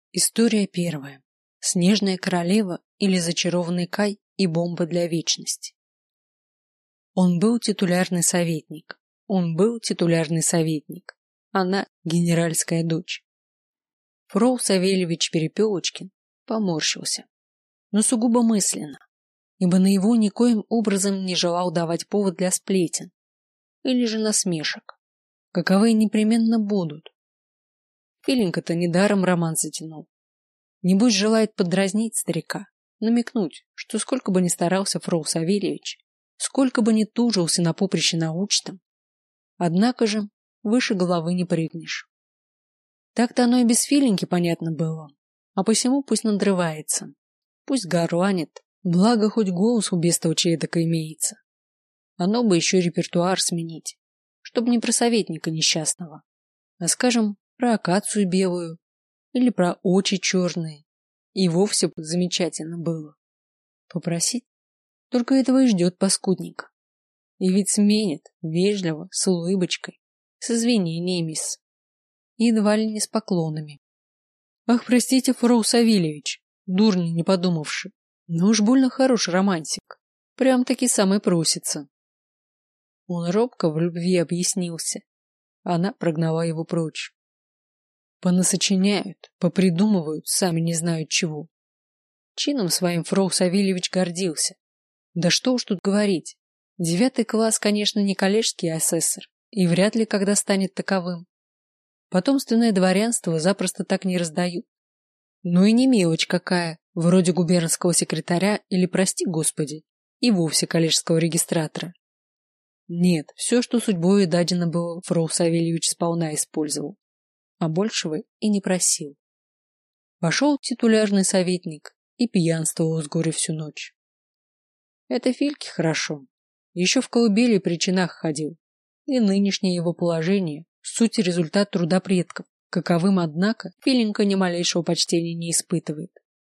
История первая. Снежная королева или зачарованный Кай и бомба для вечности. Он был титулярный советник. Она генеральская дочь. Фрол Савельевич Перепелочкин поморщился, но сугубо мысленно, ибо на его никоим образом не желал давать повод для сплетен или же насмешек, каковые непременно будут. Филенька-то недаром роман затянул. Небось желает подразнить старика, намекнуть, что сколько бы ни старался Фрол Савельевич, сколько бы ни тужился на поприще научном, однако же выше головы не прыгнешь. Так-то оно и без Филеньки понятно было, а посему пусть надрывается, пусть горланит, благо хоть голос у бестого чьей-то имеется. Оно бы еще репертуар сменить, чтобы не про советника несчастного, а, скажем, про акацию белую или про очи черные, и вовсе замечательно было. Попросить? Только этого и ждет паскудник. И ведь сменит, вежливо, с улыбочкой, с извинениями, едва ли не с поклонами. Ах, простите, Фрол Савельевич, дурни не подумавши, но уж больно хороший романтик, прям-таки самый просится. Он робко в любви объяснился, она прогнала его прочь. Понасочиняют, попридумывают, сами не знают чего. Чином своим Фрол Савельевич гордился. Да что уж тут говорить. 9 класс, конечно, не коллежский асессор, и вряд ли когда станет таковым. Потомственное дворянство запросто так не раздают. Ну и не мелочь какая, вроде губернского секретаря или, прости господи, и вовсе коллежского регистратора. Нет, все, что судьбой дадено было, Фрол Савельевич сполна использовал, а большего и не просил. Пошел титулярный советник и пьянствовал с горя всю ночь. Это Фильке хорошо. Еще в колыбели при чинах ходил, и нынешнее его положение — суть и результат труда предков, каковым, однако, Филенька ни малейшего почтения не испытывает.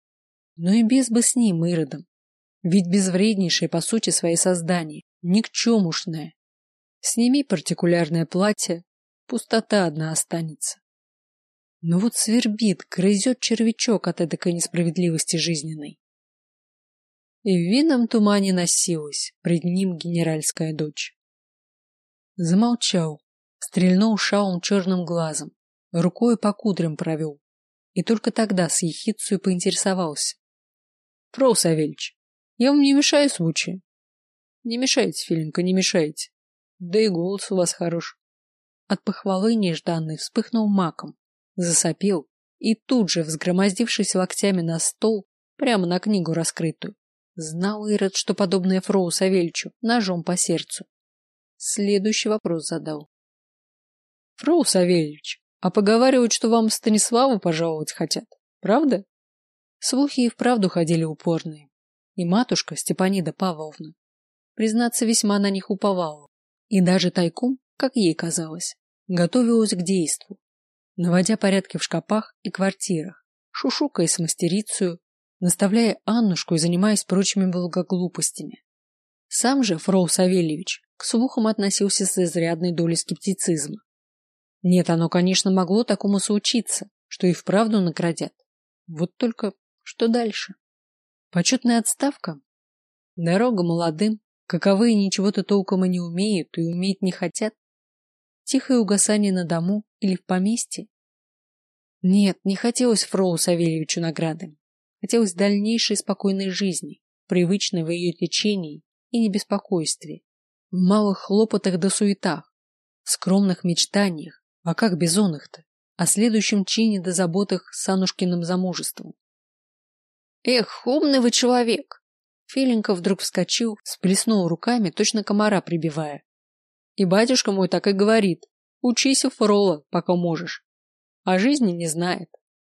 Но и без бы с ним, Иродом, ведь безвреднейшее по сути своей создание, никчемушное. Сними партикулярное платье, пустота одна останется. Но вот свербит, грызет червячок от эдакой несправедливости жизненной. И в винном тумане носилась пред ним генеральская дочь. Замолчал, стрельнул шалом черным глазом, рукой по кудрям провел, и только тогда с ехидцей поинтересовался. — Фрол Савельич, я вам не мешаю случаю? — Не мешайте, Филенька, не мешайте. Да и голос у вас хорош. От похвалы нежданной вспыхнул маком, засопел и тут же, взгромоздившись локтями на стол, прямо на книгу раскрытую, знал Ирод, что подобное Фролу Савельичу ножом по сердцу. Следующий вопрос задал. — Фрол Савельич, а поговаривают, что вам Станиславу пожаловать хотят, правда? Слухи и вправду ходили упорные, и матушка Степанида Павловна, признаться, весьма на них уповала, и даже тайком, как ей казалось, готовилась к действу, наводя порядки в шкапах и квартирах, шушукая с мастерицею, наставляя Аннушку и занимаясь прочими благоглупостями. Сам же Фрол Савельевич к слухам относился с изрядной долей скептицизма. Нет, оно, конечно, могло такому случиться, что и вправду наградят. Вот только что дальше? Почетная отставка? Дорога молодым, каковые ничего-то толком и не умеют и уметь не хотят? Тихое угасание на дому или в поместье? Нет, не хотелось Фролу Савельевичу награды. Хотелось дальнейшей спокойной жизни, привычной в ее течении и небеспокойстве, в малых хлопотах да суетах, в скромных мечтаниях, а как без оных-то, о следующем чине да заботах с Аннушкиным замужеством. Эх, умный вы человек! Филенька вдруг вскочил, сплеснул руками, точно комара прибивая. И батюшка мой так и говорит: учись у Фрола, пока можешь. А жизни не знает.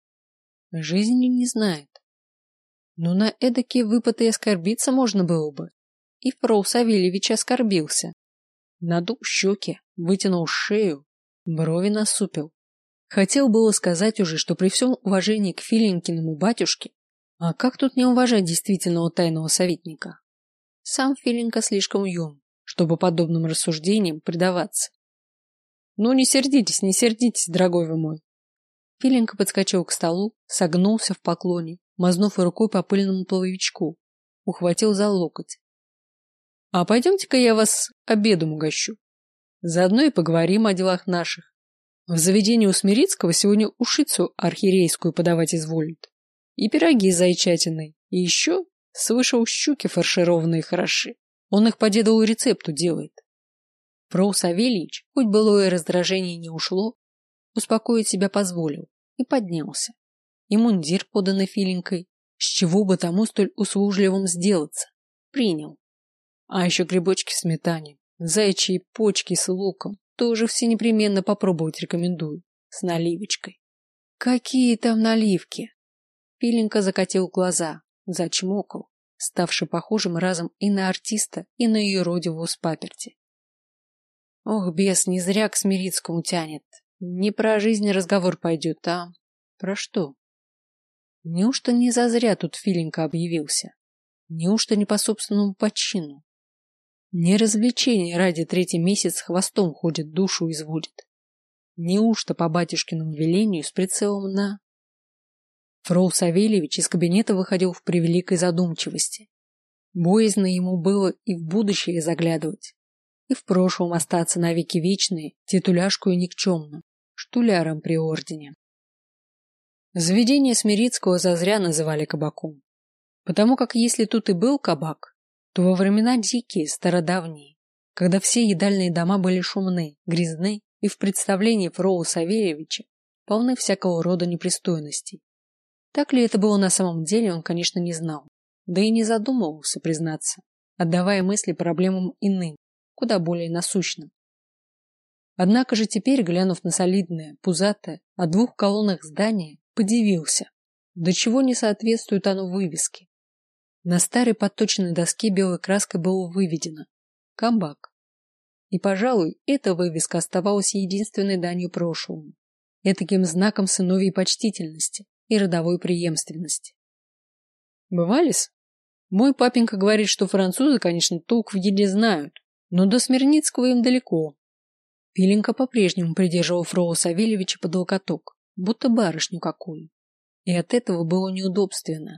Жизни не знает. Но на эдакий выпад и оскорбиться можно было бы. И Фрол Савельевич оскорбился. Надул щеки, вытянул шею, брови насупил. Хотел было сказать уже, что при всем уважении к Филенькиному батюшке, а как тут не уважать действительного тайного советника? Сам Филенька слишком юн, чтобы подобным рассуждениям предаваться. Ну, не сердитесь, дорогой вы мой. Филенька подскочил к столу, согнулся в поклоне, мазнув рукой по пыльному половичку, ухватил за локоть. А пойдемте-ка я вас обедом угощу. Заодно и поговорим о делах наших. В заведении у Смирицкого сегодня ушицу архиерейскую подавать изволят. И пироги с зайчатиной. И еще слышал, щуки фаршированные хороши. Он их по дедову рецепту делает. Фрол Савельич, хоть былое раздражение не ушло, успокоить себя позволил и поднялся. И мундир, поданный Филенькой, с чего бы тому столь услужливым сделаться, принял. А еще грибочки в сметане, заячьи почки с луком, тоже все непременно попробовать рекомендую, с наливочкой. Какие там наливки? Филенька закатил глаза, зачмокал, ставший похожим разом и на артиста, и на юродивую с паперти. Ох, бес, не зря к Смирицкому тянет. Не про жизнь разговор пойдет, а про что? Неужто не зазря тут Филенька объявился? Неужто не по собственному почину? Не развлечение ради третий месяц хвостом ходит, душу изводит. Неужто по батюшкиному велению с прицелом на... Фрол Савельевич из кабинета выходил в превеликой задумчивости. Боязно ему было и в будущее заглядывать, и в прошлом остаться навеки вечные, титуляшку и никчемно, штуляром при ордене. Заведение Смирицкого зазря называли кабаком, потому как если тут и был кабак, то во времена дикие, стародавние, когда все едальные дома были шумны, грязны и в представлении Фрола Савельевича полны всякого рода непристойностей. Так ли это было на самом деле, он, конечно, не знал, да и не задумывался, признаться, отдавая мысли проблемам иным, куда более насущным. Однако же теперь, глянув на солидное, пузатое, о 2 колоннах здание, подивился, до чего не соответствует оно вывеске. На старой подточенной доске белой краской было выведено «Кабак». И, пожалуй, эта вывеска оставалась единственной данью прошлому, этаким знаком сыновьей почтительности и родовой преемственности. Бывали-с? Мой папенька говорит, что французы, конечно, толк в еде знают, но до Смирницкого им далеко. Филенька по-прежнему придерживал Фрола Савельевича под локоток, будто барышню какую, и от этого было неудобственно.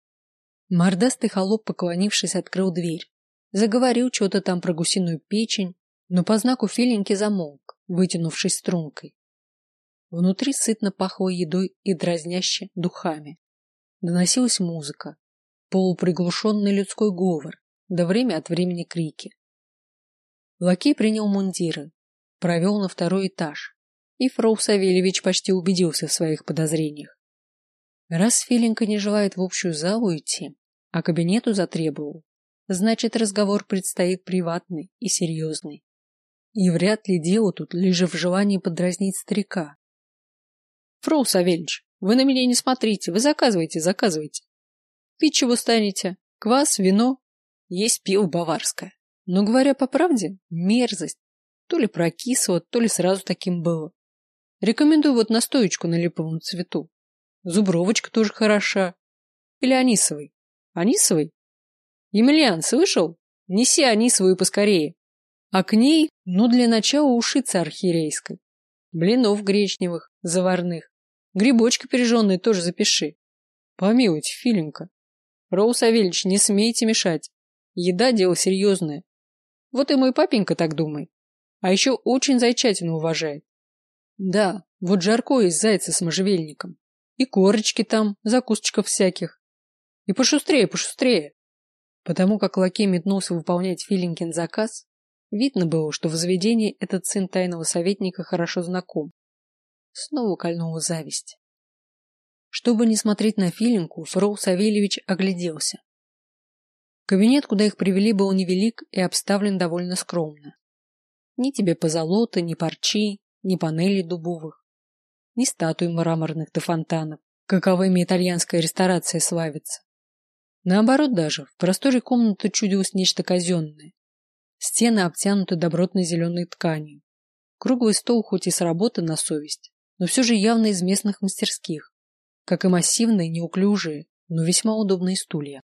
Мордастый холоп, поклонившись, открыл дверь, заговорил что-то там про гусиную печень, но по знаку Филеньки замолк, вытянувшись стрункой. Внутри сытно пахло едой и дразняще духами. Доносилась музыка, полуприглушенный людской говор, да время от времени крики. Лакей принял мундиры, провел на 2-й этаж, и Фрол Савельевич почти убедился в своих подозрениях. Раз Филенька не желает в общую залу идти, а кабинету затребовал, значит, разговор предстоит приватный и серьезный. И вряд ли дело тут лишь в желании подразнить старика. Фрол Савельич, вы на меня не смотрите, вы заказывайте. Пить чего станете? Квас, вино? Есть пиво баварское. Но, говоря по правде, мерзость. То ли прокисло, то ли сразу таким было. Рекомендую вот настоечку на липовом цвету. Зубровочка тоже хороша. Или анисовый. Анисовый? Емельян, слышал? Неси анисовую поскорее. А к ней, для начала ушицы архиерейской. Блинов гречневых, заварных. Грибочки пирожные тоже запиши. Помилуйте, Филенька. Фрол Савельич, не смейте мешать. Еда — дело серьезное. Вот и мой папенька так думает. А еще очень зайчатину уважает. Да, вот жарко из зайца с можжевельником. И корочки там, закусочков всяких. И пошустрее. Потому как лакей метнулся выполнять Филенькин заказ, видно было, что в заведении этот сын тайного советника хорошо знаком. Снова кольнула зависть. Чтобы не смотреть на Филеньку, Фрол Савельевич огляделся. Кабинет, куда их привели, был невелик и обставлен довольно скромно. Ни тебе позолоты, ни парчи, ни панелей дубовых, ни статуй мраморных до фонтанов, каковыми итальянская ресторация славится. Наоборот даже, в просторе комнаты чудилось нечто казенное. Стены обтянуты добротной зеленой тканью. Круглый стол хоть и сработан на совесть, но все же явно из местных мастерских, как и массивные, неуклюжие, но весьма удобные стулья.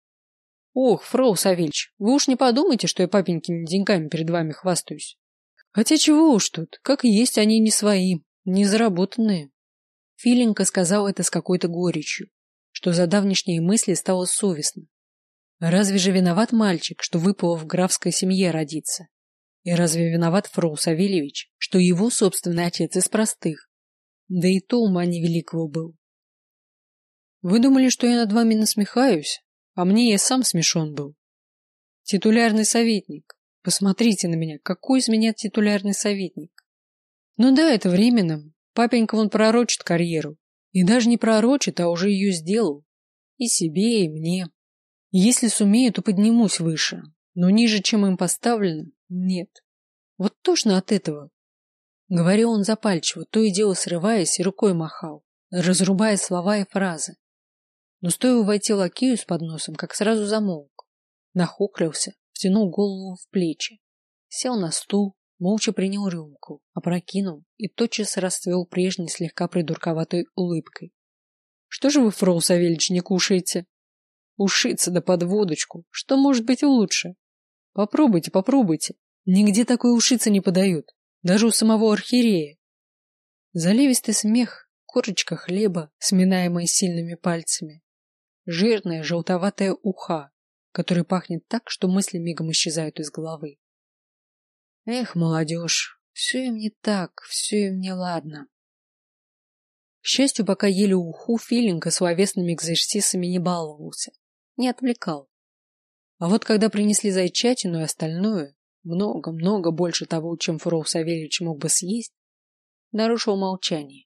Ох, Фрол Савельич, вы уж не подумайте, что я папенькими деньгами перед вами хвастаюсь. Хотя чего уж тут, как и есть они не свои, не заработанные. Филенька сказал это с какой-то горечью, что за давнишние мысли стало совестно. Разве же виноват мальчик, что выпало в графской семье родиться? И разве виноват фрол Савельевич, что его собственный отец из простых? Да и то ума невеликого был. Вы думали, что я над вами насмехаюсь, а мне я сам смешон был. Титулярный советник. Посмотрите на меня, какой из меня титулярный советник. Ну да, это временно. Папенька вон пророчит карьеру. И даже не пророчит, а уже ее сделал. И себе, и мне. Если сумею, то поднимусь выше. Но ниже, чем им поставлено, нет. Вот тошно от этого. Говорил он запальчиво, то и дело срываясь и рукой махал, разрубая слова и фразы. Но стоило войти лакею с подносом, как сразу замолк. Нахохлился, втянул голову в плечи. Сел на стул, молча принял рюмку, опрокинул и тотчас расцвел прежней слегка придурковатой улыбкой. — Что же вы, фрол Савельич, не кушаете? — Ушиться да под водочку. Что может быть лучше? — Попробуйте, попробуйте. Нигде такой ушицы не подают. Даже у самого архиерея. Заливистый смех, корочка хлеба, сминаемая сильными пальцами. Жирная желтоватая уха, которой пахнет так, что мысли мигом исчезают из головы. Эх, молодежь, все им не так, все им не ладно. К счастью, пока ели уху, Филенька словесными экзерсисами не баловался, не отвлекал. А вот когда принесли зайчатину и остальное, много больше того, чем фрол Савельич мог бы съесть, нарушил молчание.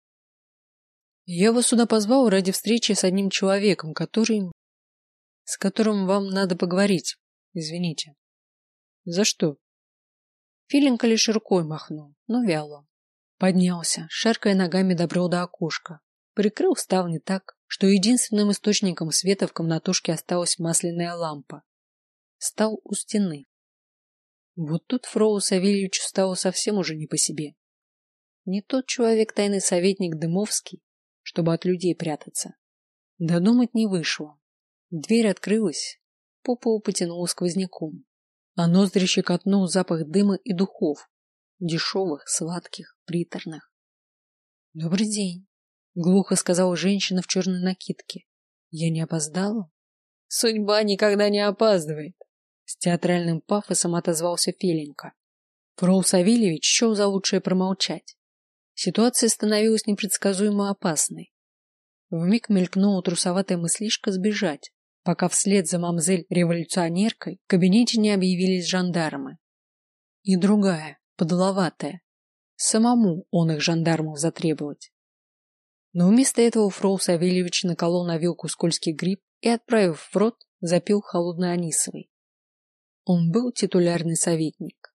Я вас сюда позвал ради встречи с одним человеком, с которым вам надо поговорить. Извините. За что? Филенька лишь рукой махнул, но вяло. Поднялся, шаркая ногами добрел до окошка, прикрыл ставни так, что единственным источником света в комнатушке осталась масляная лампа. Стал у стены. Вот тут фролу Савельичу стало совсем уже не по себе. Не тот человек, тайный советник Дымовский, чтобы от людей прятаться. Додумать не вышло. Дверь открылась, по полу потянуло сквозняком, а ноздри щекотнул запах дыма и духов, дешевых, сладких, приторных. — Добрый день, — глухо сказала женщина в черной накидке. — Я не опоздала? — Судьба никогда не опаздывает. С театральным пафосом отозвался Филенька. Фрол Савельевич счел за лучшее промолчать. Ситуация становилась непредсказуемо опасной. Вмиг мелькнула трусоватая мыслишка сбежать, пока вслед за мамзель-революционеркой в кабинете не объявились жандармы. И другая, подловатая. Самому он их жандармов затребовать. Но вместо этого фрол Савельевич наколол на вилку скользкий гриб и, отправив в рот, запил холодной анисовой. Он был титулярный советник.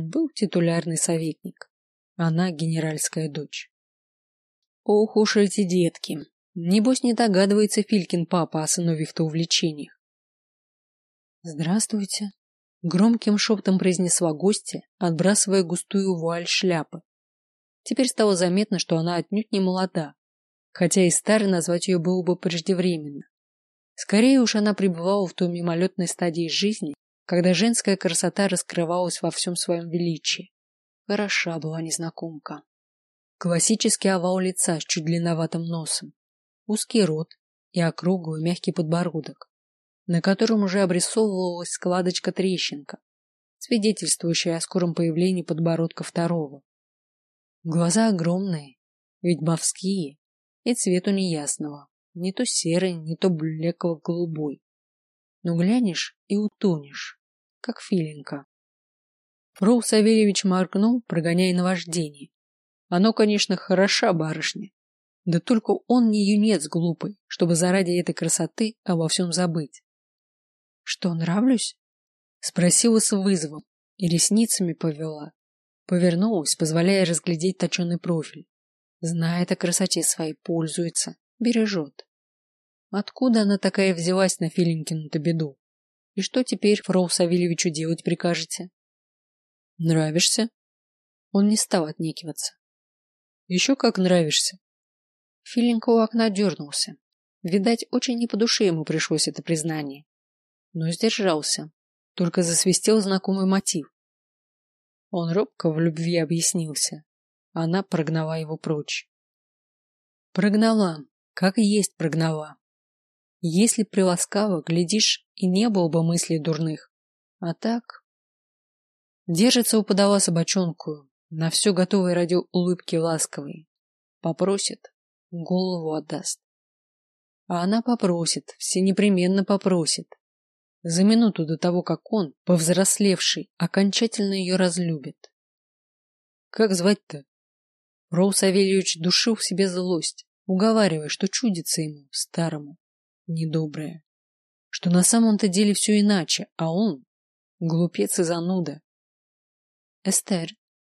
Она генеральская дочь. Ох уж эти детки. Небось не догадывается Филькин папа о сыновьих-то увлечениях. Здравствуйте. Громким шепотом произнесла гостья, отбрасывая густую вуаль шляпы. Теперь стало заметно, что она отнюдь не молода, хотя и старой назвать ее было бы преждевременно. Скорее уж она пребывала в той мимолетной стадии жизни, когда женская красота раскрывалась во всем своем величии. Хороша была незнакомка. Классический овал лица с чуть длинноватым носом, узкий рот и округлый мягкий подбородок, на котором уже обрисовывалась складочка-трещинка, свидетельствующая о скором появлении подбородка второго. Глаза огромные, ведьмовские, и цвету неясного, не то серый, не то блекло-голубой. Но глянешь и утонешь, как Филенька. Фрол Савельевич моргнул, прогоняя наваждение. Оно, конечно, хороша барышня, да только он не юнец глупый, чтобы заради этой красоты обо всем забыть. — Что, нравлюсь? — спросила с вызовом и ресницами повела. Повернулась, позволяя разглядеть точеный профиль. Знает о красоте своей, пользуется, бережет. Откуда она такая взялась на Филенькину-то беду? И что теперь фрол Савельевичу делать прикажете? — Нравишься? Он не стал отнекиваться. — Еще как нравишься. Филенька у окна дернулся. Видать, очень не по душе ему пришлось это признание. Но сдержался, только засвистел знакомый мотив. Он робко в любви объяснился. Она прогнала его прочь. Прогнала, как и есть прогнала. Если приласкаво, глядишь, и не было бы мыслей дурных. А так... Держится у подола собачонку, на все готовой ради улыбки ласковой. Попросит, голову отдаст. А она попросит, все непременно попросит. За минуту до того, как он, повзрослевший, окончательно ее разлюбит. Как звать-то? Фрол Савельевич душил в себе злость, уговаривая, что чудится ему, старому, недоброе, что на самом-то деле все иначе, а он — глупец и зануда. Эстер.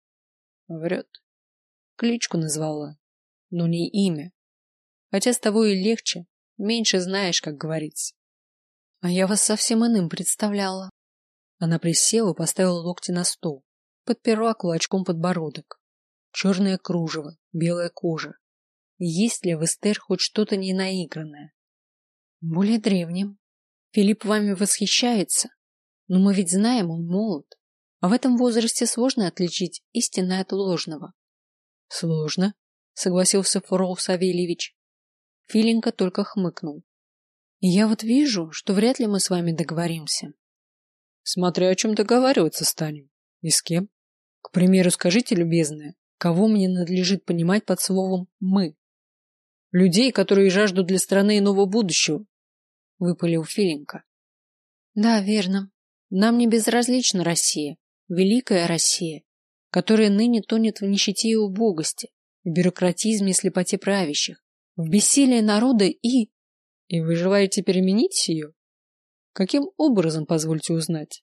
Врет. Кличку назвала, но не имя. Хотя с того и легче, меньше знаешь, как говорится. А я вас совсем иным представляла. Она присела и поставила локти на стол, подперла кулачком подбородок. Черное кружево, белая кожа. Есть ли в Эстер хоть что-то ненаигранное? Более древним. Филипп вами восхищается, но мы ведь знаем, он молод. А в этом возрасте сложно отличить истинное от ложного. Сложно, согласился Фрол Савельевич. Филенька только хмыкнул. И я вот вижу, что вряд ли мы с вами договоримся. Смотря о чем договариваться станем. И с кем? К примеру, скажите, любезная, кого мне надлежит понимать под словом «мы»? Людей, которые жаждут для страны иного будущего, выпалил Филенька. Да, верно. Нам не безразлична Россия, великая Россия, которая ныне тонет в нищете и убогости, в бюрократизме и слепоте правящих, в бессилии народа и... И вы желаете переменить ее? Каким образом, позвольте узнать?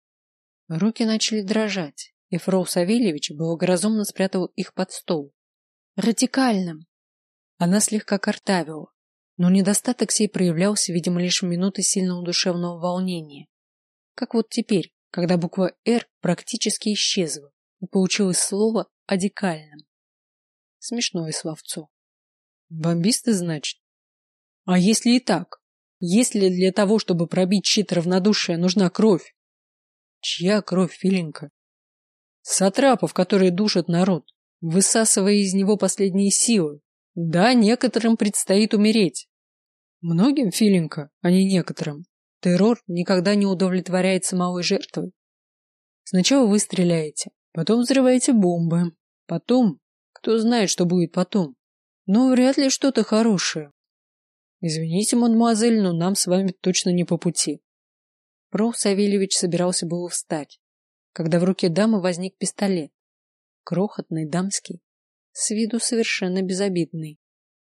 Руки начали дрожать, и Фрол Савельевич благоразумно спрятал их под стол. Радикальным. Она слегка картавила, но недостаток сей проявлялся, видимо, лишь в минуты сильного душевного волнения. Как вот теперь, когда буква «Р» практически исчезла, и получилось слово «адикальным». Смешное словцо. Бомбисты, значит? А если и так? Если для того, чтобы пробить щит равнодушия, нужна кровь? Чья кровь, Филенька? Сатрапов, которые душат народ, высасывая из него последние силы. Да, некоторым предстоит умереть. Многим, Филенька, а не некоторым. Террор никогда не удовлетворяется малой жертвой. Сначала вы стреляете, потом взрываете бомбы, потом, кто знает, что будет потом. Но вряд ли что-то хорошее. Извините, мадемуазель, но нам с вами точно не по пути. Фрол Савельевич собирался было встать, когда в руке дамы возник пистолет. Крохотный, дамский, с виду совершенно безобидный.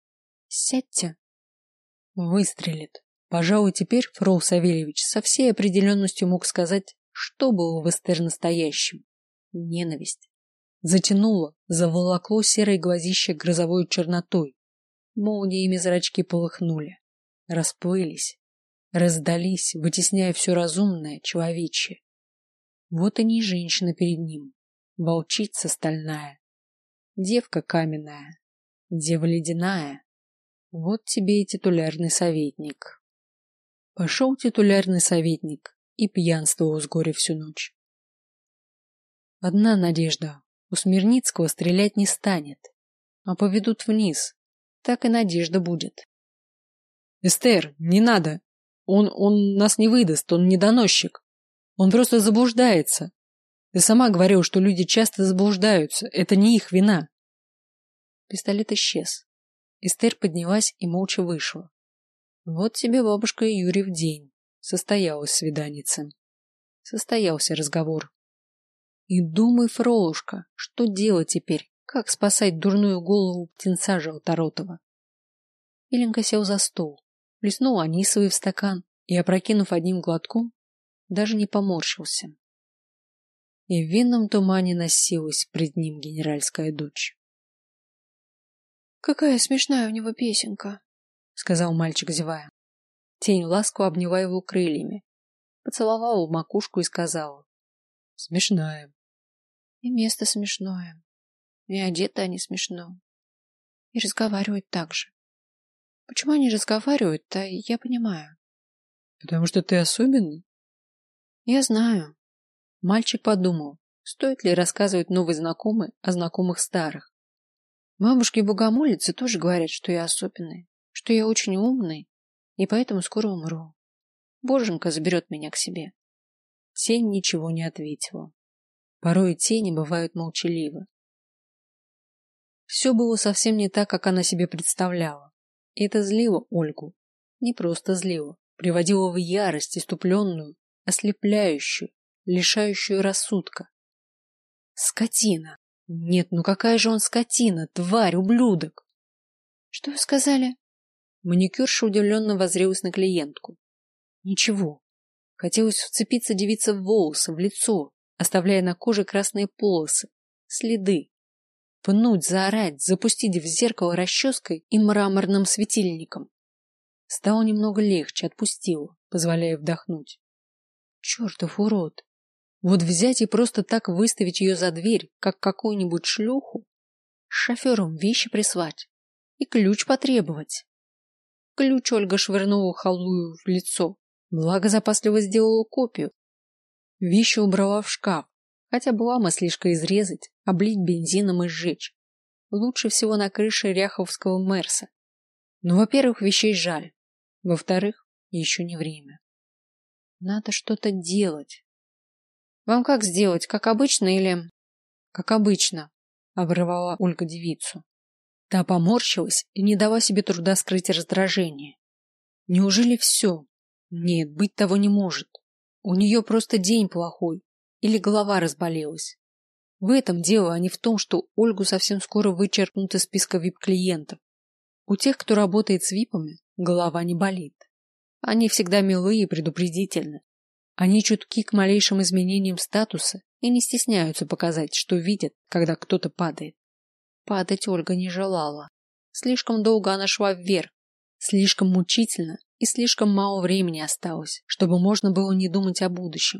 Сядьте. Выстрелит. Пожалуй, теперь Фрол Савельевич со всей определенностью мог сказать, что было в Эстер настоящим. Ненависть. Затянуло, заволокло серое глазище грозовой чернотой. Молниями зрачки полыхнули, расплылись, раздались, вытесняя все разумное, человечье. Вот и не женщина перед ним, волчица стальная, девка каменная, дева ледяная. Вот тебе и титулярный советник. Пошел титулярный советник и пьянствовал с горя всю ночь. Одна надежда: у Смирницкого стрелять не станет, а поведут вниз. Так и надежда будет. Эстер, не надо. Он нас не выдаст, он не доносчик. Он просто заблуждается. Ты сама говорила, что люди часто заблуждаются. Это не их вина. Пистолет исчез. Эстер поднялась и молча вышла. Вот тебе, бабушка, и Юрий в день. Состоялась свиданица. Состоялся разговор. И думай, Фролушка, что делать теперь? Как спасать дурную голову птенца желторотого? Филенька сел за стол, плеснул анисовый в стакан и, опрокинув одним глотком, даже не поморщился. И в винном тумане носилась пред ним генеральская дочь. «Какая смешная у него песенка», — сказал мальчик, зевая. Тень ласково обняла его крыльями, поцеловала в макушку и сказала: «Смешная». И место смешное, и одеты они смешно, и разговаривают так же. Почему они разговаривают-то, я понимаю. Потому что ты особенный? Я знаю. Мальчик подумал, стоит ли рассказывать новой знакомой о знакомых старых. Бабушки-богомолицы тоже говорят, что я особенный, что я очень умный, и поэтому скоро умру. Боженька заберет меня к себе. Тень ничего не ответила. Порой тени бывают молчаливы. Все было совсем не так, как она себе представляла. И это злило Ольгу. Не просто злило, приводило в ярость иступленную, ослепляющую, лишающую рассудка. Скотина! Нет, ну какая же он скотина, тварь, ублюдок! Что вы сказали? Маникюрша удивленно воззрелась на клиентку. Ничего. Хотелось вцепиться девице в волосы, в лицо, оставляя на коже красные полосы, следы. Пнуть, заорать, запустить в зеркало расческой и мраморным светильником. Стало немного легче, отпустило, позволяя вдохнуть. Чертов урод! Вот взять и просто так выставить ее за дверь, как какую-нибудь шлюху, с шофером вещи прислать и ключ потребовать. Ключ Ольга швырнула Халуеву в лицо, благо запасливо сделала копию. Вещи убрала в шкаф, хотя была мыслишка изрезать, облить бензином и сжечь. Лучше всего на крыше ряховского Мерса. Но, во-первых, вещей жаль. Во-вторых, еще не время. Надо что-то делать. Вам как сделать, как обычно или... Как обычно, оборвала Ольга девицу. Та поморщилась и не дала себе труда скрыть раздражение. Неужели все? Нет, быть того не может. У нее просто день плохой. Или голова разболелась. В этом дело, а не в том, что Ольгу совсем скоро вычеркнут из списка вип-клиентов. У тех, кто работает с випами, голова не болит. Они всегда милые и предупредительны. Они чутки к малейшим изменениям статуса и не стесняются показать, что видят, когда кто-то падает. Падать Ольга не желала. Слишком долго она шла вверх, слишком мучительно и слишком мало времени осталось, чтобы можно было не думать о будущем.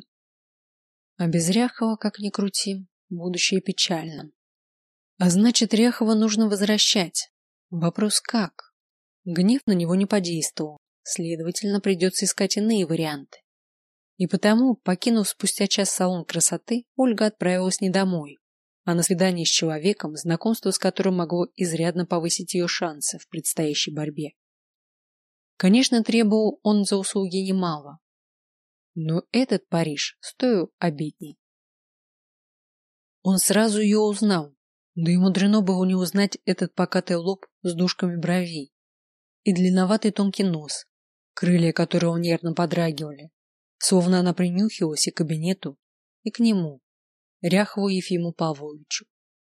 А без Ряхова, как ни крути, будущее печально. А значит, Ряхова нужно возвращать. Вопрос как? Гнев на него не подействовал, следовательно, придется искать иные варианты. И потому, покинув спустя час салон красоты, Ольга отправилась не домой, а на свидание с человеком, знакомство с которым могло изрядно повысить ее шансы в предстоящей борьбе. Конечно, требовал он за услуги немало, но этот Париж стоил обедней. Он сразу ее узнал, да и мудрено было не узнать этот покатый лоб с дужками бровей и длинноватый тонкий нос, крылья которого нервно подрагивали, словно она принюхивалась и к кабинету, и к нему, Ряхову Ефиму Павловичу,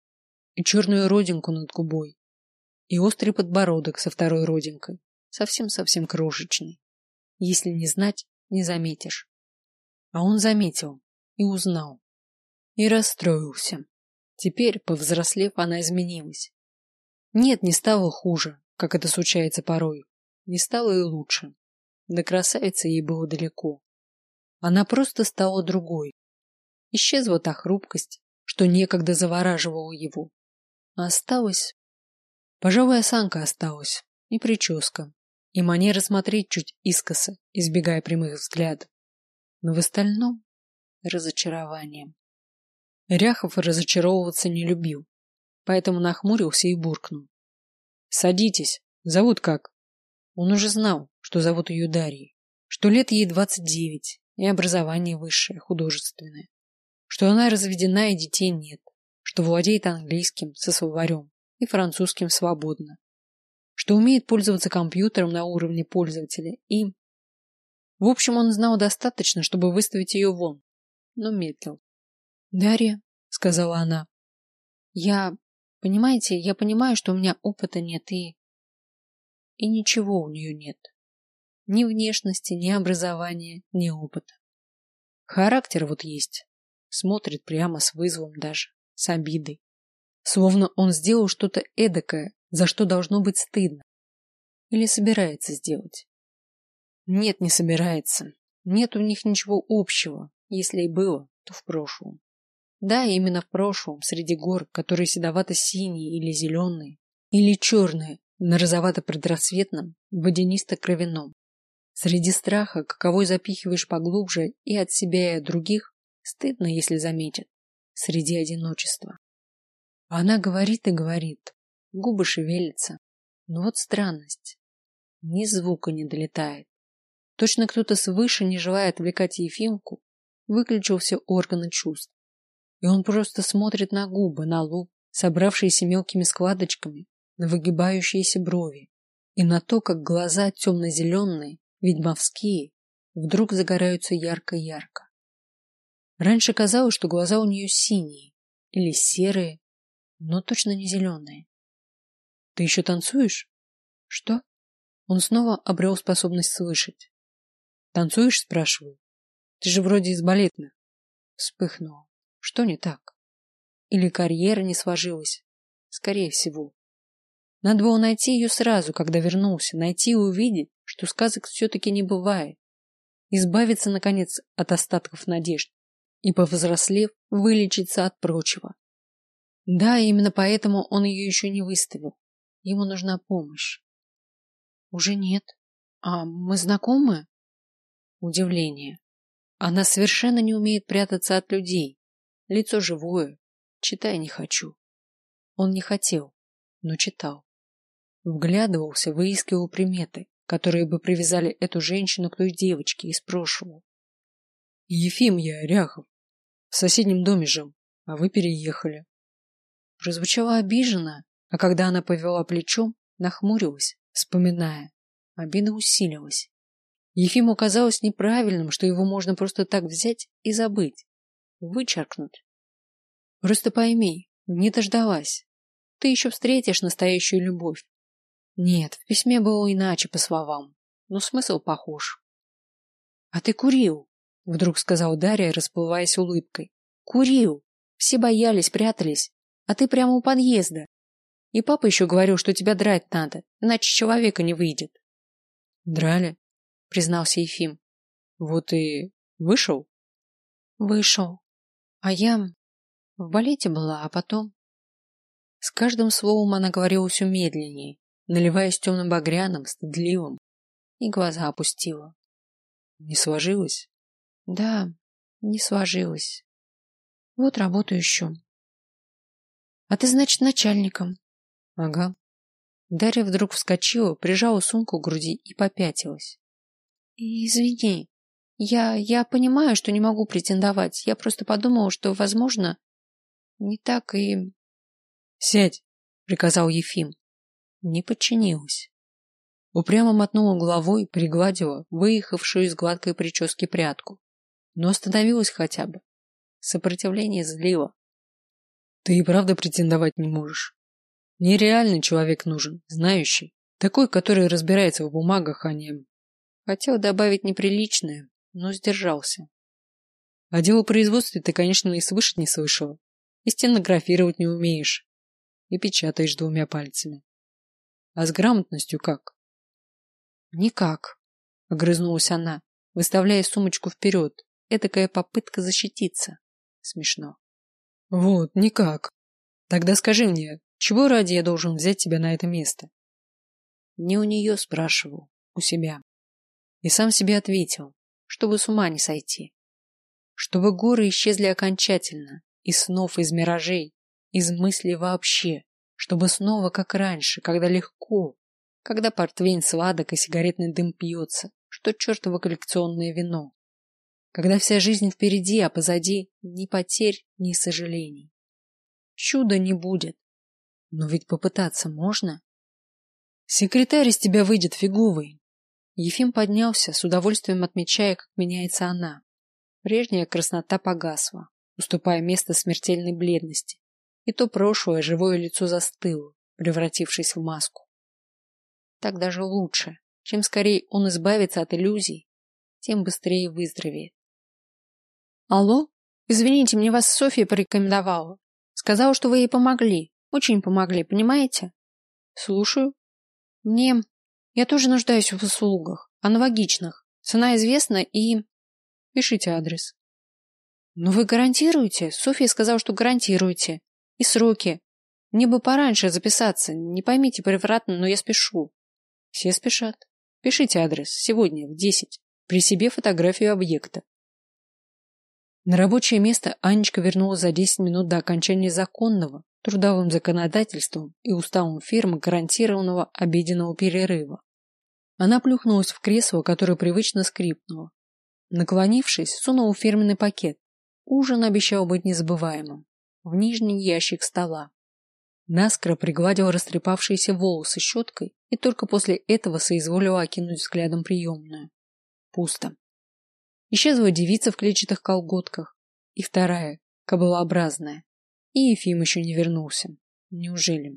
и черную родинку над губой, и острый подбородок со второй родинкой, совсем-совсем крошечный. Если не знать, не заметишь. А он заметил и узнал. И расстроился. Теперь, повзрослев, она изменилась. Нет, не стало хуже, как это случается порой. Не стало и лучше. До красавицы ей было далеко. Она просто стала другой. Исчезла та хрупкость, что некогда завораживала его. А осталась... Пожалуй, осанка осталась, и прическа, и манера смотреть чуть искоса, избегая прямых взглядов. Но в остальном — разочарование. Ряхов разочаровываться не любил, поэтому нахмурился и буркнул. — Садитесь. Зовут как? Он уже знал, что зовут ее Дарьей, что лет ей 29 и образование высшее, художественное, что она разведена и детей нет, что владеет английским со словарем и французским свободно, что умеет пользоваться компьютером на уровне пользователя и... В общем, он знал достаточно, чтобы выставить ее вон, но медлил. — Дарья, — сказала она, — понимаете, я понимаю, что у меня опыта нет и... И ничего у нее нет. Ни внешности, ни образования, ни опыта. Характер вот есть. Смотрит прямо с вызовом даже, с обидой. Словно он сделал что-то эдакое, за что должно быть стыдно. Или собирается сделать. Нет, не собирается. Нет у них ничего общего. Если и было, то в прошлом. Да, именно в прошлом, среди гор, которые седовато-синие или зеленые, или черные, на розовато-предрассветном, водянисто-кровяном. Среди страха, каковой запихиваешь поглубже и от себя, и от других, стыдно, если заметят. Среди одиночества. А она говорит и говорит. губы шевелятся. Но вот странность. Ни звука не долетает. Точно кто-то свыше, не желая отвлекать Ефимку, выключил все органы чувств. И он просто смотрит на губы, на лоб, собравшиеся мелкими складочками, на выгибающиеся брови, и на то, как глаза темно-зеленые, ведьмовские, вдруг загораются ярко-ярко. Раньше казалось, что глаза у нее синие или серые, но точно не зеленые. — Ты еще танцуешь? — Что? Он снова обрел способность слышать. — Танцуешь, спрашиваю? Ты же вроде из балетных. Вспыхнула. Что не так? Или карьера не сложилась? Скорее всего. Надо было найти ее сразу, когда вернулся, найти и увидеть, что сказок все-таки не бывает. Избавиться, наконец, от остатков надежд и, повзрослев, вылечиться от прочего. Да, именно поэтому он ее еще не выставил. Ему нужна помощь. Уже нет. А мы знакомы? Удивление. Она совершенно не умеет прятаться от людей. Лицо живое. Читай не хочу. Он не хотел, но читал. Вглядывался, выискивал приметы, которые бы привязали эту женщину к той девочке из прошлого. Ефим я, Ряхов. В соседнем доме жил, а вы переехали. Прозвучало обиженно, а когда она повела плечом, нахмурилась, вспоминая. Обида усилилась. Ефиму казалось неправильным, что его можно просто так взять и забыть, вычеркнуть. Просто пойми, не дождалась. Ты еще встретишь настоящую любовь. Нет, в письме было иначе по словам, но смысл похож. — А ты курил, — вдруг сказал Дарья, расплываясь улыбкой. — Курил. Все боялись, прятались, а ты прямо у подъезда. И папа еще говорил, что тебя драть надо, иначе человека не выйдет. — Драли, — признался Ефим. — Вот и вышел? — Вышел. А я в балете была, а потом... С каждым словом она говорила все медленнее, наливаясь темным багряным, стыдливым, и глаза опустила. — Не сложилось? — Да, не сложилось. Вот работаю еще. — А ты, значит, начальником? — Ага. Дарья вдруг вскочила, прижала сумку к груди и попятилась. — Извини, я понимаю, что не могу претендовать. Я просто подумала, что, возможно, не так и... — Сядь, — приказал Ефим. Не подчинилась. Упрямо мотнула головой, пригладила выехавшую из гладкой прически прядку. Но остановилась хотя бы. Сопротивление злило. Ты и правда претендовать не можешь. Мне реальный человек нужен, знающий. Такой, который разбирается в бумагах, а не... Хотел добавить неприличное, но сдержался. О делопроизводстве ты, конечно, и слышать не слышала. И стенографировать не умеешь. И печатаешь двумя пальцами. А с грамотностью как? Никак, огрызнулась она, выставляя сумочку вперед. Этакая попытка защититься. Смешно. Вот, никак. Тогда скажи мне, чего ради я должен взять тебя на это место? Не у нее спрашивал, у себя. И сам себе ответил, чтобы с ума не сойти. Чтобы горы исчезли окончательно, из снов, из миражей, из мыслей вообще, чтобы снова, как раньше, когда легко, когда портвейн сладок и сигаретный дым пьется, что чертово коллекционное вино, когда вся жизнь впереди, а позади ни потерь, ни сожалений. Чуда не будет, но ведь попытаться можно. Секретарь из тебя выйдет фиговый. Ефим поднялся, с удовольствием отмечая, как меняется она. Прежняя краснота погасла, уступая место смертельной бледности. И то прошлое живое лицо застыло, превратившись в маску. Так даже лучше. Чем скорее он избавится от иллюзий, тем быстрее выздоровеет. Алло? Извините, мне вас Софья порекомендовала. Сказала, что вы ей помогли. Очень помогли, понимаете? Слушаю. Я тоже нуждаюсь в услугах, аналогичных. Цена известна и... Пишите адрес. Но вы гарантируете? Софья сказала, что гарантируете. И сроки. Мне бы пораньше записаться. Не поймите превратно, но я спешу. Все спешат. Пишите адрес. Сегодня в 10. При себе фотографию объекта. На рабочее место Анечка вернулась за 10 минут до окончания законного, трудовым законодательством и уставом фирмы гарантированного обеденного перерыва. Она плюхнулась в кресло, которое привычно скрипнуло. Наклонившись, сунула фирменный пакет. Ужин обещал быть незабываемым. В нижний ящик стола. Наскоро пригладила растрепавшиеся волосы щеткой и только после этого соизволила окинуть взглядом приемную. Пусто. Исчезла девица в клетчатых колготках. И вторая, кобылообразная. И Ефим еще не вернулся. Неужели?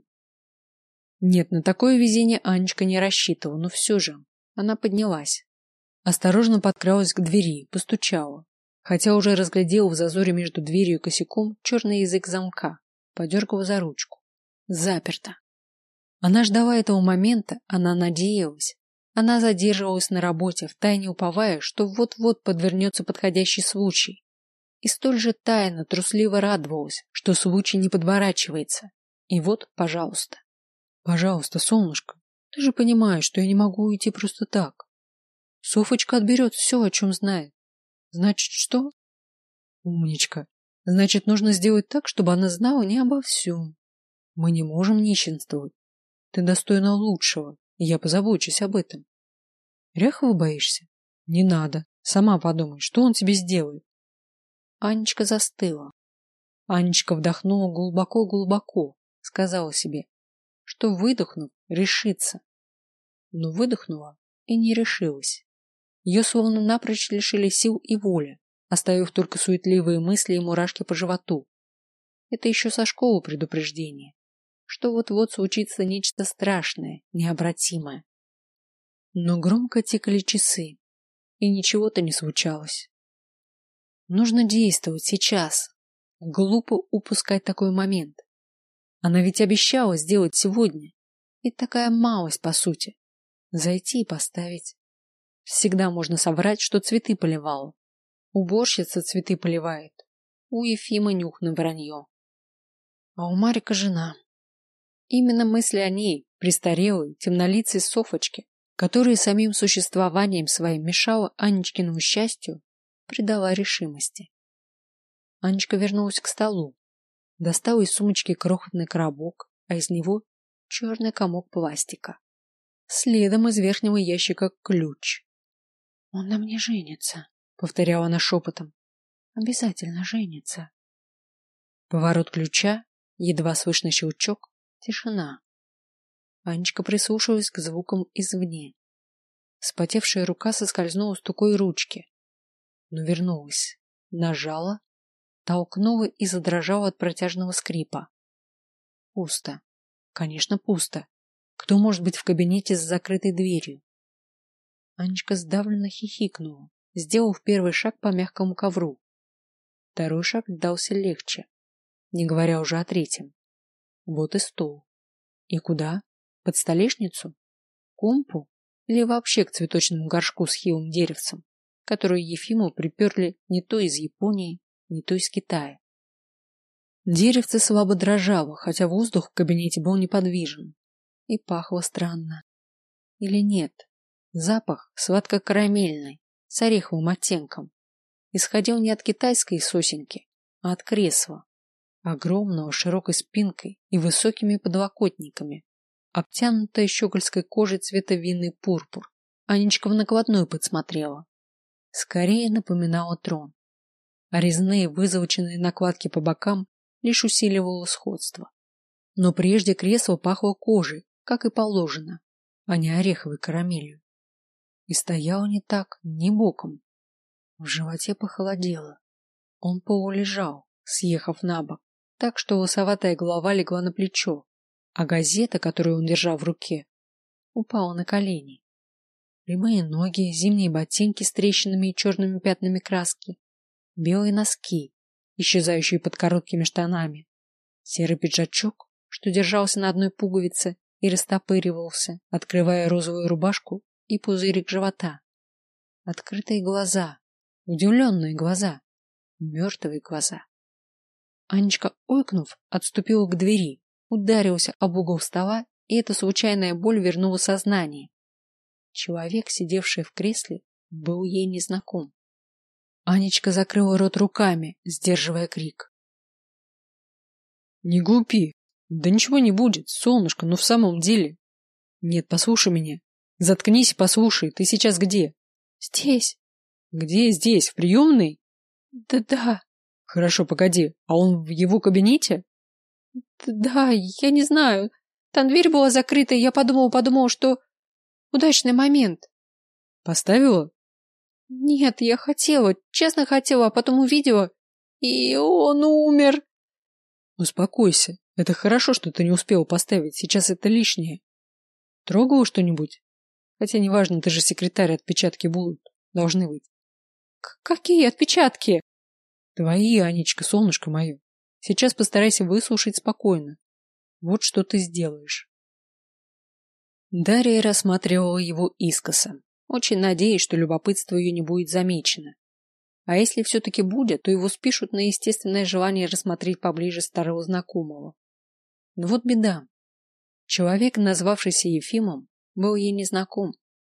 Нет, на такое везение Анечка не рассчитывала, но все же. Она поднялась. Осторожно подкралась к двери, постучала. Хотя уже разглядела в зазоре между дверью и косяком черный язык замка. Подергала за ручку. Заперто. Она ждала этого момента, она надеялась. Она задерживалась на работе, втайне уповая, что вот-вот подвернется подходящий случай. И столь же тайно, трусливо радовалась, что случай не подворачивается. И вот, пожалуйста. Пожалуйста, солнышко, ты же понимаешь, что я не могу уйти просто так. Софочка отберет все, о чем знает. Значит, что? Умничка. Значит, нужно сделать так, чтобы она знала не обо всем. Мы не можем нищенствовать. Ты достойна лучшего, и я позабочусь об этом. Ряхова боишься? Не надо. Сама подумай, что он тебе сделает. Анечка застыла. Анечка вдохнула глубоко-глубоко, сказала себе, что, выдохнув, решится. Но выдохнула и не решилась. Ее словно напрочь лишили сил и воли, оставив только суетливые мысли и мурашки по животу. Это еще со школы предупреждение, что вот-вот случится нечто страшное, необратимое. Но громко тикали часы, и ничего-то не случалось. Нужно действовать сейчас. Глупо упускать такой момент. Она ведь обещала сделать сегодня. И такая малость, по сути. Зайти и поставить. Всегда можно соврать, что цветы поливала. Уборщица цветы поливает. У Ефима нюх на вранье. А у Марика жена. Именно мысли о ней, престарелой, темнолицей Софочке, которая самим существованием своим мешала Анечкиному счастью, придала решимости. Анечка вернулась к столу, достала из сумочки крохотный коробок, а из него черный комок пластика. Следом из верхнего ящика ключ. «Он на мне женится», — повторяла она шепотом. «Обязательно женится». Поворот ключа, едва слышный щелчок, тишина. Анечка прислушалась к звукам извне. Вспотевшая рука соскользнула с такой ручки, но вернулась, нажала, толкнула и задрожала от протяжного скрипа. Пусто. Конечно, пусто. Кто может быть в кабинете с закрытой дверью? Анечка сдавленно хихикнула, сделав первый шаг по мягкому ковру. Второй шаг дался легче, не говоря уже о третьем. Вот и стол. И куда? Под столешницу? К компу? Или вообще к цветочному горшку с хилым деревцем, которую Ефиму приперли не то из Японии, не то из Китая? Деревце слабо дрожало, хотя воздух в кабинете был неподвижен. И пахло странно. Или нет? Запах сладко-карамельный, с ореховым оттенком. Исходил не от китайской сосенки, а от кресла, огромного, широкой спинкой и высокими подлокотниками, обтянутая щегольской кожей цвета винный пурпур. Анечка в накладную подсмотрела. Скорее напоминала трон. А резные вызолоченные накладки по бокам лишь усиливало сходство. Но прежде кресло пахло кожей, как и положено, а не ореховой карамелью. И стоял не так, ни боком. В животе похолодело. Он полулежал, съехав на бок, так что лосоватая голова легла на плечо, а газета, которую он держал в руке, упала на колени. Прямые ноги, зимние ботинки с трещинами и черными пятнами краски, белые носки, исчезающие под короткими штанами, серый пиджачок, что держался на одной пуговице и растопыривался, открывая розовую рубашку и пузырик живота. Открытые глаза, удивленные глаза, мертвые глаза. Анечка, ойкнув, отступила к двери, ударился об угол стола, и эта случайная боль вернула сознание. Человек, сидевший в кресле, был ей незнаком. Анечка закрыла рот руками, сдерживая крик. — Не глупи, Да ничего не будет, солнышко, в самом деле. Нет, послушай меня. Заткнись и послушай, ты сейчас где? Здесь. Где здесь, в приемной? Да. Хорошо, погоди, а он в его кабинете? Да, я не знаю. Там дверь была закрыта, и я подумала, что... Удачный момент. Поставила? Нет, я хотела, честно хотела, а потом увидела, и он умер. Успокойся. Это хорошо, что ты не успела поставить. Сейчас это лишнее. Трогала что-нибудь? Хотя неважно, ты же секретарь, отпечатки будут. Должны быть. Какие отпечатки? Твои, Анечка, солнышко мое. Сейчас постарайся выслушать спокойно. Вот что ты сделаешь. Дарья рассматривала его искоса, очень надеясь, что любопытство ее не будет замечено. А если все-таки будет, то его спишут на естественное желание рассмотреть поближе старого знакомого. Но вот беда. Человек, назвавшийся Ефимом, был ей незнаком.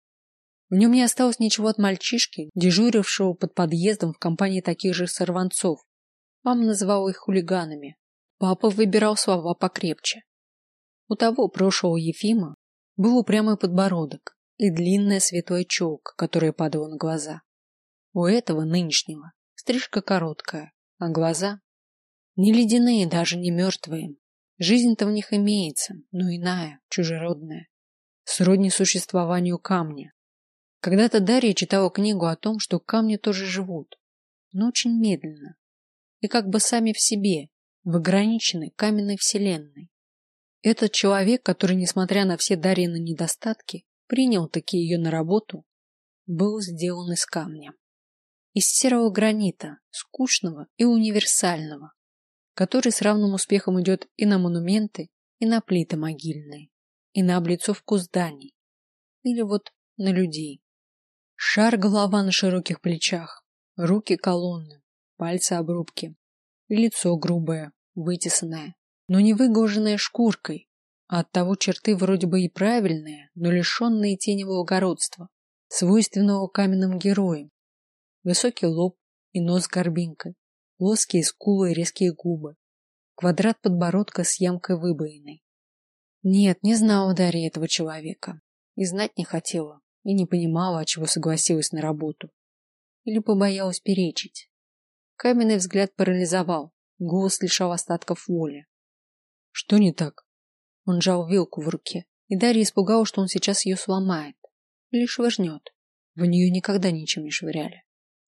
В нем не осталось ничего от мальчишки, дежурившего под подъездом в компании таких же сорванцов. Мама называла их хулиганами. Папа выбирал слова покрепче. У того прошлого Ефима был упрямый подбородок и длинная светлая челка, которая падала на глаза. У этого нынешнего стрижка короткая, а глаза не ледяные, даже не мертвые. Жизнь-то в них имеется, но иная, чужеродная, сродни существованию камня. Когда-то Дарья читала книгу о том, что камни тоже живут, но очень медленно, и как бы сами в себе, в ограниченной каменной вселенной. Этот человек, который, несмотря на все Дарьины недостатки, принял таки ее на работу, был сделан из камня. Из серого гранита, скучного и универсального, который с равным успехом идет и на монументы, и на плиты могильные, и на облицовку зданий, или вот на людей. Шар-голова на широких плечах, руки колонны, пальцы обрубки, и лицо грубое, вытесанное, но не выглаженное шкуркой, а оттого черты вроде бы и правильные, но лишенные тени благородства, свойственного каменным героям. Высокий лоб и нос с горбинкой, плоские скулы и резкие губы, квадрат подбородка с ямкой выбоиной. Нет, не знала Дарья этого человека, и знать не хотела, и не понимала, отчего согласилась на работу. Или побоялась перечить. Каменный взгляд парализовал, голос лишал остатков воли. Что не так? Он сжал вилку в руке, и Дарья испугалась, что он сейчас ее сломает или швырнет. В нее никогда ничем не швыряли.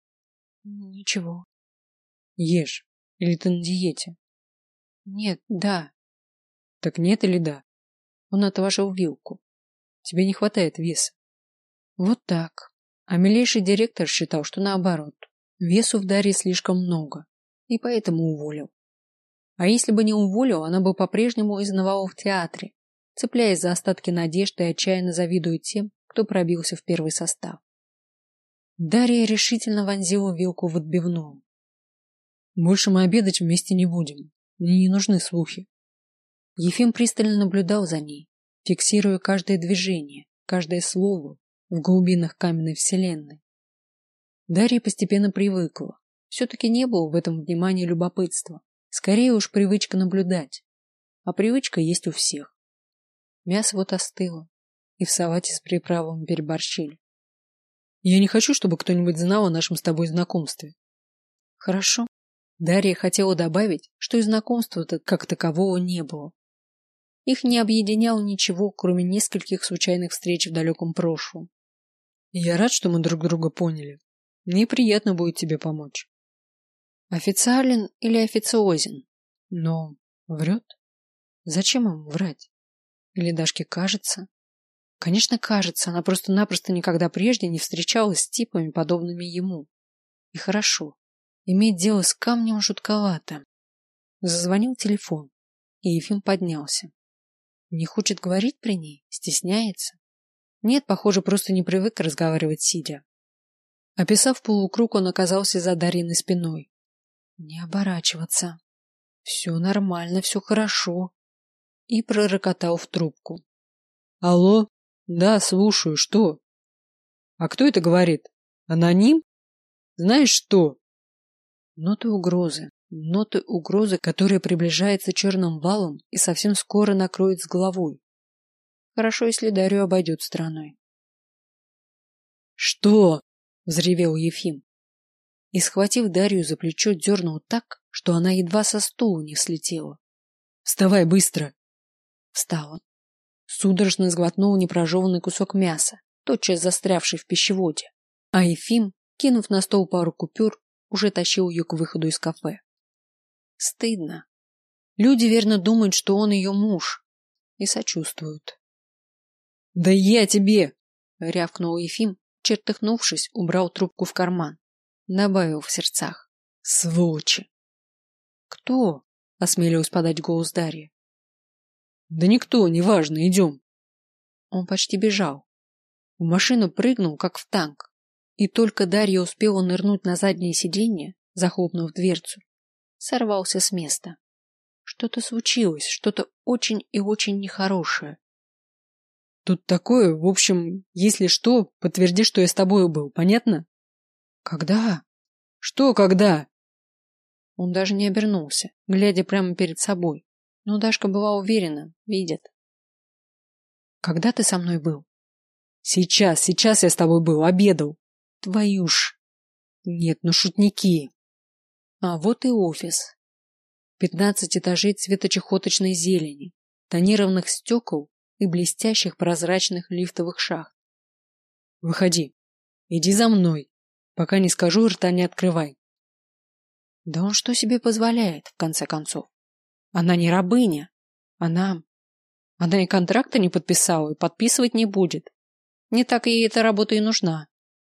Ничего. Ешь. Или ты на диете? Нет, да. Так нет или да? Он отложил вилку. Тебе не хватает веса. Вот так. А милейший директор считал, что наоборот. Весу в Дарье слишком много, и поэтому уволил. А если бы не уволил, она бы по-прежнему изнывала в театре, цепляясь за остатки надежды и отчаянно завидуя тем, кто пробился в первый состав. Дарья решительно вонзила вилку в отбивную. Больше мы обедать вместе не будем. Мне не нужны слухи. Ефим пристально наблюдал за ней, фиксируя каждое движение, каждое слово в глубинах каменной вселенной. Дарья постепенно привыкла. Все-таки не было в этом внимания любопытства. Скорее уж привычка наблюдать. А привычка есть у всех. Мясо вот остыло, и в салате с приправами переборщили. Я не хочу, чтобы кто-нибудь знал о нашем с тобой знакомстве. Хорошо. Дарья хотела добавить, что и знакомства-то как такового не было. Их не объединяло ничего, кроме нескольких случайных встреч в далеком прошлом. Я рад, что мы друг друга поняли. Мне приятно будет тебе помочь. Официален или официозен? Но врет? Зачем ему врать? Или Дашке кажется? Конечно, кажется, она просто-напросто никогда прежде не встречалась с типами, подобными ему. И хорошо. Иметь дело с камнем жутковато. Зазвонил телефон, и Ефим поднялся. Не хочет говорить при ней? Стесняется? Нет, похоже, просто не привык разговаривать сидя. Описав полукруг, он оказался за Дарьиной спиной. Не оборачиваться. Все нормально, все хорошо. И пророкотал в трубку. Алло? Да, слушаю, что? А кто это говорит? Аноним? Знаешь что? Ноты угрозы, ноты угрозы, которая приближается черным валом и совсем скоро накроет с головой. Хорошо, если Дарью обойдет стороной. «Что?» — взревел Ефим. И, схватив Дарью за плечо, дернул так, что она едва со стула не слетела. «Вставай быстро!» Встала. Судорожно сглотнул непрожеванный кусок мяса, тотчас застрявший в пищеводе. А Ефим, кинув на стол пару купюр, уже тащил ее к выходу из кафе. Стыдно. Люди верно думают, что он ее муж, и сочувствуют. «Да я тебе!» — рявкнул Ефим, чертыхнувшись, убрал трубку в карман. Добавил в сердцах. «Сволочи!» «Кто?» — осмелилась подать голос Дарья. «Да никто, неважно, идем». Он почти бежал. В машину прыгнул, как в танк. И только Дарья успела нырнуть на заднее сиденье, захлопнув дверцу, сорвался с места. Что-то случилось, что-то очень и очень нехорошее. «Тут такое, в общем, если что, подтверди, что я с тобой был, понятно?» «Когда?» «Что когда?» Он даже не обернулся, глядя прямо перед собой. Но Дашка была уверена, видит. «Когда ты со мной был?» Сейчас я с тобой был, обедал. Твою ж. Нет, ну шутники. А вот и офис. 15 этажей цвета чахоточной зелени, тонированных стекол и блестящих прозрачных лифтовых шахт. Выходи. Иди за мной. Пока не скажу, рта не открывай. Да он что себе позволяет, в конце концов? Она не рабыня. Она и контракта не подписала, и подписывать не будет. Не так ей эта работа и нужна.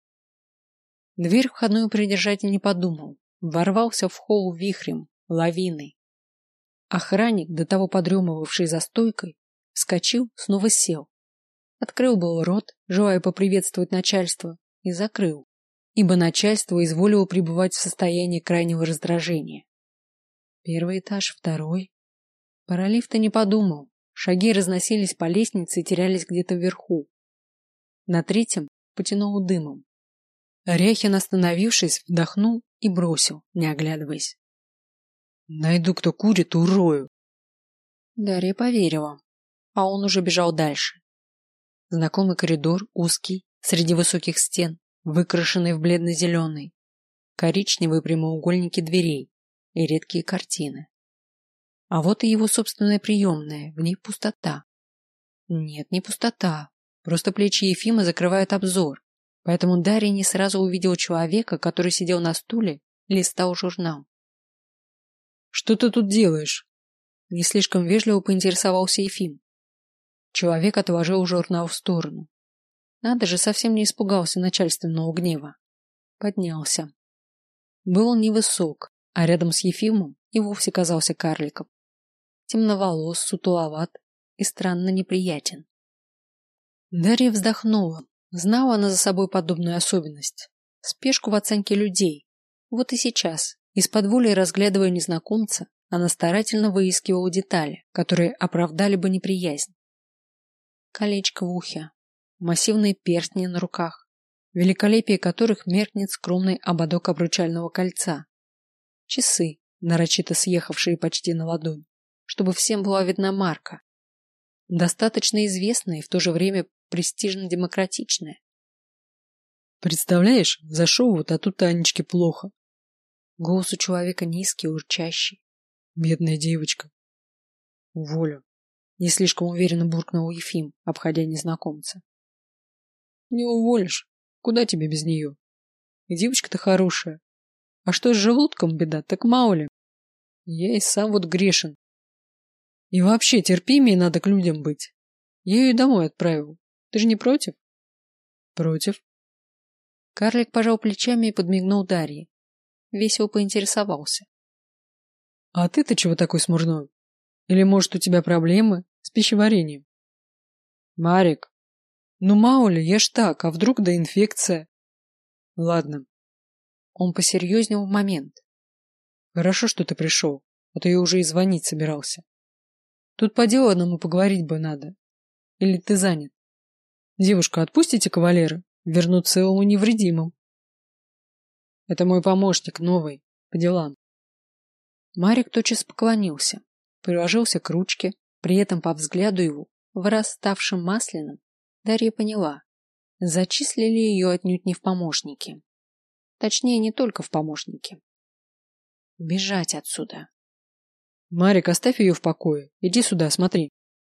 Дверь входную придержать и не подумал. Ворвался в холл вихрем, лавиной. Охранник, до того подремывавший за стойкой, вскочил, снова сел. Открыл был рот, желая поприветствовать начальство, и закрыл, ибо начальство изволило пребывать в состоянии крайнего раздражения. Первый этаж, второй. Про лифта не подумал. Шаги разносились по лестнице и терялись где-то вверху. На третьем потянуло дымом. Ряхин, остановившись, вдохнул и бросил, не оглядываясь. Найду, кто курит, урою. Дарья поверила, а он уже бежал дальше. Знакомый коридор, узкий, среди высоких стен, выкрашенный в бледно-зеленый, коричневые прямоугольники дверей и редкие картины. А вот и его собственная приемная, в ней пустота. Нет, не пустота, просто плечи Ефима закрывают обзор, поэтому Дарья не сразу увидела человека, который сидел на стуле и листал журнал. «Что ты тут делаешь?» Не слишком вежливо поинтересовался Ефим. Человек отложил журнал в сторону. Надо же, совсем не испугался начальственного гнева. Поднялся. Был он невысок, а рядом с Ефимом и вовсе казался карликом. Темноволос, сутуловат и странно неприятен. Дарья вздохнула. Знала она за собой подобную особенность. Спешку в оценке людей. Вот и сейчас, из-под воли разглядывая незнакомца, она старательно выискивала детали, которые оправдали бы неприязнь. Колечко в ухе, массивные перстни на руках, великолепие которых меркнет скромный ободок обручального кольца. Часы, нарочито съехавшие почти на ладонь, чтобы всем была видна марка. Достаточно известная и в то же время престижно-демократичная. Представляешь, зашел вот, а тут Анечке плохо. Голос у человека низкий, урчащий. Бедная девочка. Уволю. Не слишком уверенно буркнул Ефим, обходя незнакомца. Не уволишь. Куда тебе без нее? И девочка-то хорошая. А что с желудком беда, так мало ли. Я и сам вот грешен. И вообще терпимее надо к людям быть. Я ее домой отправил. Ты же не против? Против. Карлик пожал плечами и подмигнул Дарье. Весело поинтересовался. А ты-то чего такой смурной? Или, может, у тебя проблемы с пищеварением? Марик, ну мало ли, я ж так, а вдруг да инфекция? Ладно. Он посерьезнел в момент. Хорошо, что ты пришел, а то я уже и звонить собирался. Тут по делу одному поговорить бы надо. Или ты занят? Девушка, отпустите кавалера, вернут целым и невредимым. Это мой помощник, новый, по делам. Марик тотчас поклонился, приложился к ручке, при этом по взгляду его, враз ставшим масляным, Дарья поняла, зачислили ее отнюдь не в помощники. Точнее, не только в помощники. Бежать отсюда. Марик, оставь ее в покое. Иди сюда, смотри.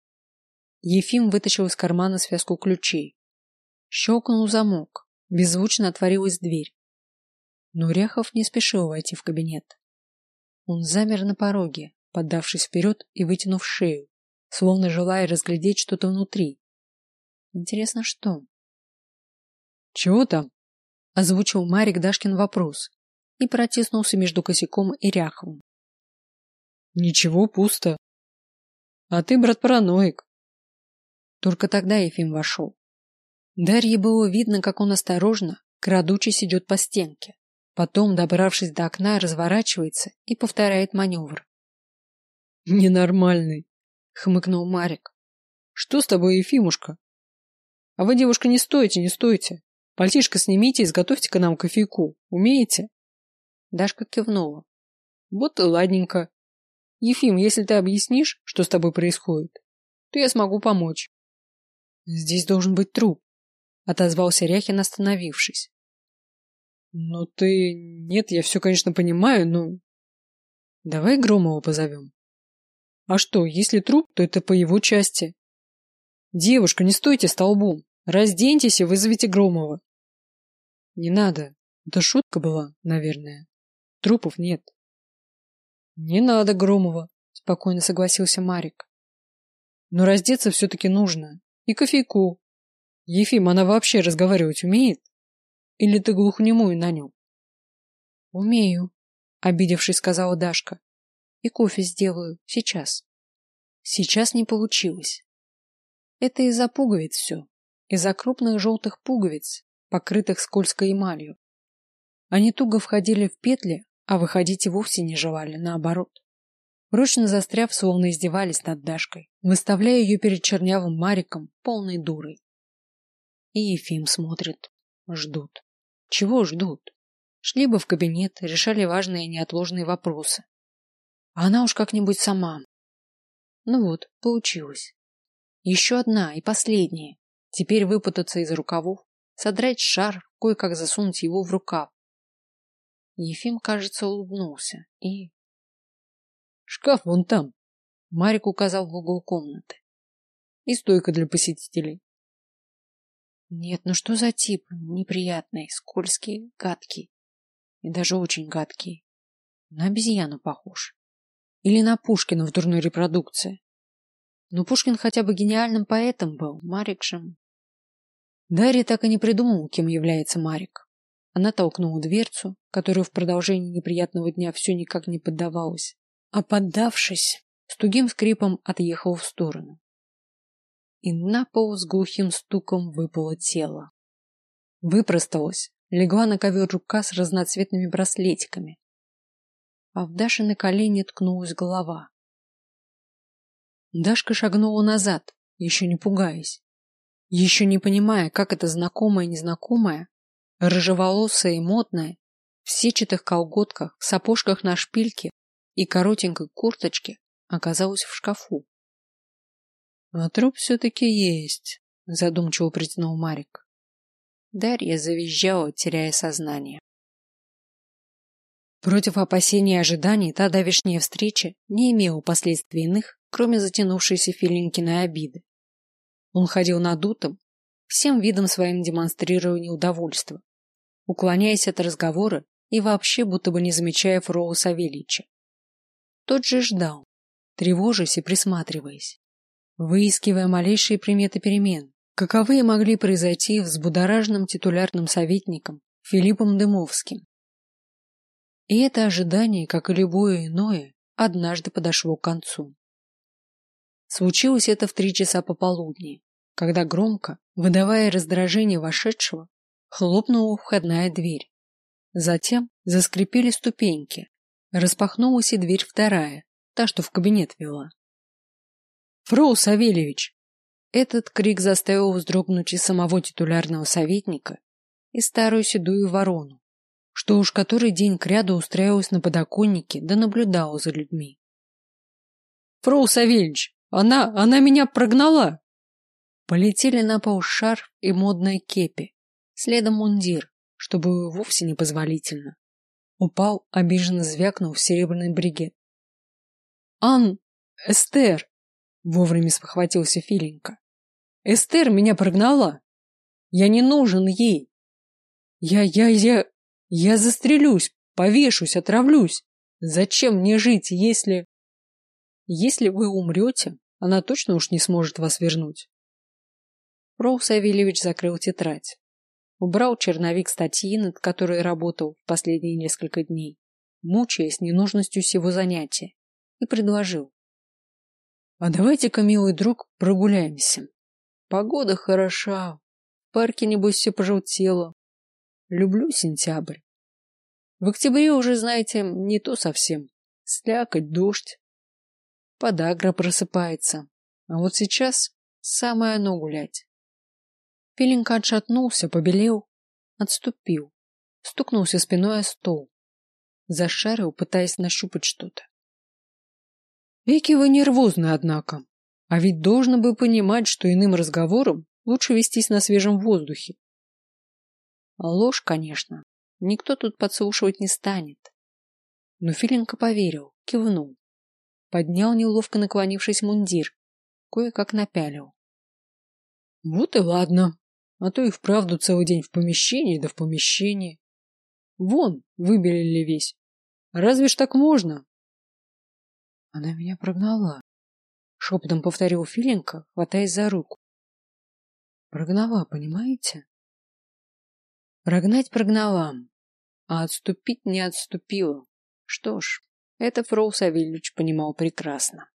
Ефим вытащил из кармана связку ключей. Щелкнул замок. Беззвучно отворилась дверь. Но Ряхов не спешил войти в кабинет. Он замер на пороге, поддавшись вперед и вытянув шею, словно желая разглядеть что-то внутри. Интересно, что? «Чего там?» — озвучил Марик Дашкин вопрос и протиснулся между косяком и Ряховым. «Ничего, пусто. А ты, брат, параноик». Только тогда Ефим вошел. Дарье было видно, как он осторожно, крадучись, идет по стенке. Потом, добравшись до окна, разворачивается и повторяет маневр. «Ненормальный», — хмыкнул Марик. «Что с тобой, Ефимушка? А вы, девушка, не стойте, не стойте. Пальтишко снимите и изготовьте к нам кофейку. Умеете?» Дашка кивнула. «Вот и ладненько. Ефим, если ты объяснишь, что с тобой происходит, то я смогу помочь». «Здесь должен быть труп», — отозвался Ряхин, остановившись. «Ну ты... Нет, я все, конечно, понимаю, но...» «Давай Громова позовем». «А что, если труп, то это по его части». «Девушка, не стойте столбом. Разденьтесь и вызовите Громова». «Не надо. Это шутка была, наверное. Трупов нет». «Не надо Громова», — спокойно согласился Марик. «Но раздеться все-таки нужно. И кофейку. Ефим, она вообще разговаривать умеет? Или ты глухонемую нанял?» «Умею», — обидевшись, сказала Дашка. «И кофе сделаю. Сейчас». Сейчас не получилось. Это из-за пуговиц все. Из-за крупных желтых пуговиц, покрытых скользкой эмалью. Они туго входили в петли, а выходить и вовсе не желали, наоборот. Прочно застряв, словно издевались над Дашкой, выставляя ее перед чернявым Мариком полной дурой. И Ефим смотрит. Ждут. Чего ждут? Шли бы в кабинет, решали важные и неотложные вопросы. А она уж как-нибудь сама. Ну вот, получилось. Еще одна и последняя. Теперь выпутаться из рукавов, содрать шар, кое-как засунуть его в рукав. Ефим, кажется, улыбнулся и... «Шкаф вон там», — Марик указал в угол комнаты. «И стойка для посетителей». Нет, ну что за тип? Неприятный, скользкий, гадкий. И даже очень гадкий. На обезьяну похож. Или на Пушкина в дурной репродукции. Но Пушкин хотя бы гениальным поэтом был, Марик же... Дарья так и не придумала, кем является Марик. Она толкнула дверцу, которую в продолжении неприятного дня все никак не поддавалась, а поддавшись, с тугим скрипом отъехала в сторону. И на пол с глухим стуком выпало тело. Выпросталась, легла на ковер рука с разноцветными браслетиками. А в Дашины колени ткнулась голова. Дашка шагнула назад, еще не пугаясь, еще не понимая, как это знакомое и незнакомое, рыжеволосая и модная, в сетчатых колготках, сапожках на шпильке и коротенькой курточке оказалась в шкафу. «А труп все-таки есть», — задумчиво протянул Марик. Дарья завизжала, теряя сознание. Против опасений и ожиданий та давешняя встреча не имела последствий иных, кроме затянувшейся Филинкиной обиды. Он ходил надутым, всем видом своим демонстрируя неудовольство, уклоняясь от разговора и вообще будто бы не замечая Фрола Савельича. Тот же ждал, тревожась и присматриваясь, выискивая малейшие приметы перемен, каковые могли произойти с взбудораженным титулярным советником Филиппом Дымовским. И это ожидание, как и любое иное, однажды подошло к концу. Случилось это в 3 часа пополудни, когда громко, выдавая раздражение вошедшего, хлопнула входная дверь. Затем заскрипели ступеньки, распахнулась и дверь вторая, та, что в кабинет вела. «Фрол Савельевич!» Этот крик заставил вздрогнуть и самого титулярного советника, и старую седую ворону, что уж который день кряду устраивалась на подоконнике да наблюдала за людьми. «Фрол Савельич, она меня прогнала!» Полетели на пол шарф и модная кепи, следом мундир, что было вовсе непозволительно. Упал, обиженно звякнул в серебряный бригет. Эстер!» — вовремя спохватился Филенька. «Эстер меня прогнала! Я не нужен ей! Я застрелюсь, повешусь, отравлюсь! Зачем мне жить, если... Если вы умрете, она точно уж не сможет вас вернуть». Фрол Савельевич закрыл тетрадь. Убрал черновик статьи, над которой работал в последние несколько дней, мучаясь ненужностью сего занятия, и предложил. «А давайте-ка, милый друг, прогуляемся. Погода хороша, в парке, небось, все пожелтело. Люблю сентябрь. В октябре уже, знаете, не то совсем. Слякоть, дождь. Подагра просыпается. А вот сейчас самое оно гулять». Филенька отшатнулся, побелел, отступил, стукнулся спиной о стол, зашарил, пытаясь нащупать что-то. «Эки вы нервозны, однако. А ведь должны бы понимать, что иным разговором лучше вестись на свежем воздухе». Ложь, конечно. Никто тут подслушивать не станет. Но Филенька поверил, кивнул. Поднял неловко наклонившись мундир, кое-как напялил. «Вот и ладно. А то и вправду целый день в помещении, да в помещении. Вон, выбелили весь. Разве ж так можно?» «Она меня прогнала», — шепотом повторил Филенька, хватаясь за руку. «Прогнала, понимаете?» Прогнать прогнала, а отступить не отступила. Что ж, это Фрол Савельич понимал прекрасно.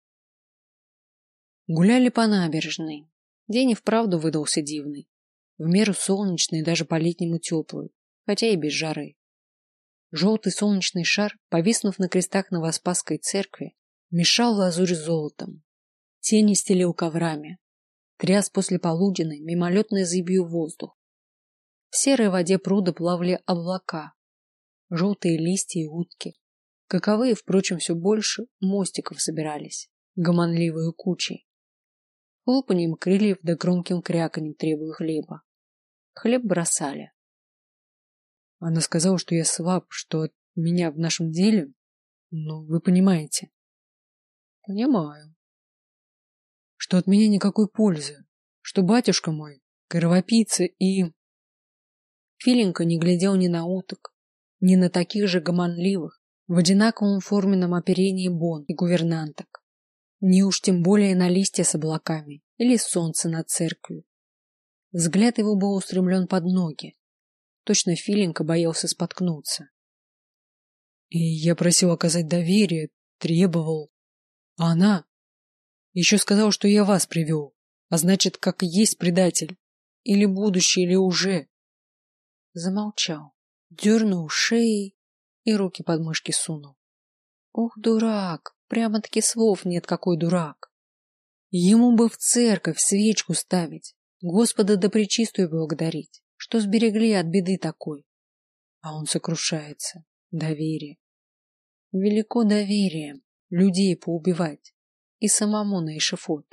Гуляли по набережной. День и вправду выдался дивный. В меру солнечный, даже по-летнему теплый, хотя и без жары. Желтый солнечный шар, повиснув на крестах Новоспасской церкви, мешал лазурь с золотом. Тени стелил коврами. Тряс после полуденной мимолетной зыбью воздух. В серой воде пруда плавали облака. Желтые листья и утки. Каковые, впрочем, все больше мостиков собирались, гомонливые кучей. Хлопаньем крыльев да громким кряканьем требуя хлеба. Хлеб бросали. Она сказала, что я слаб, что от меня в нашем деле... Ну, вы понимаете. Понимаю. Что от меня никакой пользы. Что батюшка мой кровопийца и... Филенька не глядел ни на уток, ни на таких же гомонливых, в одинаковом форменном оперении бон и гувернанток, ни уж тем более на листья с облаками или солнце над церковью. Взгляд его был устремлен под ноги. Точно Филенька боялся споткнуться. И я просил оказать доверие, требовал. А она еще сказала, что я вас привел, а значит, как и есть предатель. Или будущее, или уже. Замолчал, дернул шеей и руки под мышки сунул. Ух, дурак, прямо-таки слов нет, какой дурак. Ему бы в церковь свечку ставить, Господа да пречистую благодарить, что сберегли от беды такой. А он сокрушается. Доверие. Велико доверие людей поубивать и самому на эшафот.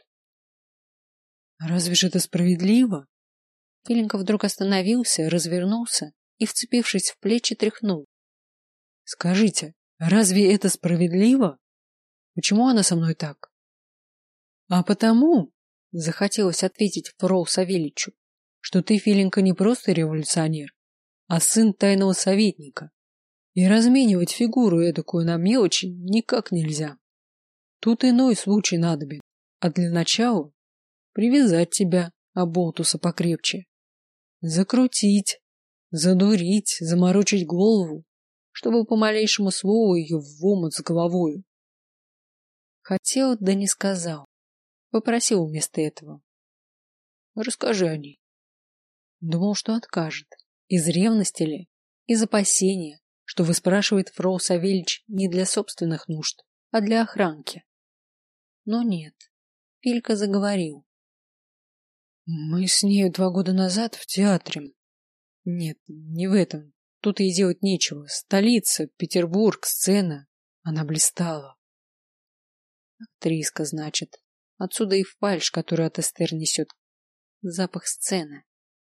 Разве же это справедливо? Филенька вдруг остановился, развернулся и, вцепившись в плечи, тряхнул. Скажите, разве это справедливо? Почему она со мной так? А потому, захотелось ответить Фрол Савельичу, что ты, Филенька, не просто революционер, а сын тайного советника. И разменивать фигуру эдакую на мелочи никак нельзя. Тут иной случай надобен, а для начала привязать тебя, оболтуса, покрепче. Закрутить, задурить, заморочить голову, чтобы по малейшему слову ее в омут с головою. Хотел, да не сказал. Попросил вместо этого. Расскажи о ней. Думал, что откажет. Из ревности ли? Из опасения, что выспрашивает Фрол Савельич не для собственных нужд, а для охранки. Но нет. Филька заговорил. Мы с нею 2 года назад в театре. Нет, не в этом. тут ей делать нечего. Столица, Петербург, сцена. Она блистала. Актриска, значит. Отсюда и фальшь, которую от Эстер несет. Запах сцены.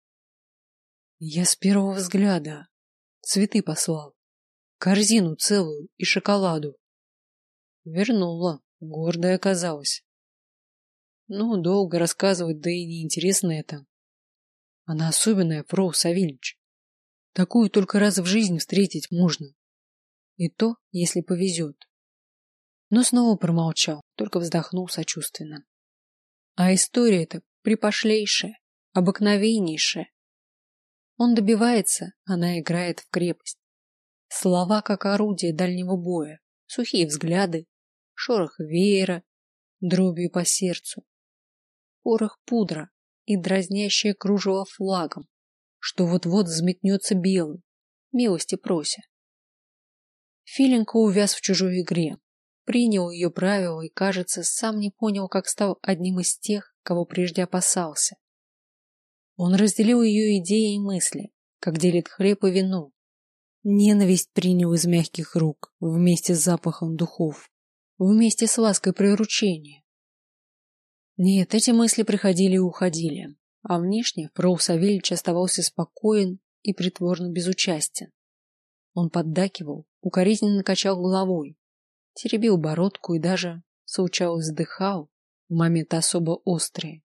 Я с первого взгляда цветы послал. Корзину целую и шоколаду. Вернула. Гордая оказалась. Ну, долго рассказывать, да и неинтересно это. Она особенная, фрау Савельич. Такую только раз в жизни встретить можно. И то, если повезет. Но снова промолчал, только вздохнул сочувственно. А история-то припошлейшая, обыкновеннейшая. Он добивается, она играет в крепость. Слова, как орудие дальнего боя, сухие взгляды, шорох веера, дробью по сердцу, порох пудра и дразнящее кружево флагом, что вот-вот взметнется белым, милости прося. Филенко увяз в чужой игре, принял ее правила и, кажется, сам не понял, как стал одним из тех, кого прежде опасался. Он разделил ее идеи и мысли, как делит хлеб и вино. Ненависть принял из мягких рук, вместе с запахом духов, вместе с лаской приручения. Нет, эти мысли приходили и уходили, а внешне фрау Савельич оставался спокоен и притворно безучастен. Он поддакивал, укоризненно качал головой, теребил бородку и даже, случалось, вздыхал в моменты особо острые.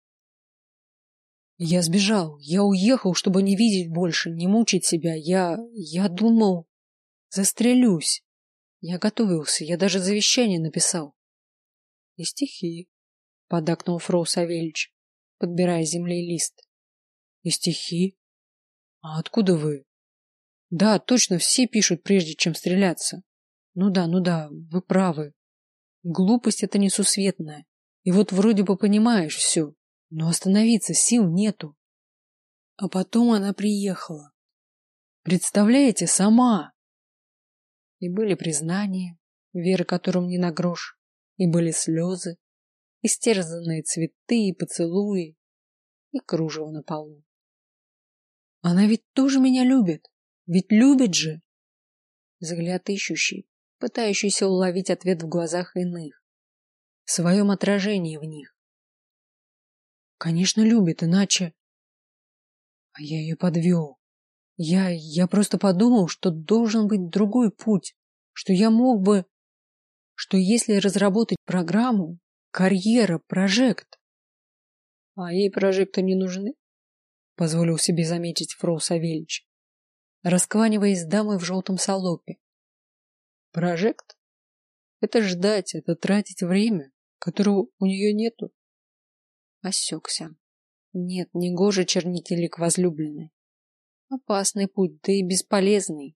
Я сбежал, я уехал, чтобы не видеть больше, не мучить себя. Я думал, застрелюсь. Я готовился, я даже завещание написал. И стихи, поддакнул фрау Савельич, подбирая с земли лист. И стихи? А откуда вы? Да, точно, все пишут, прежде чем стреляться. Ну да, вы правы. Глупость это несусветная. И вот вроде бы понимаешь все. Но остановиться сил нету. А потом она приехала. Представляете, сама. И были признания, веры которым не на грош, и были слезы, истерзанные цветы и поцелуи, и кружево на полу. Она ведь тоже меня любит. Ведь любит же. Взгляд ищущий, пытающийся уловить ответ в глазах иных, в своем отражении в них. Конечно, любит, иначе... А я ее подвел. Я просто подумал, что должен быть другой путь, что я мог бы... Что если разработать программу, карьера, прожект... А ей прожекты не нужны, позволил себе заметить фрау Савельич, раскланиваясь с дамой в желтом салопе. Прожект? Это ждать, это тратить время, которого у нее нету. Осекся. Нет, не гоже чернить лик возлюбленной. Опасный путь, да и бесполезный.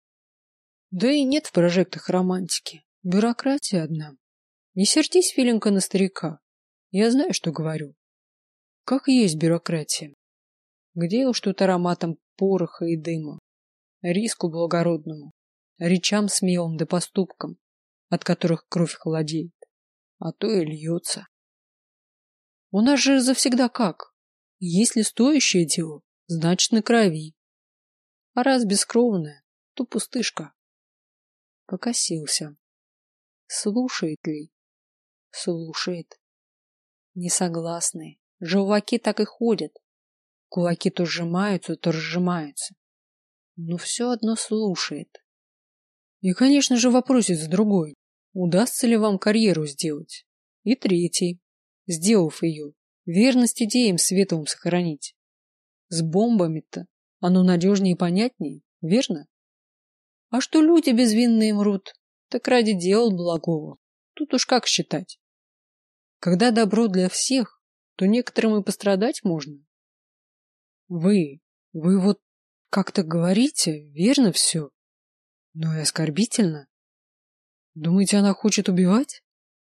Да и нет в прожектах романтики. Бюрократия одна. Не сердись, Филенко, на старика. Я знаю, что говорю. Как есть бюрократия. Где уж тут ароматом пороха и дыма, риску благородному, речам смелым да поступкам, от которых кровь холодеет, а то и льется. У нас же завсегда как? Если стоящее дело, значит на крови. А раз бескровное, то пустышка. Покосился. Слушает ли? Слушает. Несогласные. Желваки так и ходят. Кулаки то сжимаются, то разжимаются. Но все одно слушает. И, конечно же, вопросец другой. Удастся ли вам карьеру сделать? И третий. Сделав ее, верность идеям световым сохранить. С бомбами-то оно надежнее и понятнее, верно? А что люди безвинные мрут, так ради дела благого. Тут уж как считать. Когда добро для всех, то некоторым и пострадать можно. Вы вот как-то говорите, верно все, но и оскорбительно. Думаете, она хочет убивать?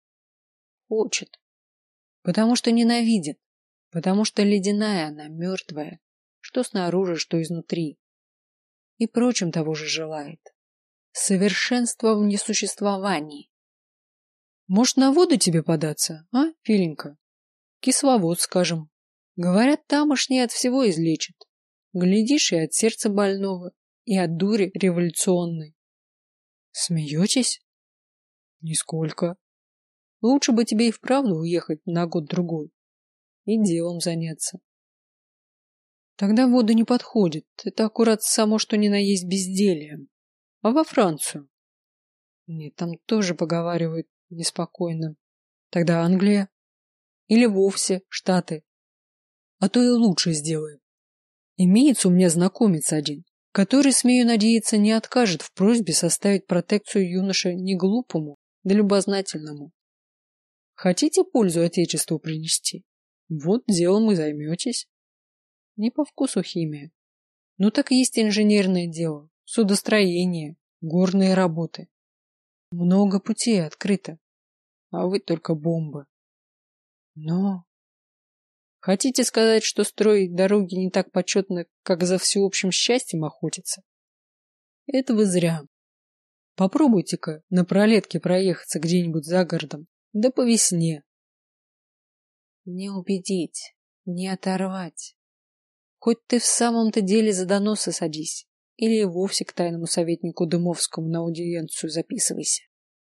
Хочет. Потому что ненавидит. Потому что ледяная она, мертвая. Что снаружи, что изнутри. И прочим того же желает. Совершенство в несуществовании. Может, на воду тебе податься, а, Филенька? Кисловод, скажем. Говорят, тамошние от всего излечат. Глядишь, и от сердца больного, и от дури революционной. Смеетесь? Нисколько. Лучше бы тебе и вправду уехать на год-другой и делом заняться. Тогда вода не подходит. Это аккурат само, что ни на есть безделье. А во Францию? Нет, там тоже поговаривают неспокойно. Тогда Англия. Или вовсе Штаты. А то и лучше сделаем. Имеется у меня знакомец один, который, смею надеяться, не откажет в просьбе составить протекцию юноше не глупому, да любознательному. Хотите пользу Отечеству принести? Вот делом и займетесь. Не по вкусу химия. Ну так есть инженерное дело, судостроение, горные работы. Много путей открыто, а вы только бомбы. Но... Хотите сказать, что строить дороги не так почетно, как за всеобщим счастьем охотиться? Это вы зря. Попробуйте-ка на пролетке проехаться где-нибудь за городом, да по весне. Не убедить, не оторвать. Хоть ты в самом-то деле за доносы садись, или вовсе к тайному советнику Дымовскому на аудиенцию записывайся.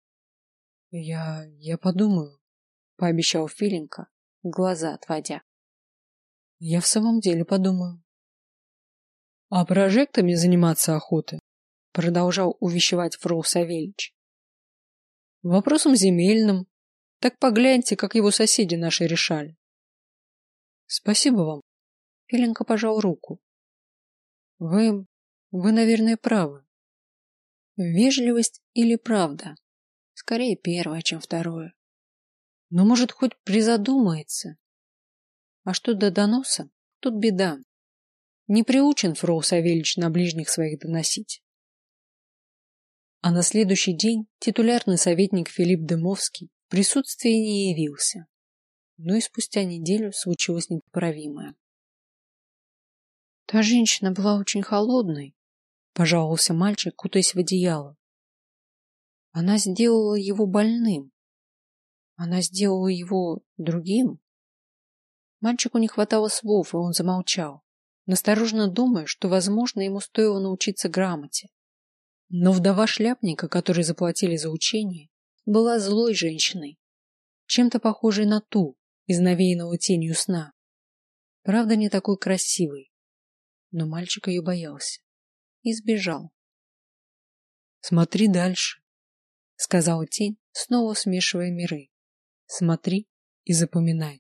Я подумаю, пообещал Филенко, глаза отводя. Я в самом деле подумаю. А прожектами заниматься охоты, продолжал увещевать Фрол Савельич. Вопросом земельным. Так погляньте, как его соседи наши решали. Спасибо вам. Филенко пожал руку. Вы, наверное, правы. Вежливость или правда? Скорее первое, чем второе. Но, может, хоть призадумается. А что до доноса, тут беда. Не приучен Фрол Савельич на ближних своих доносить. А на следующий день титулярный советник Филипп Дымовский в присутствии не явился. Но и спустя неделю случилось непоправимое. Та женщина была очень холодной, пожаловался мальчик, кутаясь в одеяло. Она сделала его больным. Она сделала его другим. Мальчику не хватало слов, и он замолчал, настороженно думая, что, возможно, ему стоило научиться грамоте. Но вдова шляпника, которой заплатили за учение, была злой женщиной, чем-то похожей на ту, из навеянного тенью сна. Правда, не такой красивой, но мальчик ее боялся и сбежал. «Смотри дальше», — сказала тень, снова смешивая миры. «Смотри и запоминай».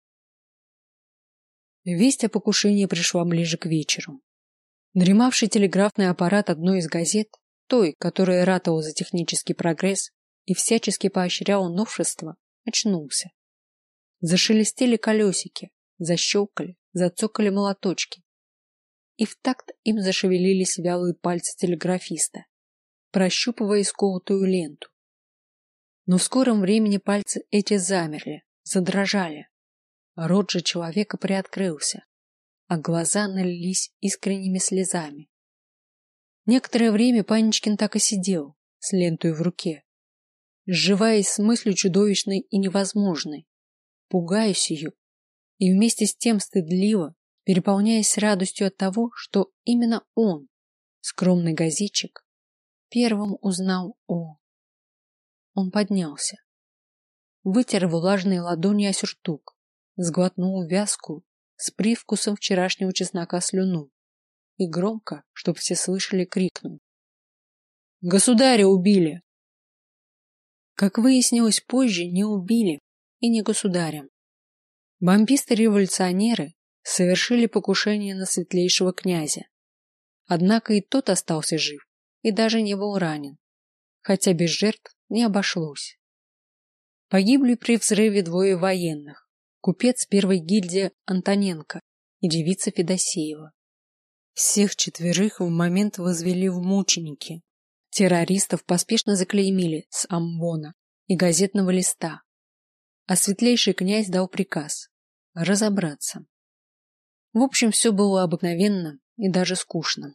Весть о покушении пришла ближе к вечеру. Дремавший телеграфный аппарат одной из газет, той, которая ратовала за технический прогресс и всячески поощряла новшества, очнулся. Зашелестели колесики, защелкали, зацокали молоточки. И в такт им зашевелились вялые пальцы телеграфиста, прощупывая исколотую ленту. Но в скором времени пальцы эти замерли, задрожали. Рот же человека приоткрылся, а глаза налились искренними слезами. Некоторое время Паничкин так и сидел, с лентой в руке, сживаясь с мыслью чудовищной и невозможной, пугаясь ее, и вместе с тем стыдливо, переполняясь радостью от того, что именно он, скромный газетчик, первым узнал о... Он поднялся, вытер влажные ладони о сюртук, сглотнул вязкую, с привкусом вчерашнего чеснока слюну и громко, чтоб все слышали, крикнул: «Государя убили!» Как выяснилось позже, не убили и не государя. Бомбисты-революционеры совершили покушение на светлейшего князя. Однако и тот остался жив и даже не был ранен, хотя без жертв не обошлось. Погибли при взрыве двое военных: купец первой гильдии Антоненко и девица Федосеева. Всех четверых в момент возвели в мученики. Террористов поспешно заклеймили с амвона и газетного листа, а светлейший князь дал приказ разобраться. В общем, все было обыкновенно и даже скучно.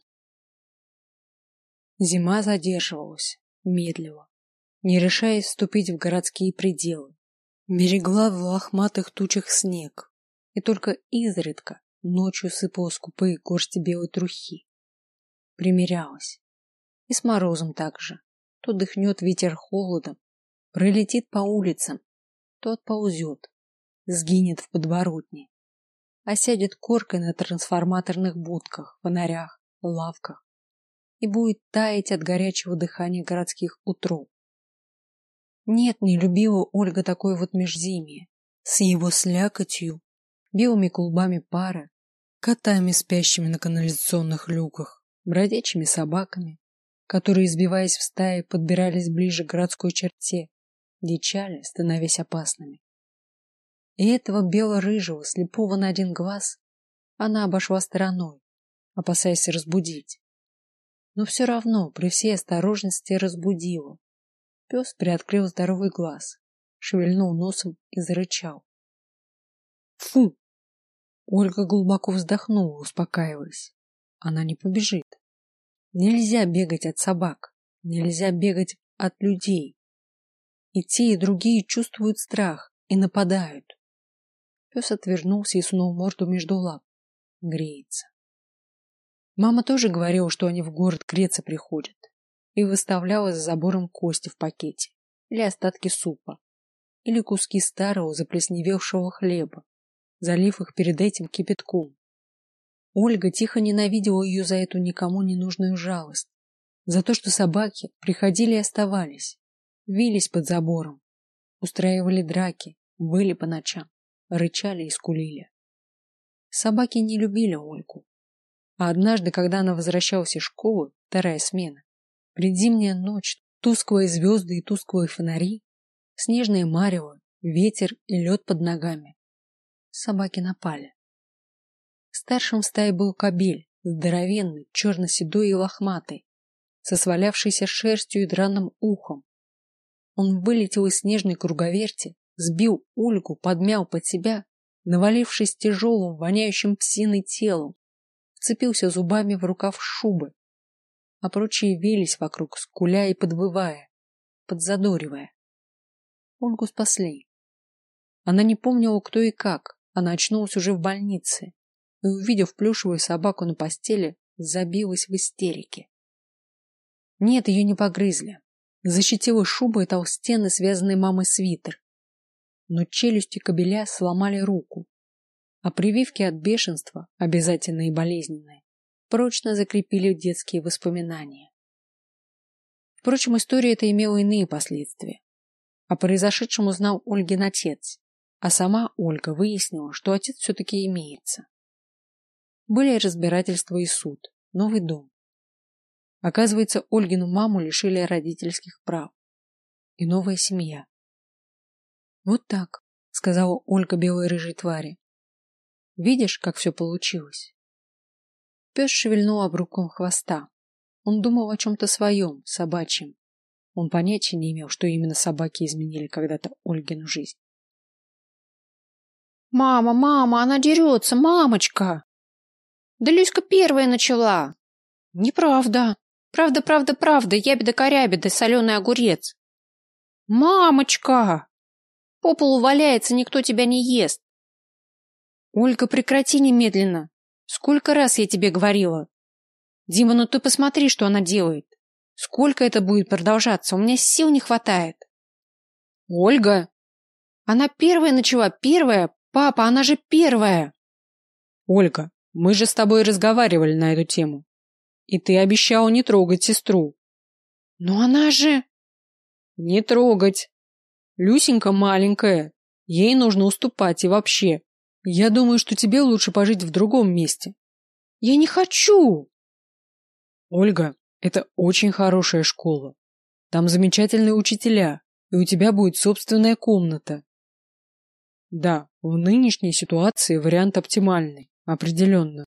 Зима задерживалась, медлила, не решаясь вступить в городские пределы. Берегла в лохматых тучах снег, и только изредка ночью сыпала скупые горсти белой трухи. примирялась. И с морозом также. То дыхнет ветер холодом, пролетит по улицам, то отползет, сгинет в подворотне, а сядет коркой на трансформаторных будках, фонарях, лавках и будет таять от горячего дыхания городских утров. Нет, не любила Ольга такое вот межзимье, с его слякотью, белыми клубами пара, котами, спящими на канализационных люках, бродячими собаками, которые, сбиваясь в стаи, подбирались ближе к городской черте, дичали, становясь опасными. И этого бело-рыжего, слепого на один глаз, она обошла стороной, опасаясь разбудить. Но все равно при всей осторожности разбудила. Пес приоткрыл здоровый глаз, шевельнул носом и зарычал. Фу! Ольга глубоко вздохнула, успокаиваясь. Она не побежит. Нельзя бегать от собак, нельзя бегать от людей. И те, и другие чувствуют страх и нападают. Пес отвернулся и сунул морду между лап. Греется. Мама тоже говорила, что они в город греться приходят, и выставляла за забором кости в пакете, или остатки супа, или куски старого заплесневевшего хлеба, залив их перед этим кипятком. Ольга тихо ненавидела ее за эту никому не нужную жалость, за то, что собаки приходили и оставались, вились под забором, устраивали драки, выли по ночам, рычали и скулили. Собаки не любили Ольгу. А однажды, когда она возвращалась из школы, вторая смена, предзимняя ночь, тусклые звезды и тусклые фонари, снежное марево, ветер и лед под ногами, собаки напали. Старшим в стае был кобель, здоровенный, черно-седой и лохматый, со свалявшейся шерстью и драным ухом. Он вылетел из снежной круговерти, сбил Ольгу, подмял под себя, навалившись тяжелым, воняющим псиной телом, вцепился зубами в рукав шубы, а прочие вились вокруг, скуля и подвывая, подзадоривая. Ольгу спасли. Она не помнила, кто и как. Она очнулась уже в больнице и, увидев плюшевую собаку на постели, забилась в истерике. Нет, ее не погрызли. Защитила шуба и толстенный, связанный мамой свитер. Но челюсти кобеля сломали руку, а прививки от бешенства, обязательные и болезненные, прочно закрепили детские воспоминания. Впрочем, история эта имела иные последствия. О произошедшем узнал Ольгин отец, а сама Ольга выяснила, что отец все-таки имеется. Были разбирательства и суд, новый дом. Оказывается, Ольгину маму лишили родительских прав. И новая семья. Вот так, сказала Ольга белой рыжей твари. Видишь, как все получилось? Пес шевельнул обрубком хвоста. Он думал о чем-то своем, собачьем. Он понятия не имел, что именно собаки изменили когда-то Ольгину жизнь. Мама, мама, она дерется, мамочка! Да Люська первая начала. Неправда. Правда, правда, правда, ябеда-корябеда, соленый огурец. Мамочка! По полу валяется, никто тебя не ест. Ольга, прекрати немедленно. Сколько раз я тебе говорила? Дима, ну ты посмотри, что она делает. Сколько это будет продолжаться? У меня сил не хватает. Ольга! Она первая начала, первая. Папа, она же первая. Ольга, мы же с тобой разговаривали на эту тему. И ты обещала не трогать сестру. Но она же... Не трогать. Люсенька маленькая. Ей нужно уступать и вообще. Я думаю, что тебе лучше пожить в другом месте. Я не хочу. Ольга, это очень хорошая школа. Там замечательные учителя, и у тебя будет собственная комната. Да, в нынешней ситуации вариант оптимальный, определенно.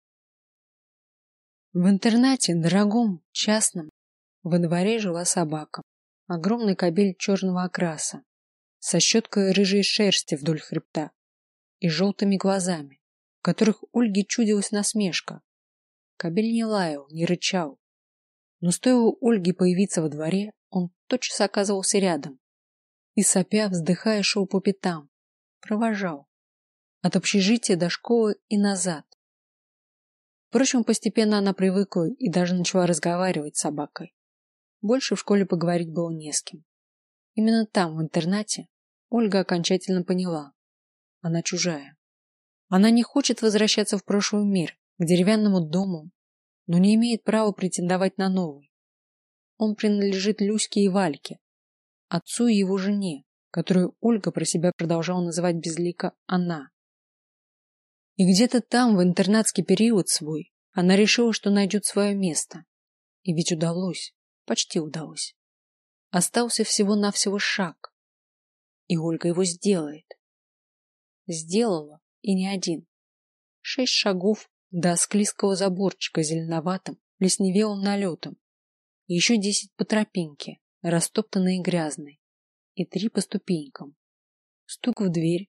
В интернате, дорогом, частном, во дворе жила собака. Огромный кобель черного окраса, со щеткой рыжей шерсти вдоль хребта и желтыми глазами, в которых Ольге чудилась насмешка. Кобель не лаял, не рычал. Но стоило Ольге появиться во дворе, он тотчас оказывался рядом. И, сопя, вздыхая, шел по пятам. Провожал. От общежития до школы и назад. Впрочем, постепенно она привыкла и даже начала разговаривать с собакой. Больше в школе поговорить было не с кем. Именно там, в интернате, Ольга окончательно поняла. Она чужая. Она не хочет возвращаться в прошлый мир, к деревянному дому, но не имеет права претендовать на новый. Он принадлежит Люське и Вальке, отцу и его жене, которую Ольга про себя продолжала называть безлико «она». И где-то там, в интернатский период свой, она решила, что найдет свое место. И ведь удалось, почти удалось. Остался всего-навсего шаг. И Ольга его сделает. Сделала, и не один. 6 шагов до склизкого заборчика зеленоватым, плесневелым налетом. И еще 10 по тропинке, растоптанной и грязной. И 3 по ступенькам. Стук в дверь.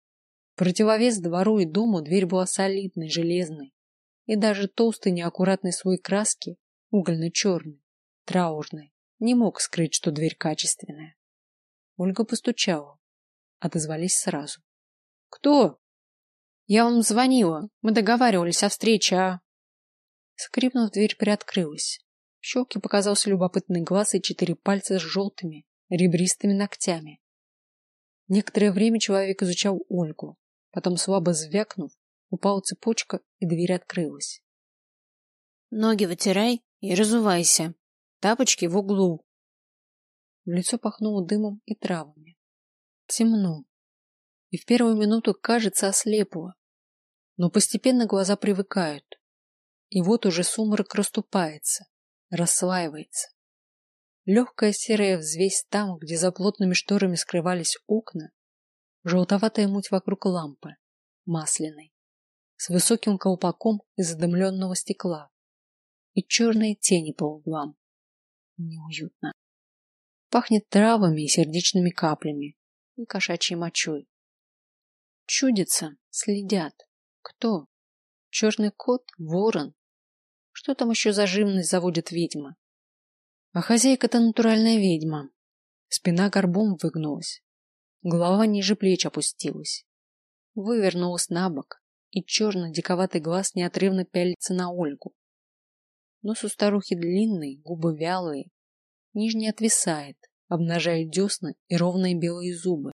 В противовес двору и дому дверь была солидной, железной. И даже толстый неаккуратный слой краски, угольно-черный, траурный, не мог скрыть, что дверь качественная. Ольга постучала. Отозвались сразу. «Кто?» «Я вам звонила. Мы договаривались о встрече, а...» Скрипнув, дверь приоткрылась. В щелке показался любопытный глаз и 4 пальца с желтыми, ребристыми ногтями. Некоторое время человек изучал Ольгу. Потом, слабо звякнув, упала цепочка, и дверь открылась. «Ноги вытирай и разувайся. Тапочки в углу». В лицо пахнуло дымом и травами. Темно. И в первую минуту, кажется, ослепла. Но постепенно глаза привыкают. И вот уже сумрак расступается, расслаивается. Легкая серая взвесь там, где за плотными шторами скрывались окна, желтоватая муть вокруг лампы, масляной, с высоким колпаком из задымленного стекла, и черные тени по углам. Неуютно. Пахнет травами и сердечными каплями, и кошачьей мочой. Чудится, следят. Кто? Черный кот? Ворон? Что там еще за живность заводит ведьма? А хозяйка-то натуральная ведьма. Спина горбом выгнулась. Голова ниже плеч опустилась. Вывернулась на бок, и черный диковатый глаз неотрывно пялится на Ольгу. Нос у старухи длинный, губы вялые. Нижний отвисает, обнажая десны и ровные белые зубы.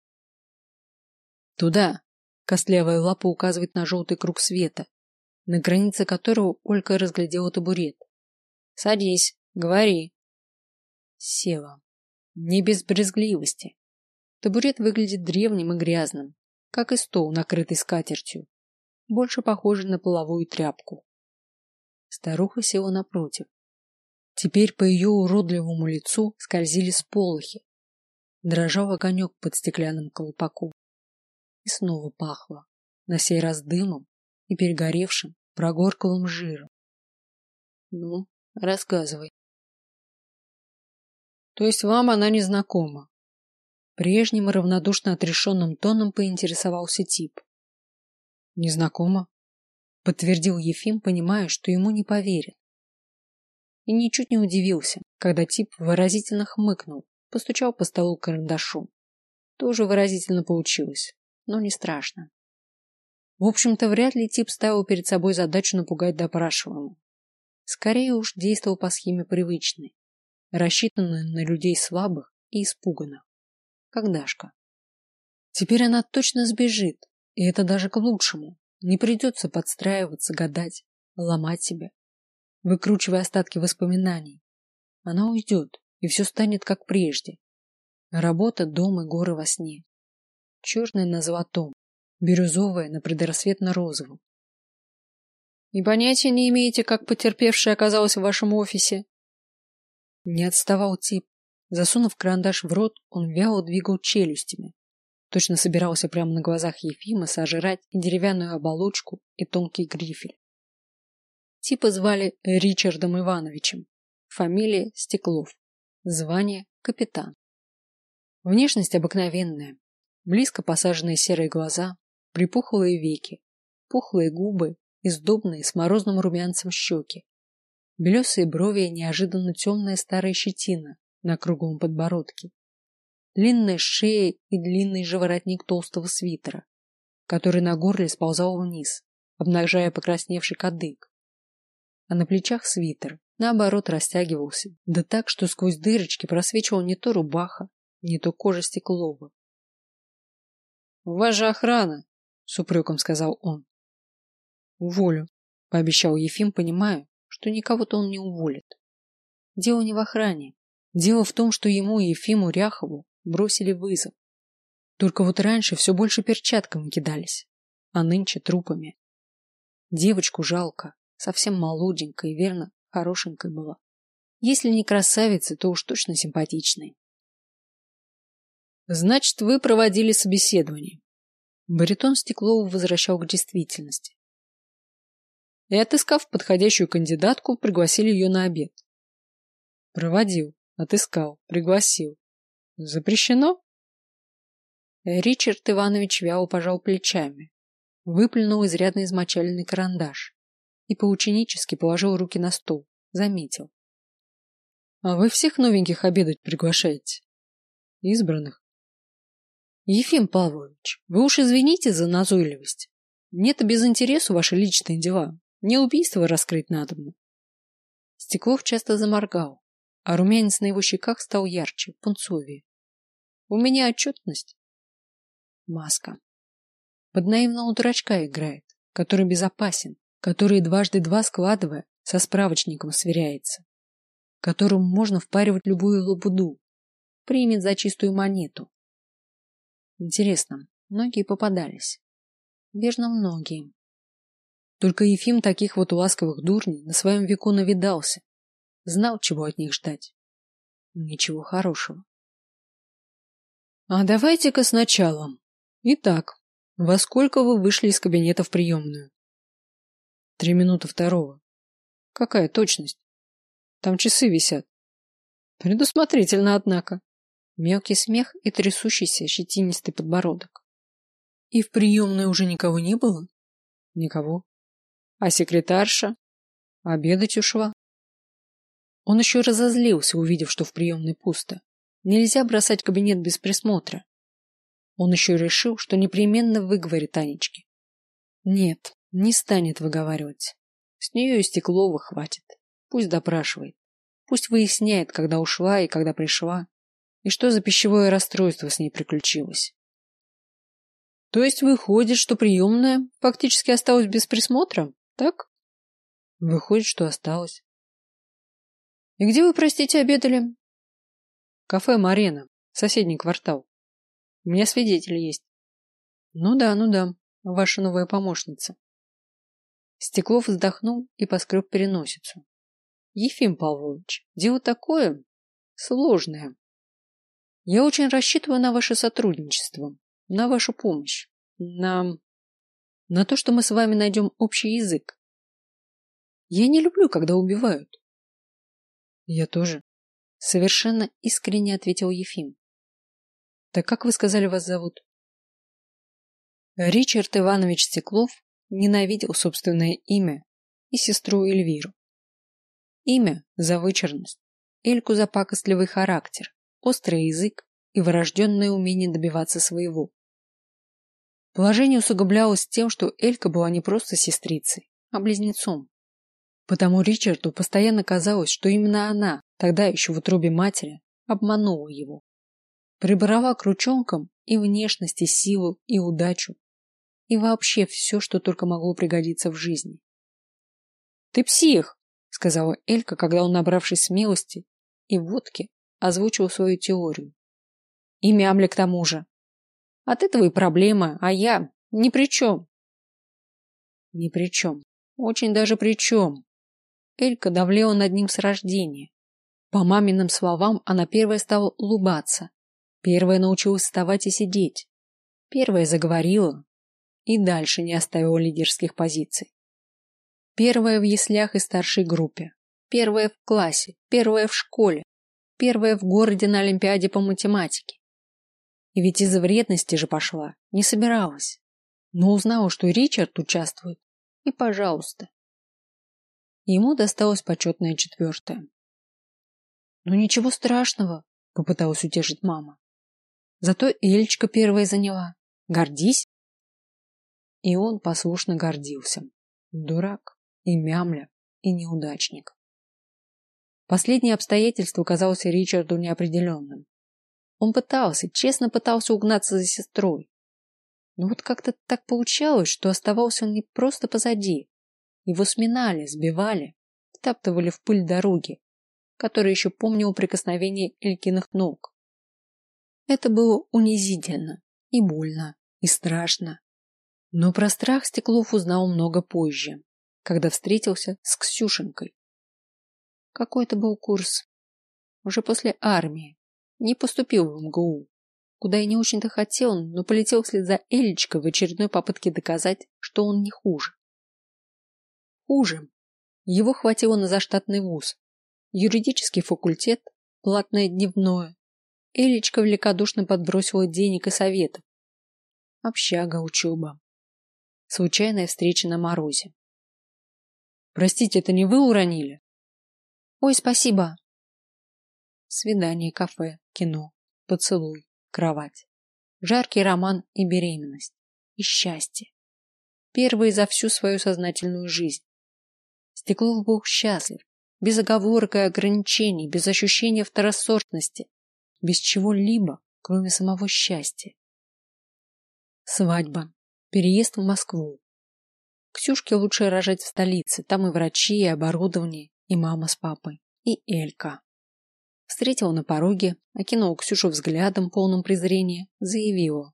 «Туда!» — костлявая лапа указывает на желтый круг света, на границе которого Ольга разглядела табурет. «Садись, говори!» Села. Не без брезгливости. Табурет выглядит древним и грязным, как и стол, накрытый скатертью, больше похожий на половую тряпку. Старуха села напротив. Теперь по ее уродливому лицу скользили сполохи. Дрожал огонек под стеклянным колпаком. И снова пахло, на сей раз дымом и перегоревшим, прогорклым жиром. Ну, рассказывай. То есть вам она не знакома? Прежним и равнодушно отрешенным тоном поинтересовался тип. Незнакома, подтвердил Ефим, понимая, что ему не поверят. И ничуть не удивился, когда тип выразительно хмыкнул, постучал по столу карандашом. Тоже выразительно получилось, но не страшно. В общем-то, вряд ли тип ставил перед собой задачу напугать допрашиваемого. Скорее уж действовал по схеме привычной, рассчитанной на людей слабых и испуганных, как Дашка. Теперь она точно сбежит, и это даже к лучшему. Не придется подстраиваться, гадать, ломать себя, выкручивая остатки воспоминаний. Она уйдет, и все станет как прежде. Работа, дом и горы во сне. Черное на золотом, бирюзовое на предрассветно-розовом. И понятия не имеете, как потерпевшая оказалась в вашем офисе? Не отставал тип. Засунув карандаш в рот, он вяло двигал челюстями. Точно собирался прямо на глазах Ефима сожрать и деревянную оболочку, и тонкий грифель. Типа звали Ричардом Ивановичем. Фамилия Стеклов. Звание капитан. Внешность обыкновенная. Близко посаженные серые глаза, припухлые веки, пухлые губы и сдобные с морозным румянцем щеки. Белесые брови и неожиданно темная старая щетина на круглом подбородке. Длинная шея и длинный же воротник толстого свитера, который на горле сползал вниз, обнажая покрасневший кадык. а на плечах свитер, наоборот, растягивался, да так, что сквозь дырочки просвечивал не то рубаха, не то кожа Стеклова. — У вас же охрана, — с упреком сказал он. — Уволю, — пообещал Ефим, понимая, что никого-то он не уволит. Дело не в охране. Дело в том, что ему, Ефиму Ряхову, бросили вызов. Только вот раньше все больше перчатками кидались, а нынче трупами. Девочку жалко, совсем молоденькая и, верно, хорошенькая была. Если не красавица, то уж точно симпатичная. Значит, вы проводили собеседование. Баритон Стеклова возвращал к действительности. И, отыскав подходящую кандидатку, пригласили ее на обед. Проводил, отыскал, пригласил. Запрещено? Ричард Иванович вяло пожал плечами, выплюнул изрядно измочаленный карандаш и поученически положил руки на стол, заметил. — А вы всех новеньких обедать приглашаете? — Избранных. — Ефим Павлович, вы уж извините за назойливость. Мне-то без интересу ваши личные дела. Мне убийство раскрыть надобно. Стеклов часто заморгал, а румянец на его щеках стал ярче, пунцовее. У меня отчетность. Маска. Под наивного дурачка играет, который безопасен, который дважды два складывая, со справочником сверяется, которому можно впаривать любую лабуду, примет за чистую монету. Интересно, многие попадались? Верно, многие. Только Ефим таких вот ласковых дурней на своем веку навидался, знал, чего от них ждать. Ничего хорошего. А давайте-ка сначала. Итак, во сколько вы вышли из кабинета в приемную? 3 минуты второго. Какая точность? Там часы висят. Предусмотрительно, однако. Мелкий смех и трясущийся щетинистый подбородок. И в приемной уже никого не было? Никого. А секретарша? Обедать ушла. Он еще разозлился, увидев, что в приемной пусто. Нельзя бросать кабинет без присмотра. Он еще решил, что непременно выговорит Анечке. Нет, не станет выговаривать. С нее и Стеклова хватит. Пусть допрашивает. Пусть выясняет, когда ушла и когда пришла, и что за пищевое расстройство с ней приключилось. То есть выходит, что приемная фактически осталась без присмотра, так? Выходит, что осталась. И где вы, простите, обедали? Кафе «Марена», соседний квартал. У меня свидетель есть. Ну да, ваша новая помощница. Стеклов вздохнул и поскреб переносицу. Ефим Павлович, дело такое сложное. Я очень рассчитываю на ваше сотрудничество, на вашу помощь, на то, что мы с вами найдем общий язык. Я не люблю, когда убивают. Я тоже. Совершенно искренне ответил Ефим. Так как вы сказали, вас зовут? Ричард Иванович Стеклов ненавидел собственное имя и сестру Эльвиру. Имя за вычурность, Эльку за пакостливый характер, острый язык и врожденное умение добиваться своего. Положение усугублялось тем, что Элька была не просто сестрицей, а близнецом. Потому Ричарду постоянно казалось, что именно она, тогда еще в утробе матери, обманула его. Прибрала к ручонкам и внешность, и силу, и удачу, и вообще все, что только могло пригодиться в жизни. — Ты псих! — сказала Элька, когда он, набравшись смелости и водки, озвучил свою теорию. — И мямля к тому же. От этого и проблема, а я ни при чем. — Ни при чем. Очень даже при чем. Элька давлела над ним с рождения. По маминым словам, она первая стала улыбаться, первая научилась вставать и сидеть, первая заговорила и дальше не оставила лидерских позиций. Первая в яслях и старшей группе, первая в классе, первая в школе, первая в городе на олимпиаде по математике. И ведь из-за вредности же пошла, не собиралась, но узнала, что Ричард участвует, и пожалуйста. Ему досталось почетное 4. Ну ничего страшного, попыталась утешить мама. Зато Элечка первая заняла. Гордись. И он послушно гордился. Дурак и мямля. и неудачник. Последнее обстоятельство казалось Ричарду неопределенным. Он честно пытался угнаться за сестрой. Но вот как-то так получалось, что оставался он не просто позади. Его сминали, сбивали, втаптывали в пыль дороги, который еще помнил прикосновение Элькиных ног. Это было унизительно, и больно, и страшно. Но про страх Стеклов узнал много позже, когда встретился с Ксюшенькой. Какой это был курс? Уже после армии. Не поступил в МГУ, куда и не очень-то хотел, но полетел вслед за Элечкой в очередной попытке доказать, что он не хуже. Хуже. Его хватило на заштатный вуз, юридический факультет, платное дневное. Элечка великодушно подбросила денег и советов. Общага, учеба. Случайная встреча на морозе. Простите, это не вы уронили? Ой, спасибо. Свидание, кафе, кино, поцелуй, кровать. Жаркий роман и беременность. И счастье. Первый за всю свою сознательную жизнь. Стеклов был счастлив, без оговорок и ограничений, без ощущения второсортности, без чего-либо, кроме самого счастья. Свадьба. Переезд в Москву. Ксюшке лучше рожать в столице, там и врачи, и оборудование, и мама с папой, и Элька. Встретила на пороге, окинула Ксюшу взглядом, полным презрения, заявила: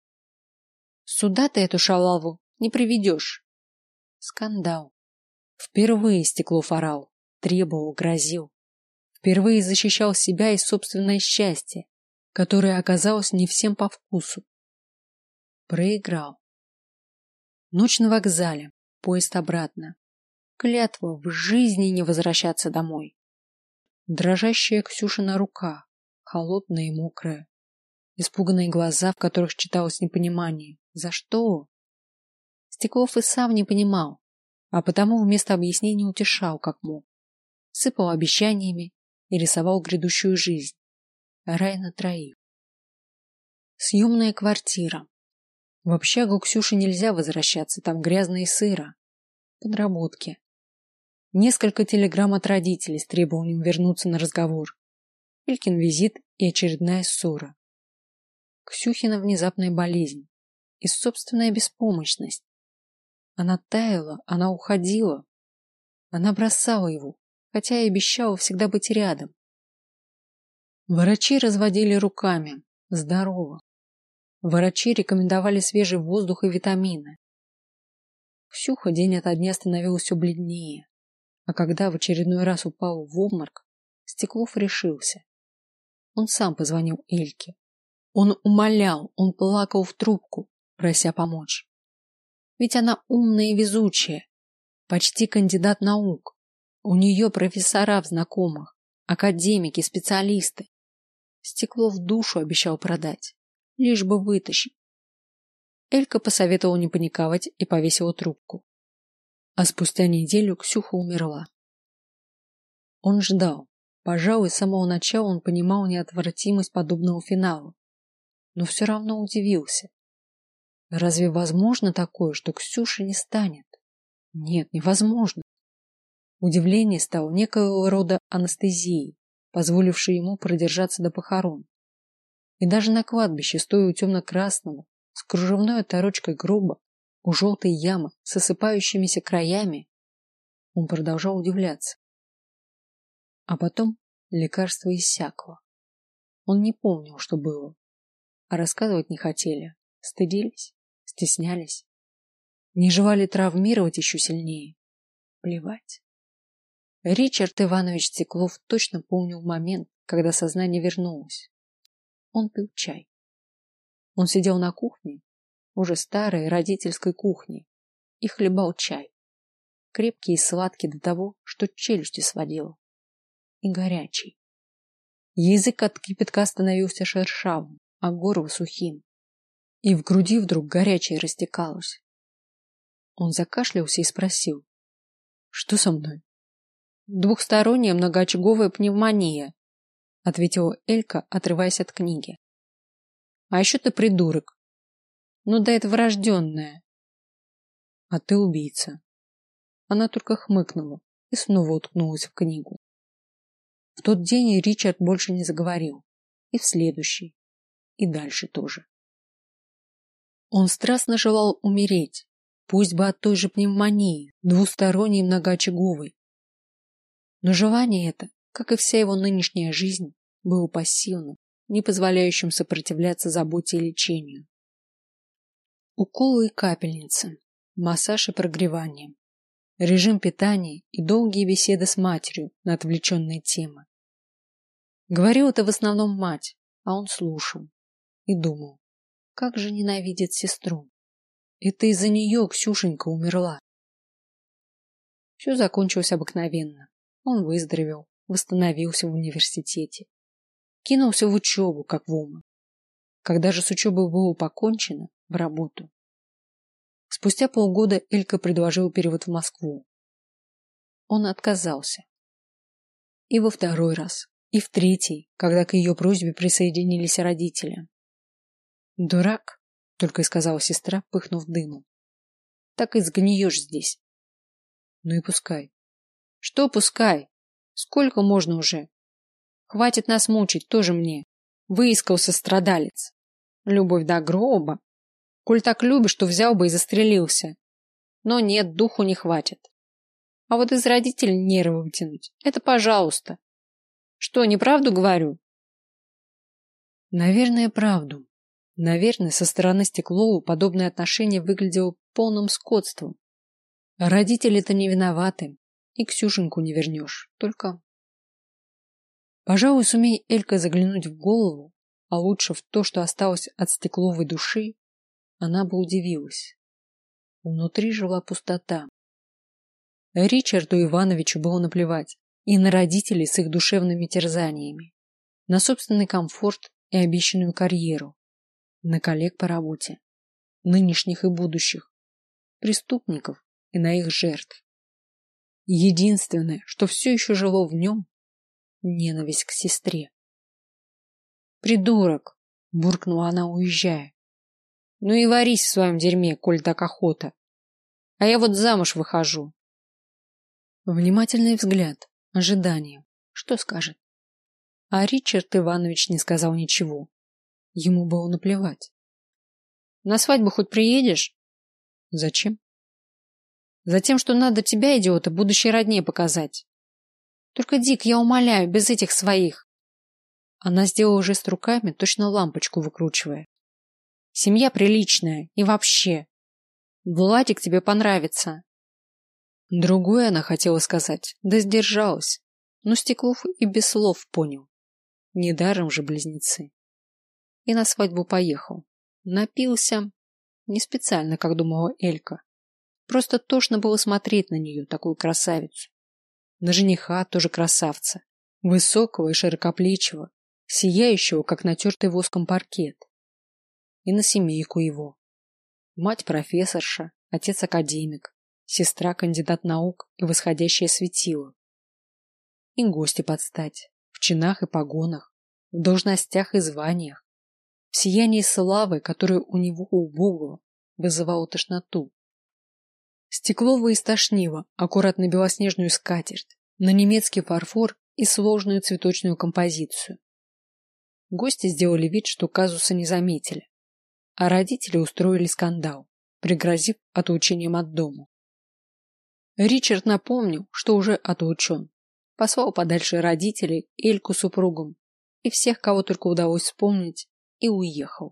«Сюда ты эту шалаву не приведешь». Скандал. Впервые Стеклов орал, требовал, грозил. Впервые защищал себя и собственное счастье, которое оказалось не всем по вкусу. Проиграл. Ночь на вокзале, поезд обратно. Клятва в жизни не возвращаться домой. Дрожащая Ксюшина рука, холодная и мокрая. Испуганные глаза, в которых читалось непонимание. За что? Стеклов и сам не понимал, а потому вместо объяснений утешал, как мог. Сыпал обещаниями и рисовал грядущую жизнь. Рай на троих. Съемная квартира. В общагу Ксюше нельзя возвращаться, там грязно и сыро. Подработки. Несколько телеграмм от родителей с требованием вернуться на разговор. Элькин визит и очередная ссора. Ксюхина внезапная болезнь и собственная беспомощность. Она таяла, она уходила. Она бросала его, хотя и обещала всегда быть рядом. Врачи разводили руками. Здорово. Врачи рекомендовали свежий воздух и витамины. Ксюха день ото дня становилась все бледнее. А когда в очередной раз упал в обморок, Стеклов решился. Он сам позвонил Эльке. Он умолял, он плакал в трубку, прося помочь. Ведь она умная и везучая, почти кандидат наук. У нее профессора в знакомых, академики, специалисты. Стеклов душу обещал продать, лишь бы вытащить. Элька посоветовала не паниковать и повесила трубку. А спустя неделю Ксюха умерла. Он ждал. Пожалуй, с самого начала он понимал неотвратимость подобного финала. Но все равно удивился. Разве возможно такое, что Ксюши не станет? Нет, невозможно. Удивление стало некоего рода анестезией, позволившей ему продержаться до похорон. И даже на кладбище, стоя у темно-красного, с кружевной оторочкой гроба, у желтой ямы с осыпающимися краями, он продолжал удивляться. А потом лекарство иссякло. Он не помнил, что было, а рассказывать не хотели, стыдились, стеснялись, не желали травмировать еще сильнее. Плевать. Ричард Иванович Стеклов точно помнил момент, когда сознание вернулось. Он пил чай. Он сидел на кухне, уже старой родительской кухне, и хлебал чай. Крепкий и сладкий до того, что челюсти сводило. И горячий. Язык от кипятка становился шершавым, а горло сухим. И в груди вдруг горячее растекалось. Он закашлялся и спросил: «Что со мной?» «Двухсторонняя многоочаговая пневмония», — ответила Элька, отрываясь от книги. «А еще ты придурок. Ну да это врожденное». «А ты убийца». Она только хмыкнула, и снова уткнулась в книгу. В тот день Ричард больше не заговорил. И в следующий. И дальше тоже. Он страстно желал умереть, пусть бы от той же пневмонии, двусторонней и многоочаговой. Но желание это, как и вся его нынешняя жизнь, было пассивным, не позволяющим сопротивляться заботе и лечению. Уколы и капельницы, массаж и прогревание, режим питания и долгие беседы с матерью на отвлеченные темы. Говорила это в основном мать, а он слушал и думал, как же ненавидит сестру. Это из-за нее Ксюшенька умерла. Все закончилось обыкновенно. Он выздоровел, восстановился в университете. Кинулся в учебу, как вома. Когда же с учебой было покончено, в работу. Спустя полгода Элька предложила перевод в Москву. Он отказался. И во второй раз, и в третий, когда к ее просьбе присоединились родители. «Дурак», — только и сказала сестра, пыхнув дымом. «Так и сгниешь здесь». «Ну и пускай». «Что пускай? Сколько можно уже? Хватит нас мучить, тоже мне. Выискался страдалец. Любовь до гроба. Коль так любишь, то взял бы и застрелился. Но нет, духу не хватит. А вот из родителей нервы вытянуть — это пожалуйста. Что, неправду говорю?» Наверное, правду. Наверное, со стороны Стеклову подобное отношение выглядело полным скотством. Родители-то не виноваты, и Ксюшеньку не вернешь. Только... Пожалуй, сумей Элька заглянуть в голову, а лучше в то, что осталось от Стекловой души, она бы удивилась. Внутри жила пустота. Ричарду Ивановичу было наплевать и на родителей с их душевными терзаниями, на собственный комфорт и обещанную карьеру, на коллег по работе, нынешних и будущих, преступников и на их жертв. Единственное, что все еще жило в нем — ненависть к сестре. «Придурок!» — буркнула она, уезжая. «Ну и варись в своем дерьме, коль так охота. А я вот замуж выхожу». Внимательный взгляд, ожидание. Что скажет? А Ричард Иванович не сказал ничего. Ему было наплевать. «На свадьбу хоть приедешь?» «Зачем?» «Затем, что надо тебя, идиота, будущей родне показать. Только, Дик, я умоляю, без этих своих». Она сделала жест руками, точно лампочку выкручивая. «Семья приличная и вообще. Владик тебе понравится». Другое она хотела сказать, да сдержалась. Но Стеклов и без слов понял. Недаром же близнецы. И на свадьбу поехал. Напился. Не специально, как думала Элька. Просто тошно было смотреть на нее, такую красавицу. На жениха тоже красавца. Высокого и широкоплечего, сияющего, как натертый воском паркет. И на семейку его. Мать профессорша, отец академик, сестра кандидат наук и восходящее светило. И гости подстать, в чинах и погонах, в должностях и званиях, в сиянии славы, которая у него убогого вызывала тошноту. Стеклова истошнило аккуратно белоснежную скатерть, на немецкий фарфор и сложную цветочную композицию. Гости сделали вид, что казуса не заметили, а родители устроили скандал, пригрозив отлучением от дома. Ричард напомнил, что уже отлучен, послал подальше родителей, Эльку с супругом и всех, кого только удалось вспомнить, и уехал.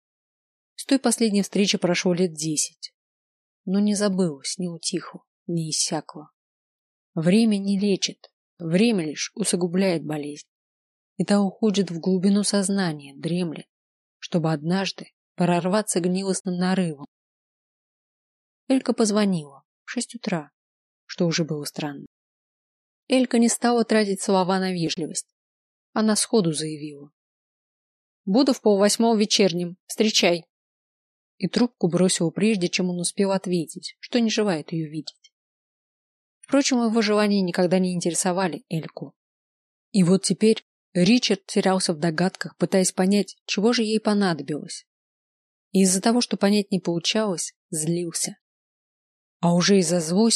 С той последней встречи прошло лет 10, но не забылось, не утихло, не иссякло. Время не лечит, время лишь усугубляет болезнь, и та уходит в глубину сознания, дремлет, чтобы однажды прорваться гнилостным нарывом. Элька позвонила в 6 утра, что уже было странно. Элька не стала тратить слова на вежливость. Она сходу заявила: «Буду в 7:30 вечерним. Встречай». И трубку бросила прежде, чем он успел ответить, что не желает ее видеть. Впрочем, его желания никогда не интересовали Эльку. И вот теперь Ричард терялся в догадках, пытаясь понять, чего же ей понадобилось. И из-за того, что понять не получалось, злился. А уже из-за злости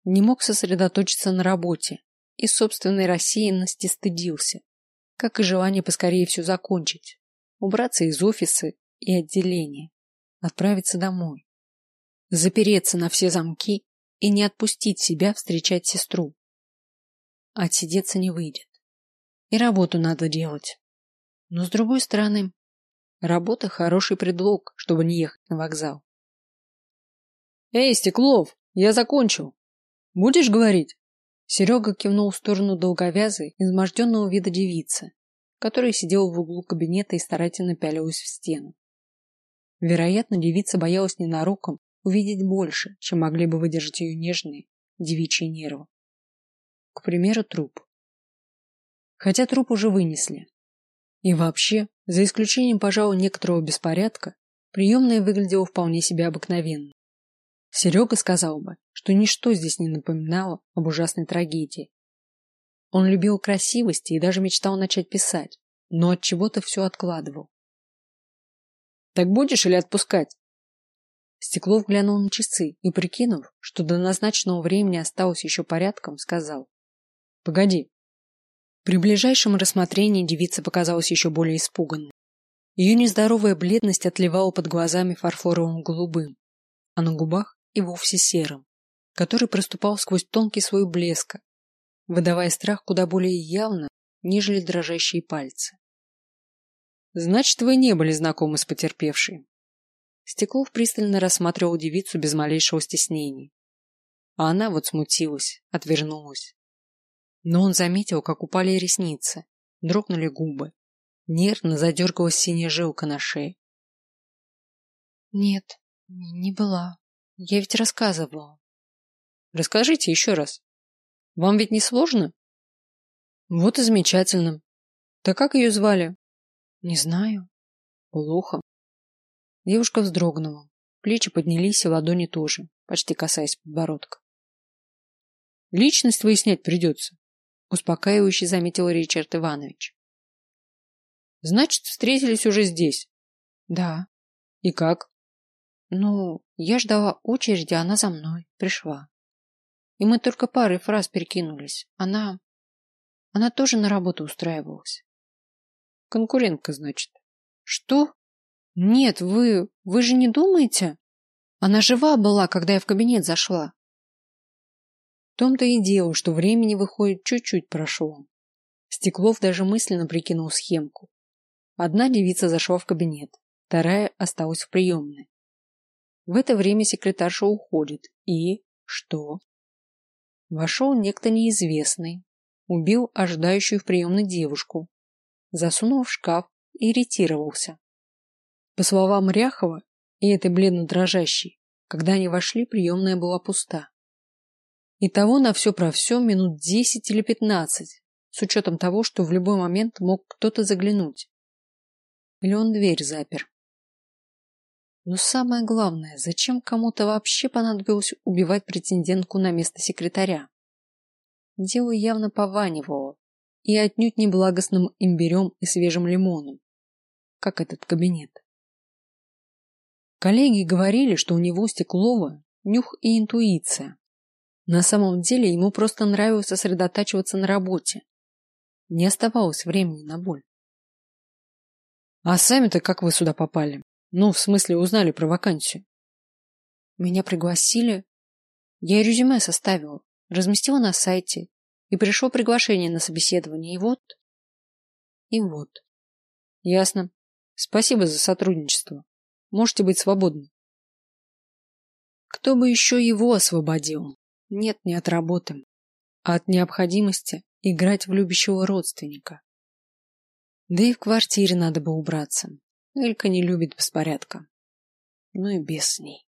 Не мог сосредоточиться на работе и собственной рассеянности стыдился, как и желание поскорее все закончить, убраться из офиса и отделения, отправиться домой, запереться на все замки и не отпустить себя встречать сестру. Отсидеться не выйдет. И работу надо делать. Но с другой стороны, работа хороший предлог, чтобы не ехать на вокзал. Эй, Стеклов, я закончил. Будешь говорить? Серега кивнул в сторону долговязой, изможденного вида девицы, которая сидела в углу кабинета и старательно пялилась в стену. Вероятно, девица боялась ненароком увидеть больше, чем могли бы выдержать ее нежные девичьи нервы. К примеру, труп. Хотя труп уже вынесли. И вообще, за исключением, пожалуй, некоторого беспорядка, приемная выглядела вполне себе обыкновенно. Серега сказал бы, что ничто здесь не напоминало об ужасной трагедии. Он любил красивости и даже мечтал начать писать, но от чего-то все откладывал. Так будешь или отпускать? Стеклов глянул на часы и, прикинув, что до назначенного времени осталось еще порядком, сказал: погоди. При ближайшем рассмотрении девица показалась еще более испуганной. Ее нездоровая бледность отливала под глазами фарфоровым голубым, а на губах и вовсе серым, который проступал сквозь тонкий слой блеска, выдавая страх куда более явно, нежели дрожащие пальцы. Значит, вы не были знакомы с потерпевшей. Стеклов пристально рассматривал девицу без малейшего стеснения. А она вот смутилась, отвернулась. Но он заметил, как упали ресницы, дрогнули губы, нервно задергалась синяя жилка на шее. Нет, не была. Я ведь рассказывала. Расскажите еще раз. Вам ведь не сложно? Вот и замечательно. Так как ее звали? Не знаю. Плохо. Девушка вздрогнула. Плечи поднялись, и ладони тоже, почти касаясь подбородка. Личность выяснять придется, успокаивающе заметил Ричард Иванович. Значит, встретились уже здесь? Да. И как? Ну, я ждала очереди, а она за мной пришла. И мы только парой фраз перекинулись. Она тоже на работу устраивалась. Конкурентка, значит. Что? Нет, вы же не думаете? Она жива была, когда я в кабинет зашла. В том-то и дело, что времени, выходит, чуть-чуть прошло. Стеклов даже мысленно прикинул схемку. Одна девица зашла в кабинет, вторая осталась в приемной. В это время секретарша уходит. И что? Вошел некто неизвестный, убил ожидающую в приемной девушку, засунул в шкаф и ретировался. По словам Ряхова и этой бледно дрожащей, когда они вошли, приемная была пуста. Итого на все про все минут 10 или 15, с учетом того, что в любой момент мог кто-то заглянуть. Или он дверь запер. Но самое главное, зачем кому-то вообще понадобилось убивать претендентку на место секретаря? Дело явно пованивало, и отнюдь не благостным имбирем и свежим лимоном, как этот кабинет. Коллеги говорили, что у него, Стеклова, нюх и интуиция. На самом деле ему просто нравилось сосредотачиваться на работе. Не оставалось времени на боль. А сами-то как вы сюда попали? Ну, в смысле, узнали про вакансию. Меня пригласили. Я резюме составила, разместила на сайте, и пришло приглашение на собеседование, и вот. Ясно. Спасибо за сотрудничество. Можете быть свободны. Кто бы еще его освободил? Нет, не от работы, а от необходимости играть в любящего родственника. Да и в квартире надо бы убраться. Элька не любит беспорядка. Ну и без с ней.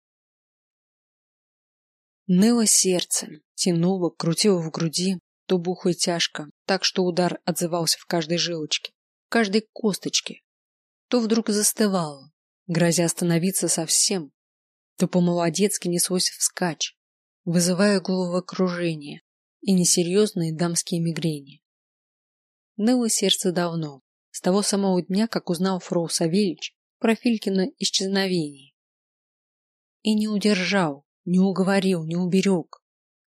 Ныло сердце, тянуло, крутило в груди, то бухо и тяжко, так что удар отзывался в каждой жилочке, в каждой косточке. То вдруг застывало, грозя остановиться совсем, то по-молодецки неслось вскачь, вызывая головокружение и несерьезные дамские мигрени. Ныло сердце давно, с того самого дня, как узнал фрау Савельич про Филькино исчезновение. И не удержал, не уговорил, не уберег.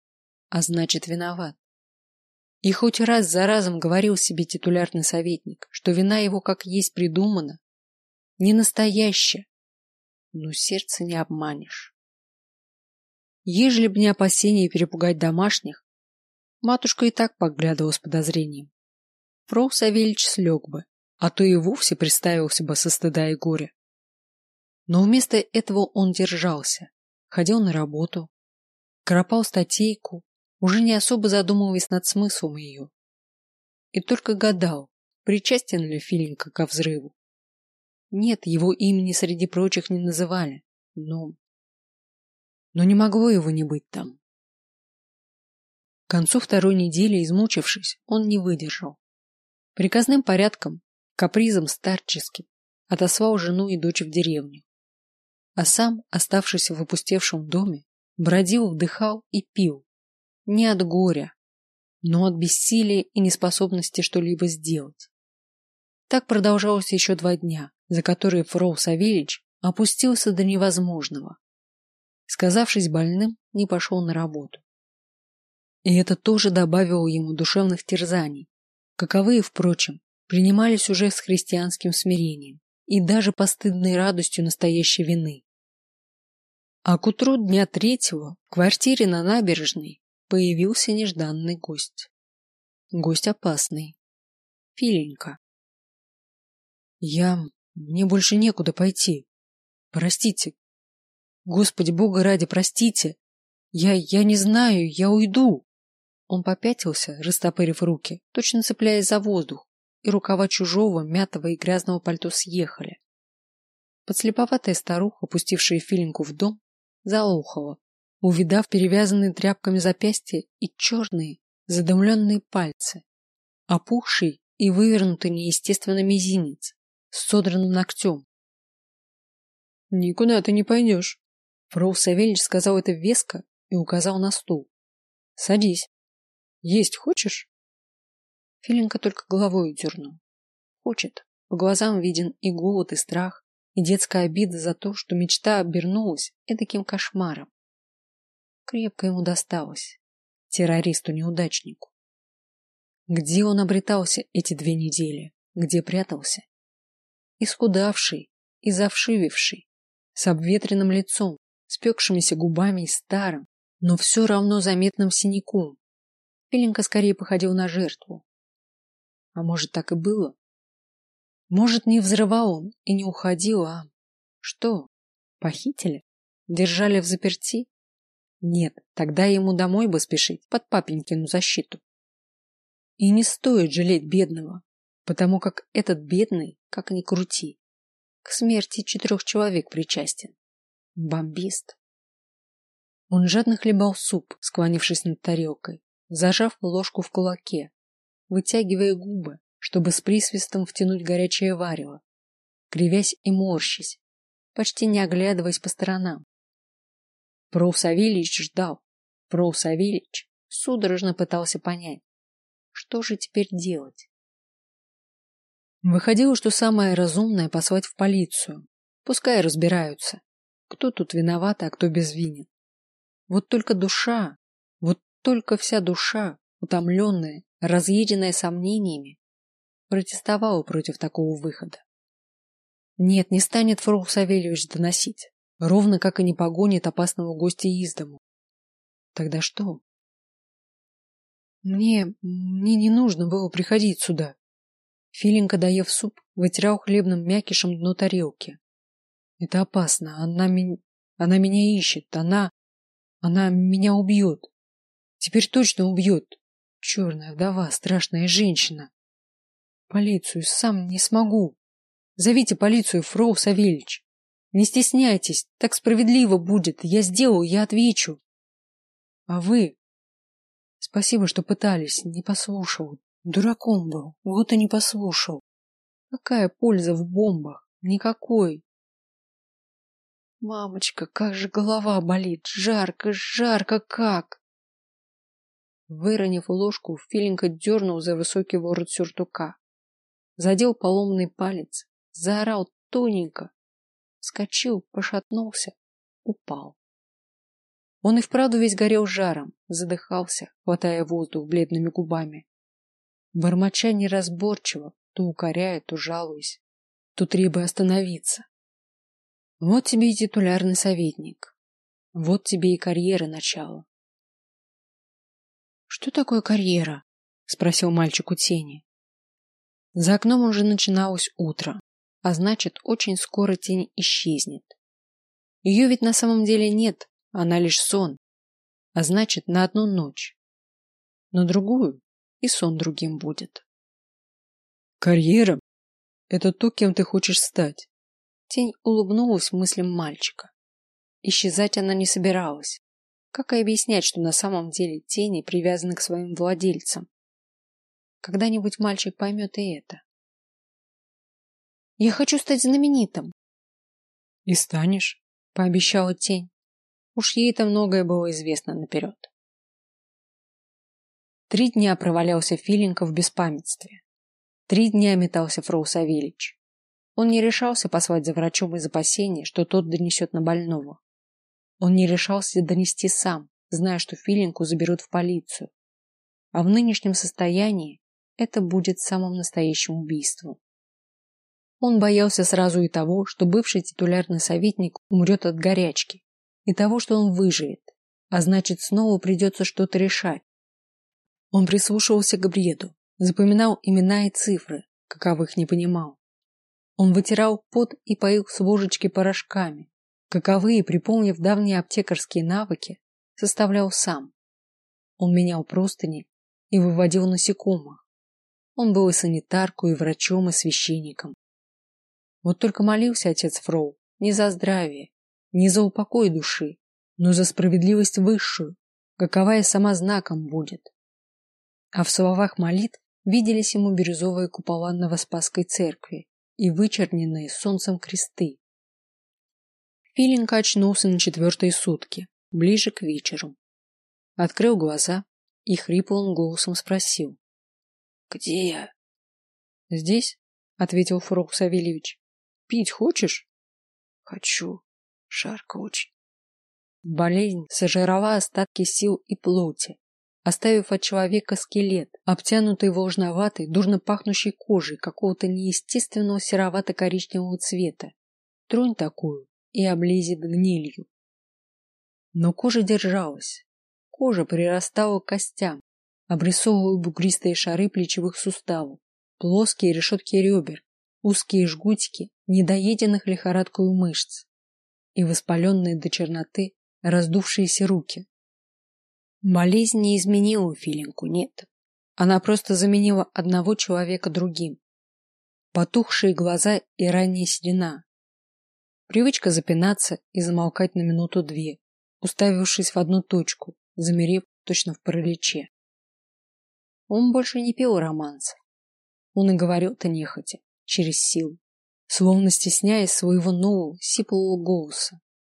а значит виноват. И хоть раз за разом говорил себе титулярный советник, что вина его как есть придумана, не настоящая, но сердце не обманешь. Ежели б не опасение перепугать домашних, матушка и так поглядывала с подозрением. Фрол Савельич слег бы, а то и вовсе приставился бы со стыда и горя. Но вместо этого он держался, ходил на работу, кропал статейку, уже не особо задумываясь над смыслом ее. И только гадал, причастен ли Филенька ко взрыву. Нет, его имени среди прочих не называли, но не могло его не быть там. К концу второй недели, измучившись, он не выдержал. Приказным порядком, капризом старческим, отослал жену и дочь в деревню. А сам, оставшись в опустевшем доме, бродил, вдыхал и пил. Не от горя, но от бессилия и неспособности что-либо сделать. Так продолжалось еще 2 дня, за которые Фрол Савельич опустился до невозможного. Сказавшись больным, не пошел на работу. И это тоже добавило ему душевных терзаний, каковые, впрочем, принимались уже с христианским смирением и даже постыдной радостью настоящей вины. А к утру дня 3-го в квартире на набережной появился нежданный гость. Гость опасный. Филенька. Мне больше некуда пойти. Простите. Господи, Бога ради, простите. Я не знаю, я уйду. Он попятился, растопырив руки, точно цепляясь за воздух, и рукава чужого, мятого и грязного пальто съехали. Подслеповатая старуха, пустившая Филеньку в дом, заохала, увидав перевязанные тряпками запястья и черные, задымленные пальцы, опухший и вывернутый неестественно мизинец с содранным ногтем. — Никуда ты не пойдешь. Фрол Савельич сказал это веско и указал на стул. — Садись. Есть хочешь? Филенька только головой дернул. Хочет. По глазам виден и голод, и страх, и детская обида за то, что мечта обернулась эдаким кошмаром. Крепко ему досталось, террористу-неудачнику. Где он обретался эти 2 недели? Где прятался? Исхудавший, изовшививший, с обветренным лицом, спекшимися губами и старым, но все равно заметным синяком. Филенька скорее походил на жертву. А может, так и было? Может, не взрывал он и не уходил, а... Что? Похитили? Держали в заперти? Нет, тогда ему домой бы спешить, под папенькину защиту. И не стоит жалеть бедного, потому как этот бедный, как ни крути, к смерти 4 человек причастен. Бомбист. Он жадно хлебал суп, склонившись над тарелкой, зажав ложку в кулаке, вытягивая губы, чтобы с присвистом втянуть горячее варево, кривясь и морщась, почти не оглядываясь по сторонам. Фрол Савельич ждал. Фрол Савельич судорожно пытался понять, что же теперь делать. Выходило, что самое разумное — послать в полицию. Пускай разбираются, кто тут виноват, а кто безвинен. Вот только душа, вот только вся душа, утомленная, разъеденная сомнениями, протестовала против такого выхода. Нет, не станет Фрол Савельевич доносить, ровно как и не погонит опасного гостя из дому. Тогда что? Мне не нужно было приходить сюда. Филенька, доев суп, вытирал хлебным мякишем дно тарелки. Это опасно, она меня ищет, она меня убьет. Теперь точно убьет. Черная вдова, страшная женщина. Полицию сам не смогу. Зовите полицию, Фрол Савельич. Не стесняйтесь, так справедливо будет. Я сделаю, я отвечу. А вы? Спасибо, что пытались, не послушал. Дураком был, вот и не послушал. Какая польза в бомбах? Никакой. Мамочка, как же голова болит. Жарко, жарко как. Выронив ложку, Филенька дернул за высокий ворот сюртука. Задел поломанный палец, заорал тоненько, вскочил, пошатнулся, упал. Он и вправду весь горел жаром, задыхался, хватая воздух бледными губами. Бормоча неразборчиво, то укоряя, то жалуясь, то требуя остановиться. Вот тебе и титулярный советник. Вот тебе и карьера начала. Что такое карьера? Спросил мальчик у тени. За окном уже начиналось утро, а значит, очень скоро тень исчезнет. Ее ведь на самом деле нет, она лишь сон, а значит, на одну ночь. На другую и сон другим будет. Карьера — это то, кем ты хочешь стать. Тень улыбнулась мыслям мальчика. Исчезать она не собиралась. Как и объяснять, что на самом деле тени привязаны к своим владельцам? Когда-нибудь мальчик поймет и это. Я хочу стать знаменитым. И станешь, пообещала тень. Уж ей-то многое было известно наперед. 3 дня провалялся Филенко в беспамятстве. 3 дня метался Фрол Савельич. Он не решался послать за врачом из опасения, что тот донесет на больного. Он не решался донести сам, зная, что Филенку заберут в полицию. А в нынешнем состоянии это будет самым настоящим убийством. Он боялся сразу и того, что бывший титулярный советник умрет от горячки, и того, что он выживет, а значит, снова придется что-то решать. Он прислушивался к бреду, запоминал имена и цифры, каковых не понимал. Он вытирал пот и поил с ложечки порошками, каковые, припомнив давние аптекарские навыки, составлял сам. Он менял простыни и выводил насекомых. Он был и санитаркой, и врачом, и священником. Вот только молился отец Фрол не за здравие, не за упокой души, но за справедливость высшую, каковая сама знаком будет. А в словах молитв виделись ему бирюзовые купола Новоспасской церкви и вычерненные солнцем кресты. Филенко очнулся на 4-е сутки, ближе к вечеру. Открыл глаза и хриплым голосом спросил: «Где я?» «Здесь», — ответил Фрол Савельевич. «Пить хочешь?» «Хочу. Жарко очень». Болезнь сожрала остатки сил и плоти, оставив от человека скелет, обтянутый влажноватой, дурно пахнущей кожей какого-то неестественного серовато-коричневого цвета. Тронь такую и облезет гнилью. Но кожа держалась. Кожа прирастала к костям, обрисовывая бугристые шары плечевых суставов, плоские решетки ребер, узкие жгутики недоеденных лихорадкою мышц и воспаленные до черноты раздувшиеся руки. Болезнь не изменила Филенку, нет. Она просто заменила одного человека другим. Потухшие глаза и ранняя седина. Привычка запинаться и замолкать на минуту-две, уставившись в одну точку, замерев точно в параличе. Он больше не пел романс. Он и говорил-то нехотя, через силу, словно стесняясь своего нового сиплого голоса.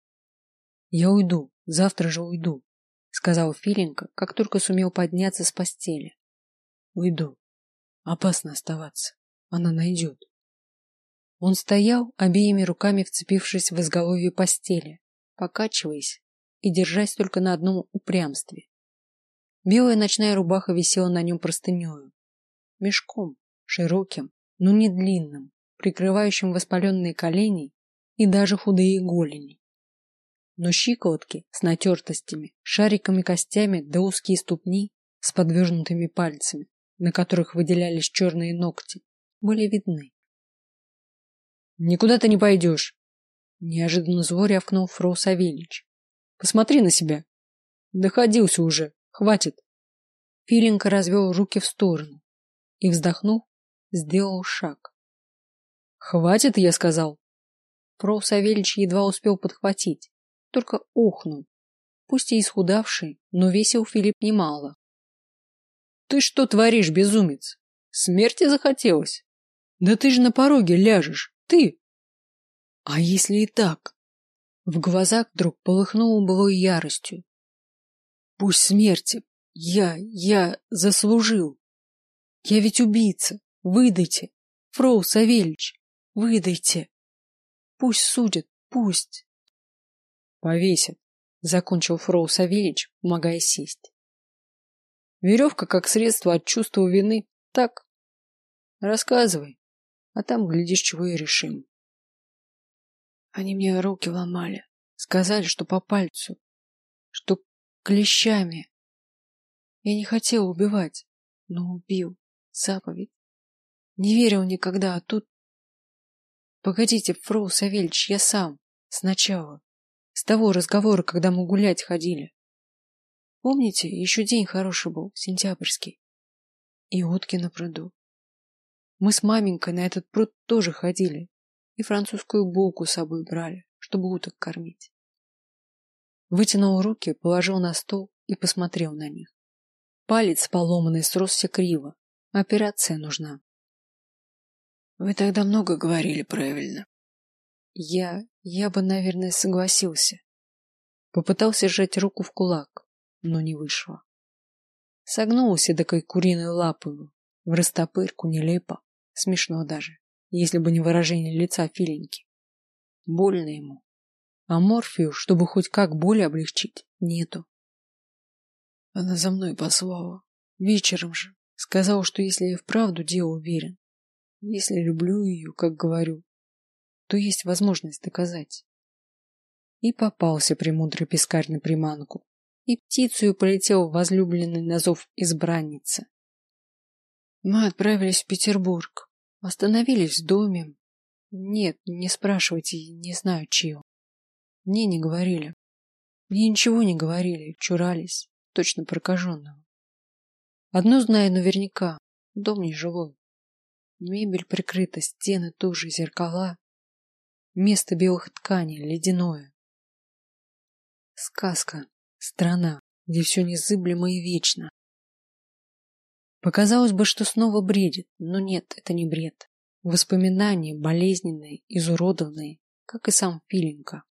«Я уйду, завтра же уйду», — сказал Филенко, как только сумел подняться с постели. «Уйду. Опасно оставаться. Она найдет». Он стоял, обеими руками вцепившись в изголовье постели, покачиваясь и держась только на одном упрямстве. Белая ночная рубаха висела на нем простынею, мешком, широким, но не длинным, прикрывающим воспаленные колени и даже худые голени. Но щиколотки с натертостями, шариками костями да узкие ступни с подвернутыми пальцами, на которых выделялись черные ногти, были видны. «Никуда ты не пойдешь!» — неожиданно зло рявкнул Фрол Савельич. «Посмотри на себя! Доходился уже! Хватит!» Филенко развел руки в сторону и, вздохнув, сделал шаг. «Хватит, я сказал!» Фрол Савельич едва успел подхватить, только охнул. Пусть и исхудавший, но весил Филипп немало. «Ты что творишь, безумец? Смерти захотелось? Да ты же на пороге ляжешь! Ты!» «А если и так?» В глазах вдруг полыхнуло былой яростью. «Пусть смерти! Я заслужил! Я ведь убийца! Выдайте! Фрол Савельич, выдайте! Пусть судят, пусть!» «Повесят!» закончил фрау Савельич, помогая сесть. Веревка как средство от чувства вины, так? Рассказывай, а там, глядишь, чего и решим. Они мне руки ломали, сказали, что по пальцу, что клещами. Я не хотел убивать, но убил. Заповедь. Не верил никогда, а тут... Погодите, фрау Савельич, я сам. Сначала. С того разговора, когда мы гулять ходили. Помните, еще день хороший был, сентябрьский. И утки на пруду. Мы с маменькой на этот пруд тоже ходили. И французскую булку с собой брали, чтобы уток кормить. Вытянул руки, положил на стол и посмотрел на них. Палец поломанный сросся криво. Операция нужна. Вы тогда много говорили правильно. Я бы, наверное, согласился. Попытался сжать руку в кулак, но не вышло. Согнулся эдакой куриной лапой, в растопырку, нелепо, смешно даже, если бы не выражение лица Филеньки. Больно ему. А морфию, чтобы хоть как боль облегчить, нету. Она за мной послала. Вечером же. Сказала, что если я вправду дело уверен, если люблю ее, как говорю, то есть возможность доказать. И попался премудрый пескарь на приманку, и птицею полетел возлюбленный на зов избранницы. Мы отправились в Петербург, остановились в доме. Нет, не спрашивайте, не знаю чьего. Мне не говорили. Мне ничего не говорили, чурались, точно прокаженного. Одно знаю наверняка, дом нежилой. Мебель прикрыта, стены тоже, зеркала. Место белых тканей, ледяное. Сказка, страна, где все незыблемо и вечно. Показалось бы, что снова бредит, но нет, это не бред. Воспоминания болезненные, изуродованные, как и сам Филенька.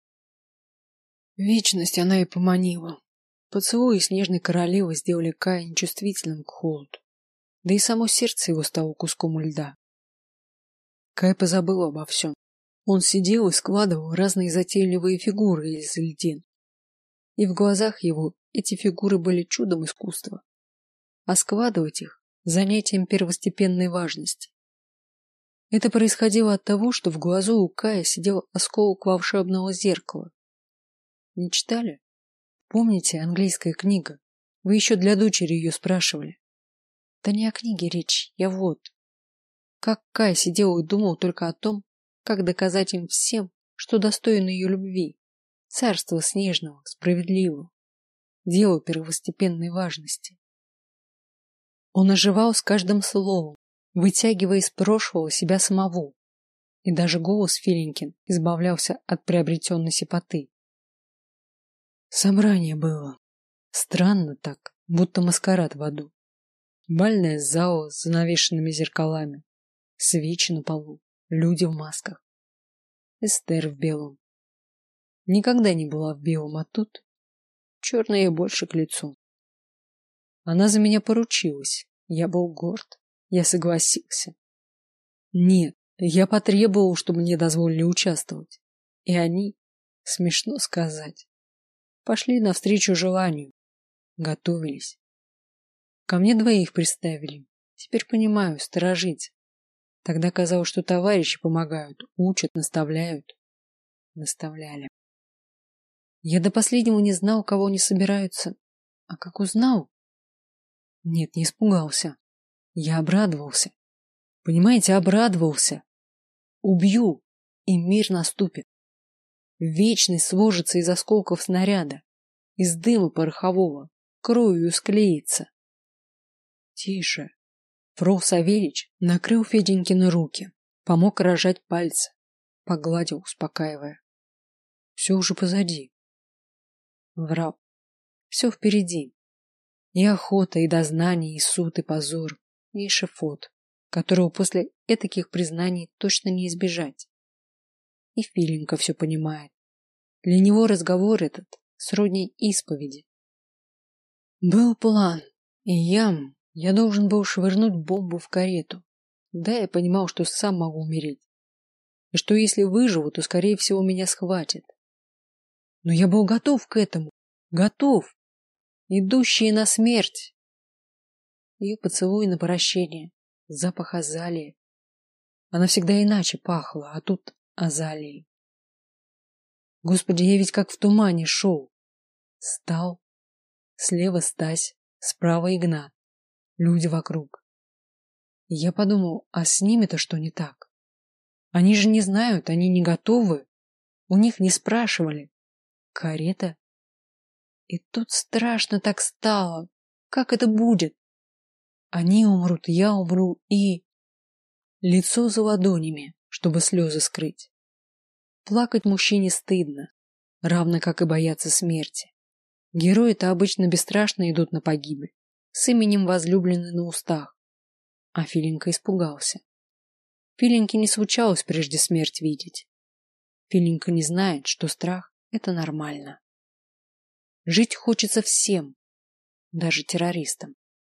Вечность она и поманила. Поцелуи снежной королевы сделали Кая нечувствительным к холоду. Да и само сердце его стало куском льда. Кай позабыл обо всем. Он сидел и складывал разные затейливые фигуры из льдин. И в глазах его эти фигуры были чудом искусства. А складывать их — занятием первостепенной важности. Это происходило от того, что в глазу у Кая сидел осколок волшебного зеркала. Не читали? Помните, английская книга? Вы еще для дочери ее спрашивали. Да не о книге речь, я вот. Как Кай сидел и думал только о том, как доказать им всем, что достоин ее любви, царства снежного, справедливого, дело первостепенной важности. Он оживал с каждым словом, вытягивая из прошлого себя самого, и даже голос Филенькин избавлялся от приобретенной сипоты. Собрание было. Странно так, будто маскарад в аду. Бальная зала с занавешенными зеркалами, свечи на полу, люди в масках. Эстер в белом. Никогда не была в белом, а тут черное ей больше к лицу. Она за меня поручилась. Я был горд. Я согласился. Нет, я потребовал, чтобы мне дозволили участвовать. И они, смешно сказать, пошли навстречу желанию. Готовились. Ко мне двоих приставили. Теперь понимаю, сторожить. Тогда казалось, что товарищи помогают, учат, наставляют. Наставляли. Я до последнего не знал, кого они собираются. А как узнал? Нет, не испугался. Я обрадовался. Понимаете, обрадовался. Убью, и мир наступит. Вечность сложится из осколков снаряда, из дыма порохового, кровью склеится. Тише. Фрол Савельич накрыл Феденькины руки, помог рожать пальцы, погладил, успокаивая. Все уже позади. Врал. Все впереди. И охота, и дознание, и суд, и позор, и эшафот, которого после этаких признаний точно не избежать. И Филенька все понимает. Для него разговор этот сродни исповеди. Был план, и я должен был швырнуть бомбу в карету. Да, я понимал, что сам могу умереть. И что если выживу, то, скорее всего, меня схватят. Но я был готов к этому, Готов. Идущие на смерть. Ее поцелуй на прощение. Запах азалии. Она всегда иначе пахла, а тут азалией. Господи, я ведь как в тумане шел. Стал. Слева Стась, справа Игнат. Люди вокруг. И я подумал, а с ними-то что не так? Они же не знают, они не готовы. У них не спрашивали. Карета? И тут страшно так стало. Как это будет? Они умрут, я умру и... Лицо за ладонями, чтобы слезы скрыть. Плакать мужчине стыдно, равно как и бояться смерти. Герои-то обычно бесстрашно идут на погибель, с именем возлюбленной на устах. А Филенька испугался. Филеньке не случалось прежде смерть видеть. Филенька не знает, что страх — это нормально. Жить хочется всем, даже террористам.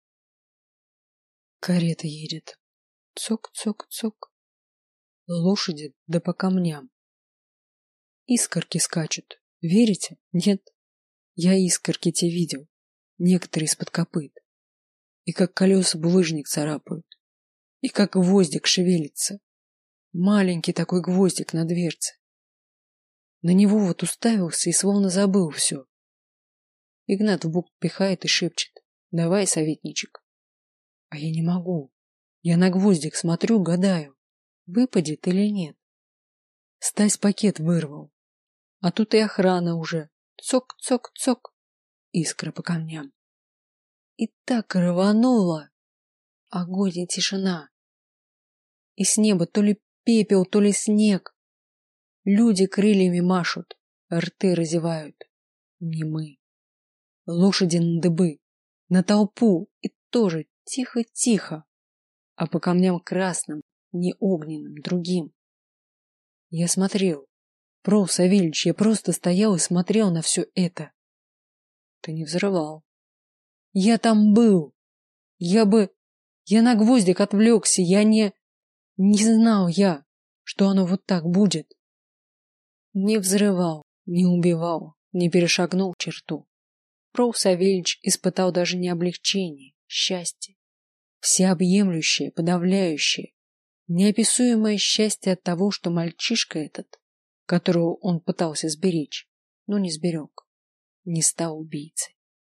Карета едет. Цок-цок-цок. Лошади да по камням. Искорки скачут. Верите? Нет. Я искорки те видел. Некоторые из-под копыт. И как колеса булыжник царапают. И как гвоздик шевелится. Маленький такой гвоздик на дверце. На него вот уставился и словно забыл все. Игнат в бок пихает и шепчет: давай, советничек. А я не могу. Я на гвоздик смотрю, гадаю, выпадет или нет. Стась пакет вырвал. А тут и охрана уже. Цок-цок-цок. Искра по камням. И так рвануло. Огонь и тишина. И с неба то ли пепел, то ли снег. Люди крыльями машут, рты разевают. Не мы. Лошади на дыбы, на толпу, и тоже тихо-тихо. А по камням красным, не огненным, другим. Я смотрел. Проф. Савельич, я просто стоял и смотрел на все это. Ты не взрывал. Я там был. Я на гвоздик отвлекся. Не знал я, что оно вот так будет. Не взрывал, не убивал, не перешагнул черту. Проф. Савельич испытал даже не облегчение, счастье. Всеобъемлющее, подавляющее, неописуемое счастье от того, что мальчишка этот, которого он пытался сберечь, но не сберег, не стал убийцей.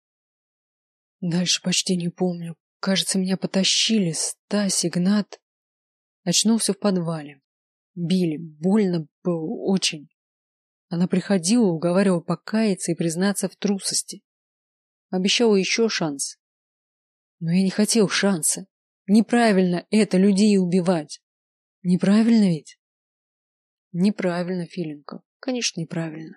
Дальше почти не помню. Кажется, меня потащили. Стась, Игнат. Очнулся в подвале. Били. Больно было очень. Она приходила, уговаривала покаяться и признаться в трусости. Обещала еще шанс. Но я не хотел шанса. Неправильно это людей убивать. Неправильно ведь? Неправильно, Филенко. Конечно, неправильно.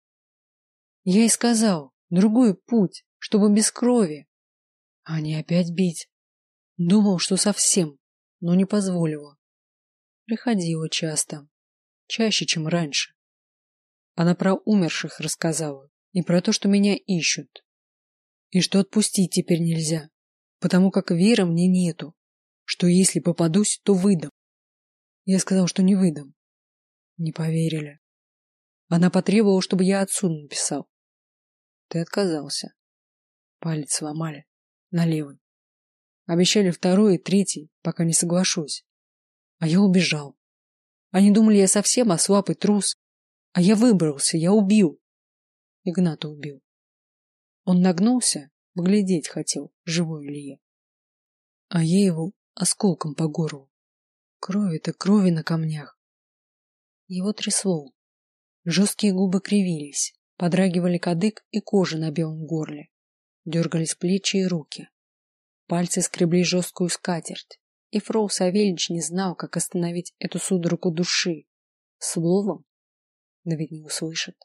Я и сказал, другой путь, чтобы без крови. А не опять бить. Думал, что совсем, но не позволила. Приходила часто. Чаще, чем раньше. Она про умерших рассказала. И про то, что меня ищут. И что отпустить теперь нельзя. Потому как веры мне нету. Что если попадусь, то выдам. Я сказал, что не выдам. Не поверили. Она потребовала, чтобы я отцу написал. Ты отказался. Палец сломали. На левый. Обещали второй и третий, пока не соглашусь. А я убежал. Они думали, я совсем ослаб и трус. А я выбрался, я убил. Игната убил. Он нагнулся, поглядеть хотел, живой ли я. А я его осколком по горлу. Крови-то крови на камнях. Его трясло. Жесткие губы кривились, подрагивали кадык и кожа на белом горле. Дергались плечи и руки. Пальцы скребли жесткую скатерть, и фрау Савельич не знал, как остановить эту судорогу души. Словом? Да ведь не услышит.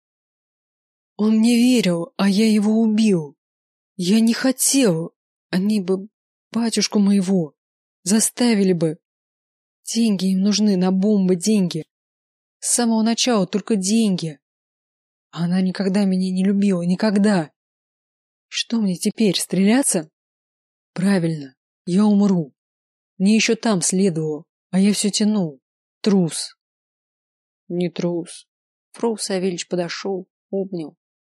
Он мне верил, а я его убил. Я не хотел. Они бы батюшку моего заставили бы. Деньги им нужны, на бомбы деньги. С самого начала только деньги. А она никогда меня не любила, никогда. Что мне теперь, стреляться? Правильно, я умру. Мне еще там следовало, а я все тянул. Трус. Не трус. Фрау Савельич подошел, обнял,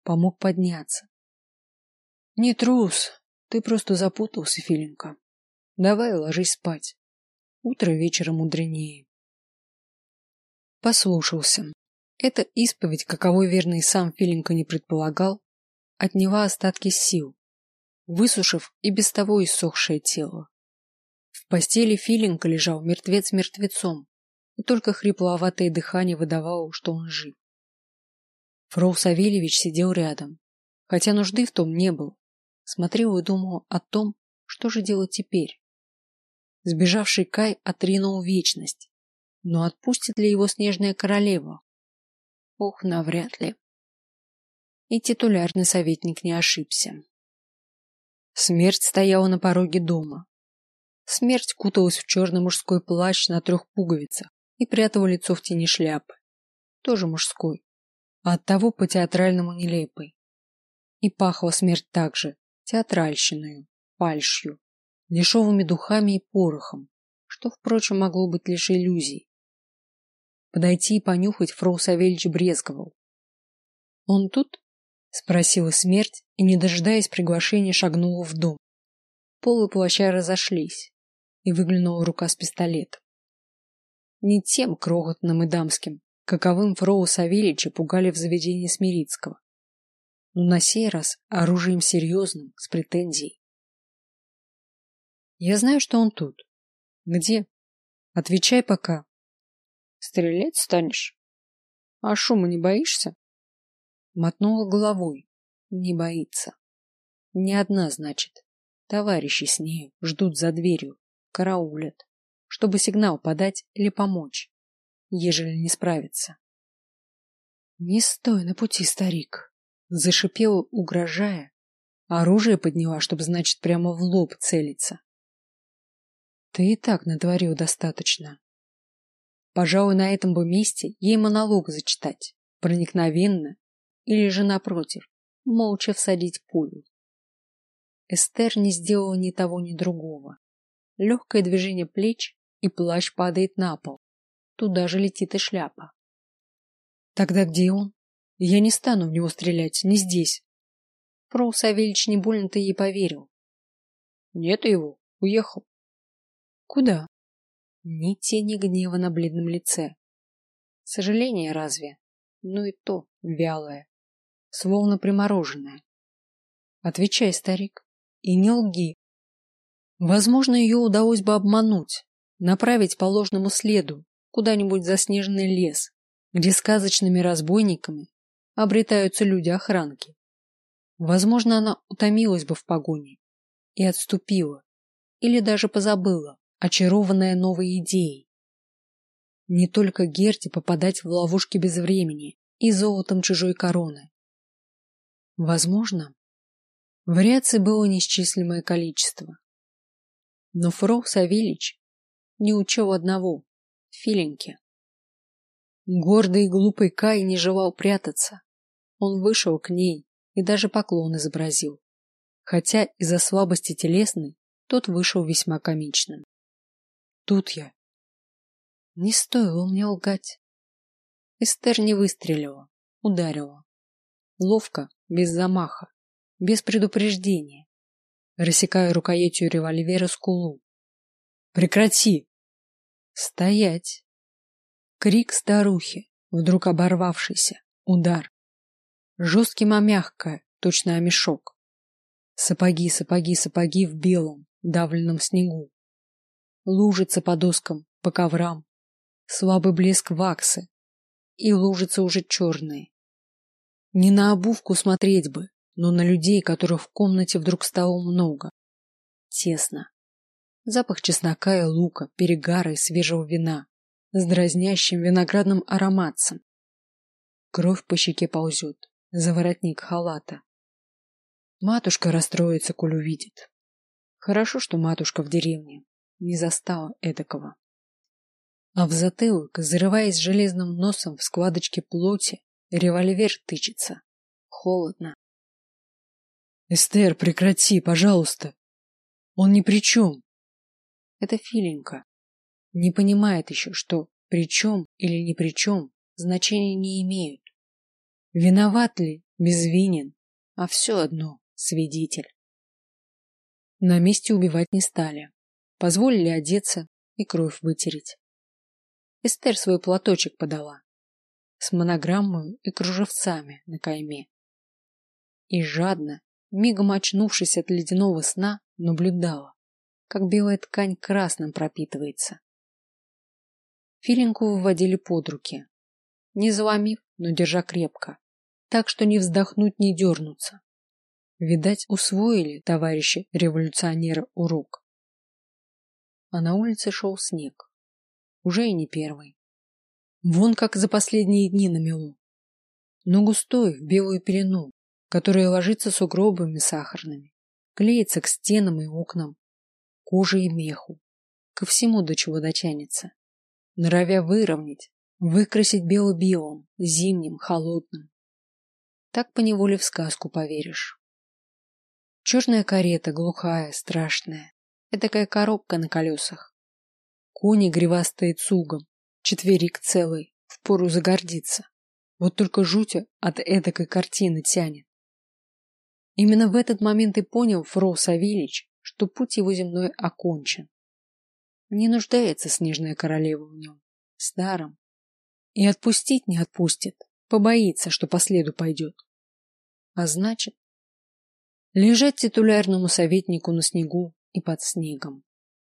помог подняться. Не трус, ты просто запутался, Филенька. Давай ложись спать. Утро вечера мудренее. Послушался. Эта исповедь, каковой верный сам Филенька не предполагал, отняла остатки сил, высушив и без того иссохшее тело. В постели Филенька лежал мертвец мертвецом, и только хрипловатое дыхание выдавало, что он жив. Фрол Савельевич сидел рядом, хотя нужды в том не было, смотрел и думал о том, что же делать теперь. Сбежавший Кай отринул вечность, но отпустит ли его снежная королева? Ох, навряд ли. И титулярный советник не ошибся. Смерть стояла на пороге дома. Смерть куталась в черный мужской плащ на 3 пуговицах и прятала лицо в тени шляпы. Тоже мужской, а оттого по-театральному нелепой. И пахла смерть также театральщиною, фальшью, дешевыми духами и порохом, что, впрочем, могло быть лишь иллюзией. Подойти и понюхать Фрол Савельич брезговал. «Он тут?» — спросила смерть и, не дожидаясь приглашения, шагнула в дом. Полы плаща разошлись, и выглянула рука с пистолетом. Не тем крохотным и дамским, каковым Фрола Савельича пугали в заведении Смирицкого, но на сей раз оружием серьезным, с претензией. «Я знаю, что он тут. Где? Отвечай пока». «Стрелять станешь? А шума не боишься?» Мотнула головой. Не боится. Не одна, значит. Товарищи с нею ждут за дверью, караулят, чтобы сигнал подать или помочь, ежели не справится. «Не стой на пути, старик!» Зашипела, угрожая. Оружие подняла, чтобы, значит, прямо в лоб целиться. «Ты и так натворил достаточно. Пожалуй, на этом бы месте ей монолог зачитать, проникновенно, или же, напротив, молча всадить пулю. Эстер не сделала ни того, ни другого. Легкое движение плеч, и плащ падает на пол. Туда же летит и шляпа. Тогда где он? Я не стану в него стрелять, не здесь. Фрол Савельич не больно-то ей поверил. Нет его, уехал. Куда? Ни тени гнева на бледном лице. Сожаление разве? Ну и то вялое, словно примороженное. Отвечай, старик, и не лги. Возможно, ее удалось бы обмануть, направить по ложному следу куда-нибудь в заснеженный лес, где сказочными разбойниками обретаются люди-охранки. Возможно, она утомилась бы в погоне и отступила, или даже позабыла, очарованная новой идеей. Не только Герте попадать в ловушки без времени и золотом чужой короны. Возможно, вариаций было неисчислимое количество. Но Фрол Савельич не учел одного — Филеньки. Гордый и глупый Кай не желал прятаться. Он вышел к ней и даже поклон изобразил, хотя из-за слабости телесной тот вышел весьма комичным. Тут я. Не стоило мне лгать. Эстер не выстрелила, ударила. Ловко, без замаха, без предупреждения, рассекая рукоятью револьвера скулу. «Прекрати!» «Стоять!» Крик старухи, вдруг оборвавшийся, удар. Жестким, а мягкое, точно о мешок. Сапоги, сапоги, сапоги в белом, давленном снегу. Лужица по доскам, по коврам, слабый блеск ваксы, и лужицы уже черные. Не на обувку смотреть бы, но на людей, которых в комнате вдруг стало много. Тесно. Запах чеснока и лука, перегара и свежего вина с дразнящим виноградным ароматом. Кровь по щеке ползет, за воротник халата. Матушка расстроится, коль увидит. Хорошо, что матушка в деревне не застала эдакого. А в затылок, зарываясь железным носом в складочки плоти, револьвер тычется. Холодно. «Эстер, прекрати, пожалуйста! Он ни при чем!» Это Филенька. Не понимает еще, что при чем или ни при чем значения не имеют. Виноват ли безвинен, а все одно свидетель. На месте убивать не стали. Позволили одеться и кровь вытереть. Эстер свой платочек подала с монограммой и кружевцами на кайме. И жадно, мигом очнувшись от ледяного сна, наблюдала, как белая ткань красным пропитывается. Филенку выводили под руки, не заломив, но держа крепко, так что не вздохнуть, не дернуться. Видать, усвоили товарищи революционера урок. А на улице шел снег. Уже и не первый. Вон как за последние дни намело. Но густой, в белую пелену, которая ложится сугробами сахарными, клеится к стенам и окнам, коже и меху, ко всему, до чего дотянется, норовя выровнять, выкрасить бело-белым, зимним, холодным. Так поневоле в сказку поверишь. Черная карета, глухая, страшная, эдакая коробка на колесах. Кони гривастые цугом, четверик целый, впору загордиться. Вот только жуть от эдакой картины тянет. Именно в этот момент и понял Фрол Савельич, что путь его земной окончен. Не нуждается снежная королева в нем, старом. И отпустить не отпустит, побоится, что по следу пойдет. А значит, лежать титулярному советнику на снегу и под снегом.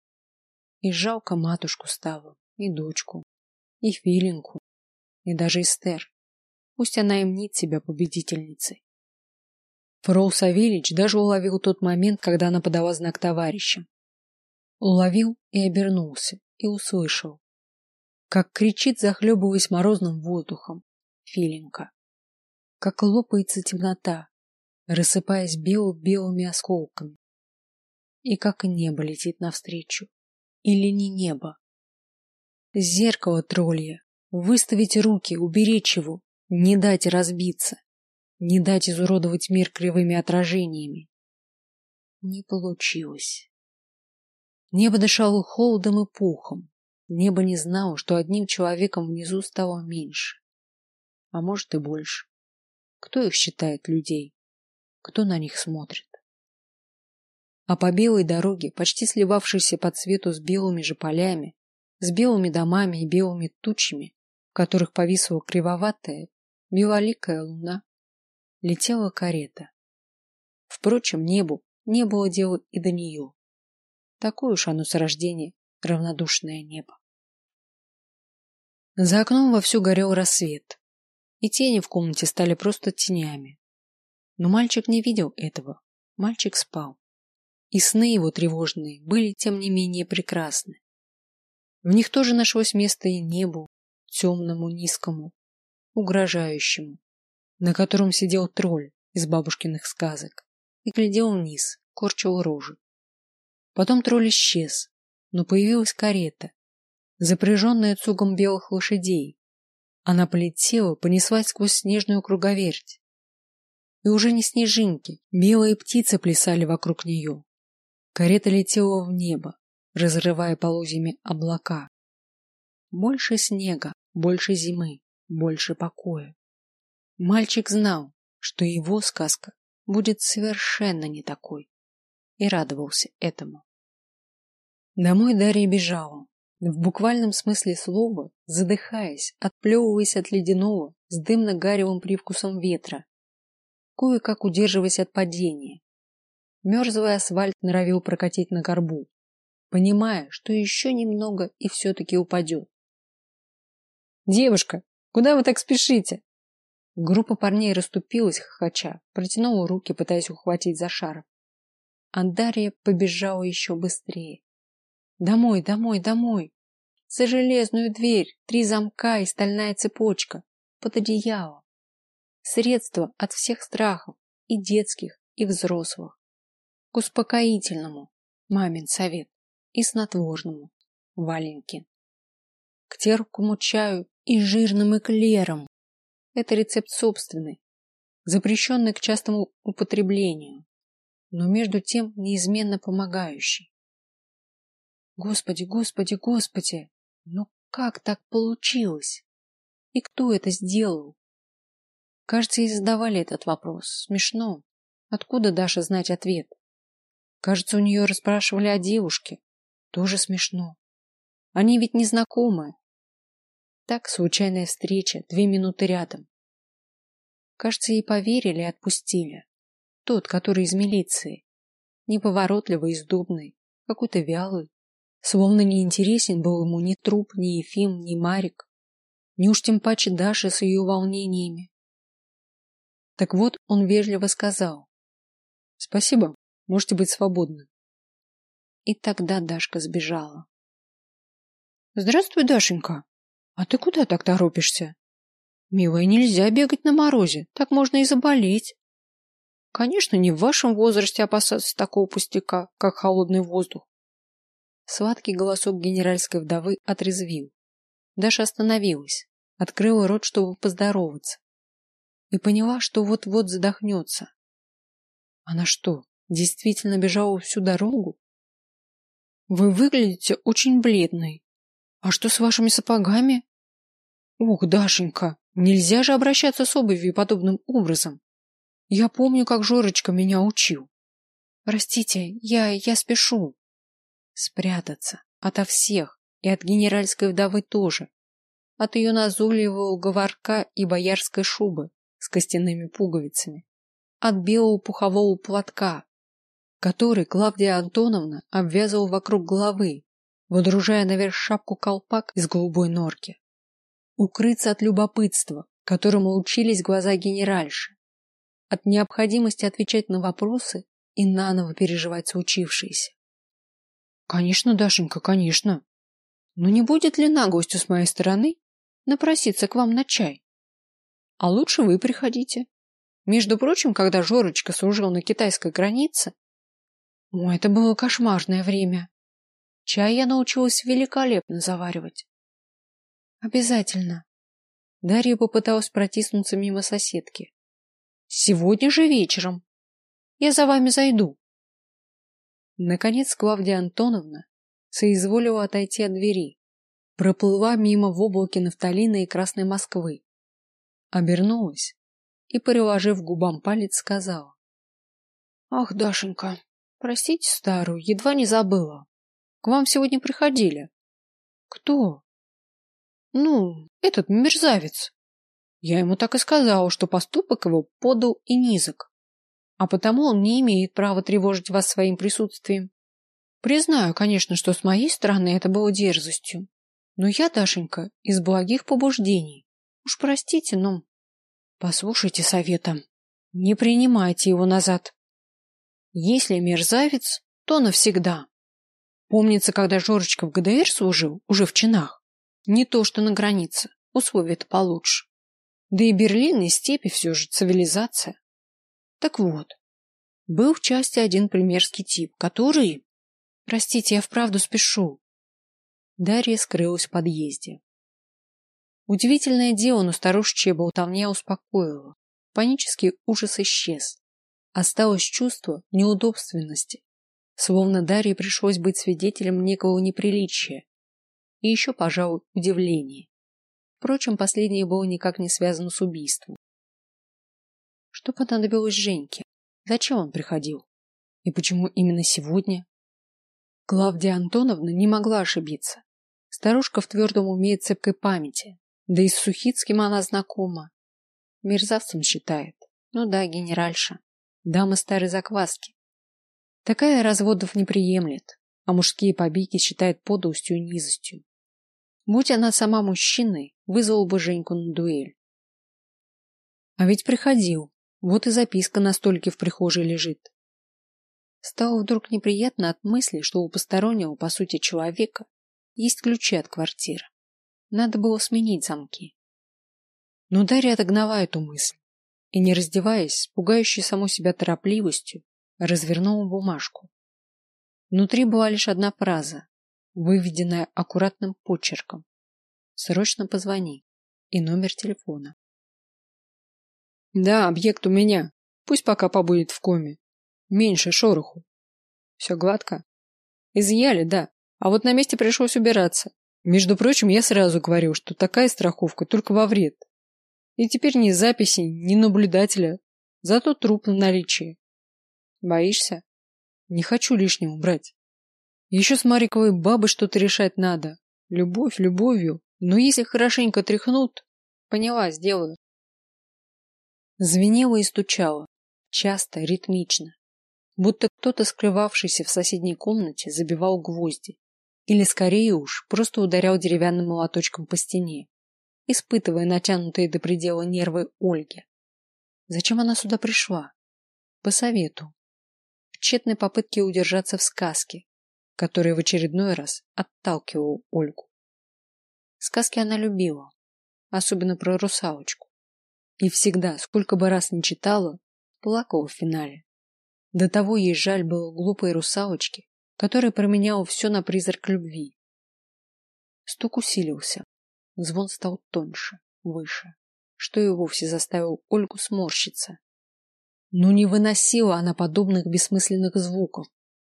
И жалко матушку стало, и дочку, и Филенку, и даже Эстер. Пусть она и мнит себя победительницей. Фрол Савельич даже уловил тот момент, когда она подала знак товарищам. Уловил и обернулся, и услышал, как кричит, захлебываясь морозным воздухом, Филенка. Как лопается темнота, рассыпаясь белыми осколками. И как небо летит навстречу. Или не небо. Зеркало троллье. Выставить руки, уберечь его, не дать разбиться, не дать изуродовать мир кривыми отражениями. Не получилось. Небо дышало холодом и пухом. Небо не знало, что одним человеком внизу стало меньше. А может и больше. Кто их считает, людей? Кто на них смотрит? А по белой дороге, почти сливавшейся по цвету с белыми же полями, с белыми домами и белыми тучами, в которых повисла кривоватая, белоликая луна, летела карета. Впрочем, небу не было дела и до нее. Такое уж оно с рождения, равнодушное небо. За окном вовсю горел рассвет, и тени в комнате стали просто тенями. Но мальчик не видел этого. Мальчик спал. И сны его тревожные были, тем не менее, прекрасны. В них тоже нашлось место и небу, темному, низкому, угрожающему, на котором сидел тролль из бабушкиных сказок и глядел вниз, корчил рожи. Потом тролль исчез, но появилась карета, запряженная цугом белых лошадей. Она полетела, понеслась сквозь снежную круговерть. И уже не снежинки, белые птицы плясали вокруг нее. Карета летела в небо, разрывая полозьями облака. Больше снега, больше зимы, больше покоя. Мальчик знал, что его сказка будет совершенно не такой, и радовался этому. Домой Дарья бежала, в буквальном смысле слова, задыхаясь, отплевываясь от ледяного с дымно-гаревым привкусом ветра, кое-как удерживаясь от падения. Мерзлый асфальт норовил прокатить на горбу, понимая, что еще немного и все-таки упадет. «Девушка, куда вы так спешите?» Группа парней расступилась, хохоча, протянула руки, пытаясь ухватить за шарф. А Дарья побежала еще быстрее. «Домой, домой, домой! За железную дверь, 3 замка и стальная цепочка, под одеяло. Средство от всех страхов, и детских, и взрослых. К успокоительному, мамин совет, и снотворному, Валенькин. К терпкому чаю и жирным эклерам. Это рецепт собственный, запрещенный к частому употреблению, но между тем неизменно помогающий. Господи, Господи, Господи! Но как так получилось? И кто это сделал? Кажется, ей задавали этот вопрос. Смешно. Откуда Даша знать ответ? Кажется, у нее расспрашивали о девушке. Тоже смешно. Они ведь не знакомы. Так, случайная встреча, 2 минуты рядом. Кажется, ей поверили и отпустили. Тот, который из милиции. Неповоротливый и сдобный, какой-то вялый. Словно не интересен был ему ни труп, ни Ефим, ни Марик. Ни уж тем паче Даша с ее волнениями. Так вот, он вежливо сказал: «Спасибо, можете быть свободны». И тогда Дашка сбежала. «Здравствуй, Дашенька. А ты куда так торопишься? Милая, нельзя бегать на морозе, так можно и заболеть. Конечно, не в вашем возрасте опасаться такого пустяка, как холодный воздух». Сладкий голосок генеральской вдовы отрезвил. Даша остановилась, открыла рот, чтобы поздороваться, и поняла, что вот-вот задохнется. Она что, действительно бежала всю дорогу? Вы выглядите очень бледной. А что с вашими сапогами? Ох, Дашенька, нельзя же обращаться с обувью подобным образом. Я помню, как Жорочка меня учил. Простите, я спешу. Спрятаться ото всех, и от генеральской вдовы тоже. От ее назойливого говорка и боярской шубы с костяными пуговицами. От белого пухового платка, который Клавдия Антоновна обвязывала вокруг головы, водружая наверх шапку-колпак из голубой норки. Укрыться от любопытства, которому учились глаза генеральши. От необходимости отвечать на вопросы и наново переживать случившееся. Конечно, Дашенька, конечно. Но не будет ли наглостью с моей стороны напроситься к вам на чай? А лучше вы приходите. Между прочим, когда Жорочка служил на китайской границе, это было кошмарное время. Чай я научилась великолепно заваривать. Обязательно. Дарья попыталась протиснуться мимо соседки. Сегодня же вечером. Я за вами зайду. Наконец Клавдия Антоновна соизволила отойти от двери, проплыла мимо в облаке нафталина и красной Москвы, обернулась и, приложив к губам палец, сказала: «Ах, Дашенька, простите старую, едва не забыла. К вам сегодня приходили». «Кто?» Этот мерзавец. Я ему так и сказала, что поступок его подал и низок, а потому он не имеет права тревожить вас своим присутствием. Признаю, конечно, что с моей стороны это было дерзостью, но я, Дашенька, из благих побуждений. Уж простите, но... Послушайте совета. Не принимайте его назад. Если мерзавец, то навсегда. Помнится, когда Жорочка в ГДР служил, уже в чинах, не то что на границе, условия-то получше. Да и Берлин, и степи все же цивилизация. Так вот, был в части один примерский тип, который... Простите, я вправду спешу. Дарья скрылась в подъезде. Удивительное дело, но старушечья болтовня успокоила. Панический ужас исчез. Осталось чувство неудобственности, словно Дарье пришлось быть свидетелем некого неприличия. И еще, пожалуй, удивление. Впрочем, последнее было никак не связано с убийством. Что понадобилось Женьке? Зачем он приходил? И почему именно сегодня? Клавдия Антоновна не могла ошибиться. Старушка в твердом уме и цепкой памяти. Да и с Сухицким она знакома. Мерзавцем считает. Ну да, генеральша. Дама старой закваски. Такая разводов не приемлет, а мужские побеги считает подлостью и низостью. Будь она сама мужчиной, вызвала бы Женьку на дуэль. А ведь приходил. Вот и записка на столике в прихожей лежит. Стало вдруг неприятно от мысли, что у постороннего, по сути, человека есть ключи от квартиры. Надо было сменить замки. Но Дарья отогнала эту мысль и, не раздеваясь, с пугающей саму себя торопливостью, развернула бумажку. Внутри была лишь одна фраза, выведенная аккуратным почерком: «Срочно позвони» и номер телефона. Да, объект у меня. Пусть пока побудет в коме. Меньше шороху. Все гладко. Изъяли, да. А вот на месте пришлось убираться. Между прочим, я сразу говорил, что такая страховка только во вред. И теперь ни записи, ни наблюдателя, зато труп в наличии. Боишься? Не хочу лишнего брать. Еще с Мариковой бабой что-то решать надо. Любовь любовью, но если хорошенько тряхнут, поняла, сделаю. Звенело и стучало, часто, ритмично, будто кто-то, скрывавшийся в соседней комнате, забивал гвозди, или скорее уж просто ударял деревянным молоточком по стене, испытывая натянутые до предела нервы Ольги. Зачем она сюда пришла? По совету. В тщетной попытке удержаться в сказке, которая в очередной раз отталкивала Ольгу. Сказки она любила, особенно про русалочку. И всегда, сколько бы раз ни читала, плакала в финале. До того ей жаль было глупой русалочки, которая променяла все на призрак любви. Стук усилился, звон стал тоньше, выше, что и вовсе заставил Ольгу сморщиться. Но не выносила она подобных бессмысленных звуков.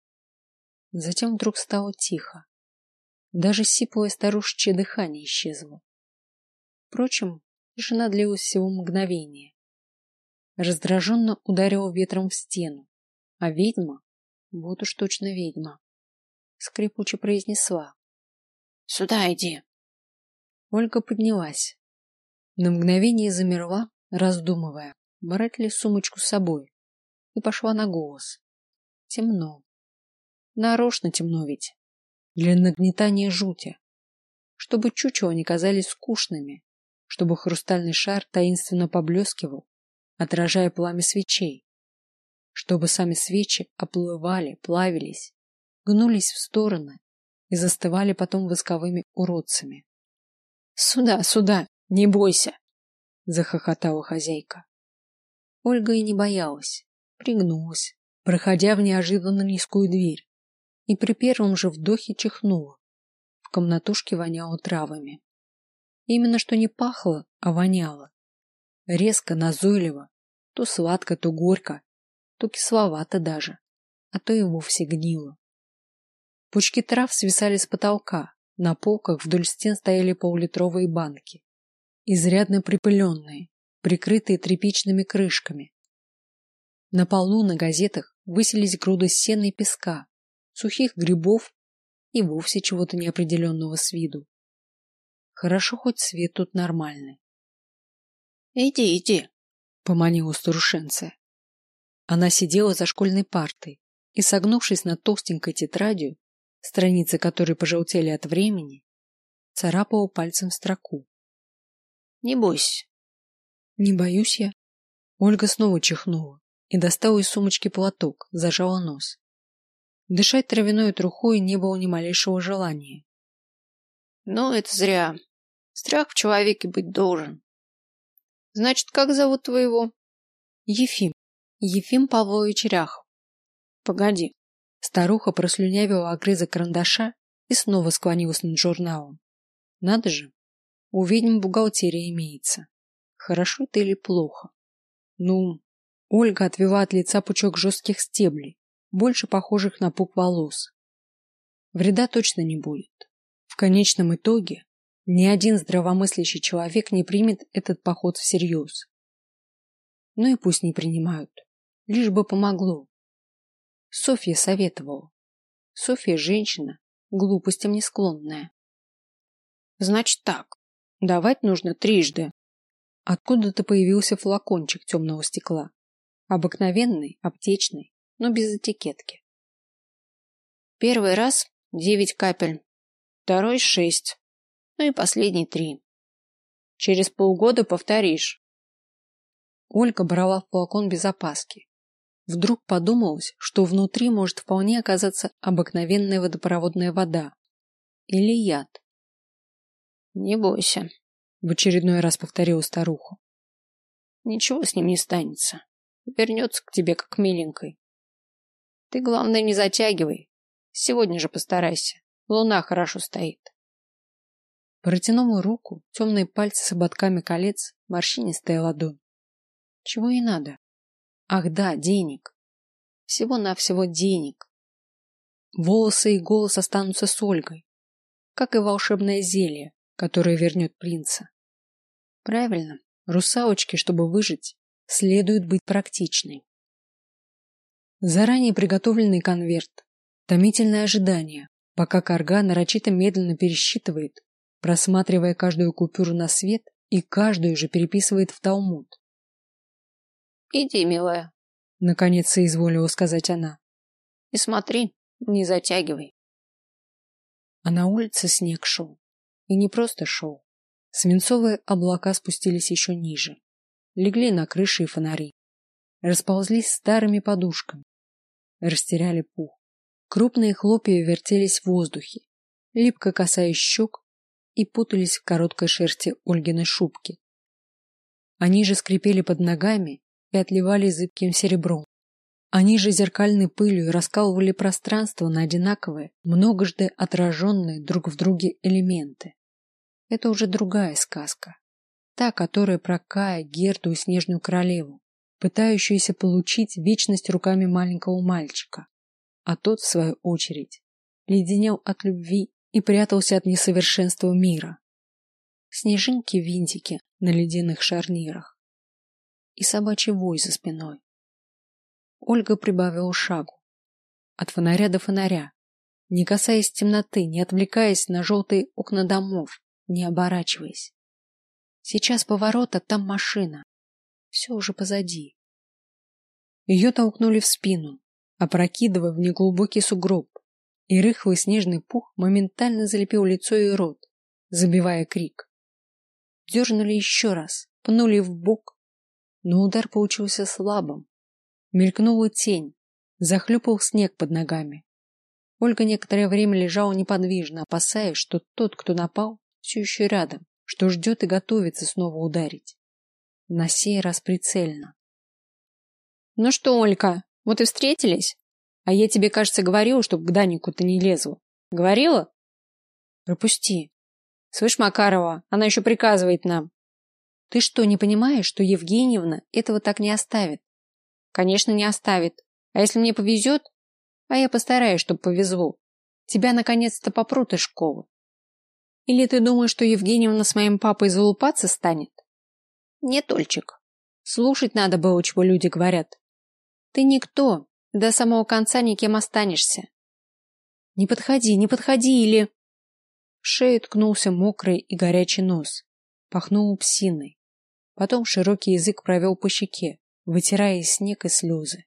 Затем вдруг стало тихо. Даже сиплое старушечье дыхание исчезло. Впрочем, тишина длилась всего мгновение. Раздраженно ударила ветром в стену, а ведьма, вот уж точно ведьма, скрипуче произнесла: «Сюда иди». Ольга поднялась. На мгновение замерла, раздумывая, брать ли сумочку с собой, и пошла на голос. Темно. Нарочно темно ведь. Для нагнетания жути. Чтобы чучела не казались скучными, чтобы хрустальный шар таинственно поблескивал, отражая пламя свечей, чтобы сами свечи оплывали, плавились, гнулись в стороны и застывали потом восковыми уродцами. «Сюда, сюда, не бойся!» — захохотала хозяйка. Ольга и не боялась, пригнулась, проходя в неожиданно низкую дверь, и при первом же вдохе чихнула. В комнатушке воняло травами. Именно что не пахло, а воняло. Резко, назойливо, то сладко, то горько, то кисловато даже, а то и вовсе гнило. Пучки трав свисали с потолка, на полках вдоль стен стояли полулитровые банки, изрядно припыленные, прикрытые тряпичными крышками. На полу на газетах высились груды сена и песка, сухих грибов и вовсе чего-то неопределенного с виду. Хорошо, хоть свет тут нормальный. «Иди, иди», — поманила старушенция. Она сидела за школьной партой и, согнувшись над толстенькой тетрадью, страницы которой пожелтели от времени, царапала пальцем строку. «Не бойся». «Не боюсь я». Ольга снова чихнула и достала из сумочки платок, зажала нос. Дышать травяной трухой не было ни малейшего желания. «Ну, это зря. Страх в человеке быть должен. Значит, как зовут твоего?» «Ефим. Ефим Павлович Ряхов». «Погоди». Старуха прослюнявила огрызок карандаша и снова склонилась над журналом. Надо же, у ведьм бухгалтерия имеется. Хорошо это или плохо? Ну, Ольга отвела от лица пучок жестких стеблей, больше похожих на пук волос. Вреда точно не будет. В конечном итоге ни один здравомыслящий человек не примет этот поход всерьез. Ну и пусть не принимают, лишь бы помогло. Софья советовала. Софья женщина, к глупостям не склонная. Значит так, давать нужно трижды. Откуда-то появился флакончик темного стекла. Обыкновенный, аптечный, но без этикетки. Первый раз 9 капель, второй 6, ну и последний 3. Через полгода повторишь. Ольга брала флакон без опаски. Вдруг подумалось, что внутри может вполне оказаться обыкновенная водопроводная вода. Или яд. «Не бойся», — в очередной раз повторила старуха. «Ничего с ним не станется. Вернется к тебе как миленькой. Ты, главное, не затягивай. Сегодня же постарайся. Луна хорошо стоит». Протянула руку, темные пальцы с ободками колец, морщинистая ладонь. Чего ей надо? Ах да, денег. Всего-навсего денег. Волосы и голос останутся с Ольгой, как и волшебное зелье, которое вернет принца. Правильно, Русалочке, чтобы выжить, следует быть практичной. Заранее приготовленный конверт, томительное ожидание, пока карга нарочито медленно пересчитывает, просматривая каждую купюру на свет и каждую же переписывает в талмуд. Иди, милая, Наконец соизволила сказать она. и смотри, не затягивай. А на улице снег шел. И не просто шел. Свинцовые облака спустились еще ниже. Легли на крыши и фонари. Расползлись старыми подушками. Растеряли пух. Крупные хлопья вертелись в воздухе, липко касаясь щек, и путались в короткой шерсти Ольгиной шубки. Они же скрипели под ногами и отливали зыбким серебром. Они же зеркальной пылью раскалывали пространство на одинаковые, многожды отраженные друг в друге элементы. Это уже другая сказка. Та, которая про Кая, Герду и Снежную королеву, пытающуюся получить вечность руками маленького мальчика. А тот, в свою очередь, леденел от любви и прятался от несовершенства мира. Снежинки-винтики на ледяных шарнирах. И собачий вой за спиной. Ольга прибавила шагу. От фонаря до фонаря, не касаясь темноты, не отвлекаясь на желтые окна домов, не оборачиваясь. Сейчас поворот, а там машина. Все уже позади. Ее толкнули в спину, опрокидывая в неглубокий сугроб, и рыхлый снежный пух моментально залепил лицо и рот, забивая крик. Дернули еще раз, пнули в бок, но удар получился слабым. Мелькнула тень, захлюпал снег под ногами. Ольга некоторое время лежала неподвижно, опасаясь, что тот, кто напал, все еще рядом, что ждет и готовится снова ударить. На сей раз прицельно. Ну что, Олька, вот и встретились? А я тебе, кажется, говорила, чтоб к Данику ты не лезла. Говорила? Пропусти. Слышь, Макарова, она еще приказывает нам. Ты что, не понимаешь, что Евгеньевна этого так не оставит? Конечно, не оставит. А если мне повезет? А я постараюсь, чтобы повезло. Тебя наконец-то попрут из школы. Или ты думаешь, что Евгеньевна с моим папой залупаться станет? Нет, Ольчик. Слушать надо было, чего люди говорят. Ты никто, до самого конца никем останешься. Не подходи, или... В шею ткнулся мокрый и горячий нос. Пахнул псиной. Потом широкий язык провел по щеке, вытирая и снег, и слезы.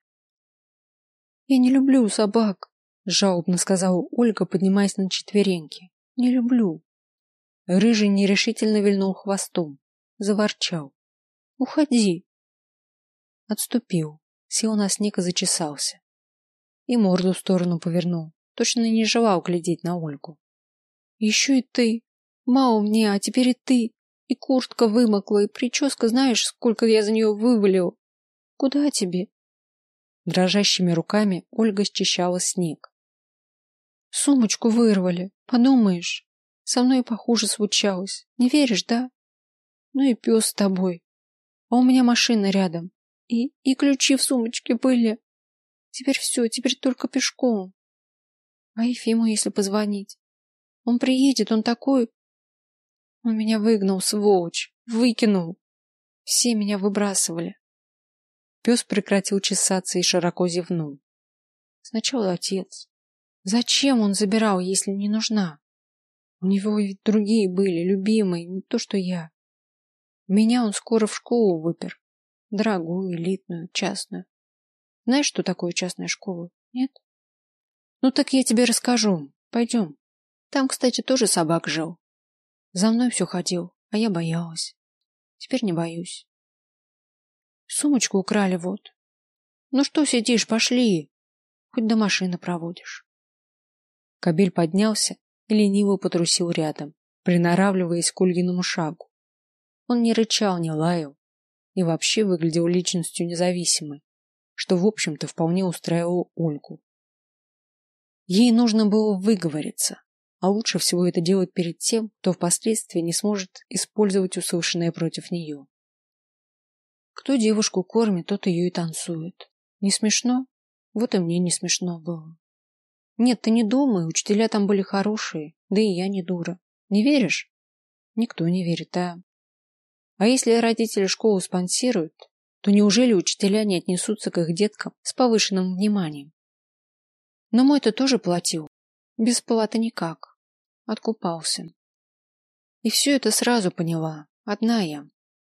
«Я не люблю собак», — жалобно сказала Ольга, поднимаясь на четвереньки. «Не люблю». Рыжий нерешительно вильнул хвостом, заворчал. «Уходи». Отступил, сел на снег и зачесался. И морду в сторону повернул, точно не желал глядеть на Ольгу. «Еще и ты. Мало мне, а теперь и ты. И куртка вымокла, и прическа, знаешь, сколько я за нее вывалил. Куда тебе?» Дрожащими руками Ольга счищала снег. «Сумочку вырвали, подумаешь. Со мной и похуже случалось. Не веришь, да? Ну и пес с тобой. А у меня машина рядом. И ключи в сумочке были. Теперь все, теперь только пешком. А Ефиму, если позвонить? Он приедет, он такой... Он меня выгнал, сволочь, выкинул. Все меня выбрасывали». Пес прекратил чесаться и широко зевнул. Сначала отец. Зачем он забирал, если не нужна? У него ведь другие были, любимые, не то что я. Меня он скоро в школу выпер. Дорогую, элитную, частную. Знаешь, что такое частная школа? Нет? Ну так я тебе расскажу. Пойдем. Там, кстати, тоже собак жил. За мной все ходил, а я боялась. Теперь не боюсь. Сумочку украли вот. Ну что сидишь, пошли. Хоть до машины проводишь. Кобель поднялся и лениво потрусил рядом, приноравливаясь к Ольгиному шагу. Он не рычал, не лаял и вообще выглядел личностью независимой, что, в общем-то, вполне устраивало Ольгу. Ей нужно было выговориться, а лучше всего это делать перед тем, кто впоследствии не сможет использовать услышанное против нее. Кто девушку кормит, тот ее и танцует. Не смешно? Вот и мне не смешно было. Нет, ты не думай, учителя там были хорошие, да и я не дура. Не веришь? Никто не верит, а... А если родители школу спонсируют, то неужели учителя не отнесутся к их деткам с повышенным вниманием? Но мой-то тоже платил. Без платы никак. Откупался. И все это сразу поняла. Одна я.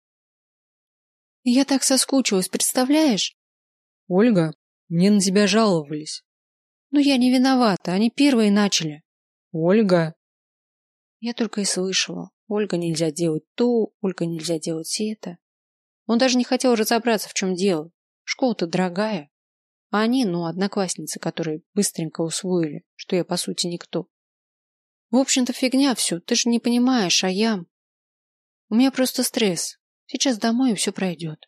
И я так соскучилась, представляешь? Ольга, мне на тебя жаловались. Но я не виновата, они первые начали. Ольга. Я только и слышала. Ольга, нельзя делать то, Ольга, нельзя делать это. Он даже не хотел разобраться, в чем дело. Школа-то дорогая. А они, одноклассницы, которые быстренько усвоили, что я, по сути, никто. В общем-то, фигня все, ты же не понимаешь, а я... У меня просто стресс. Сейчас домой, и все пройдет.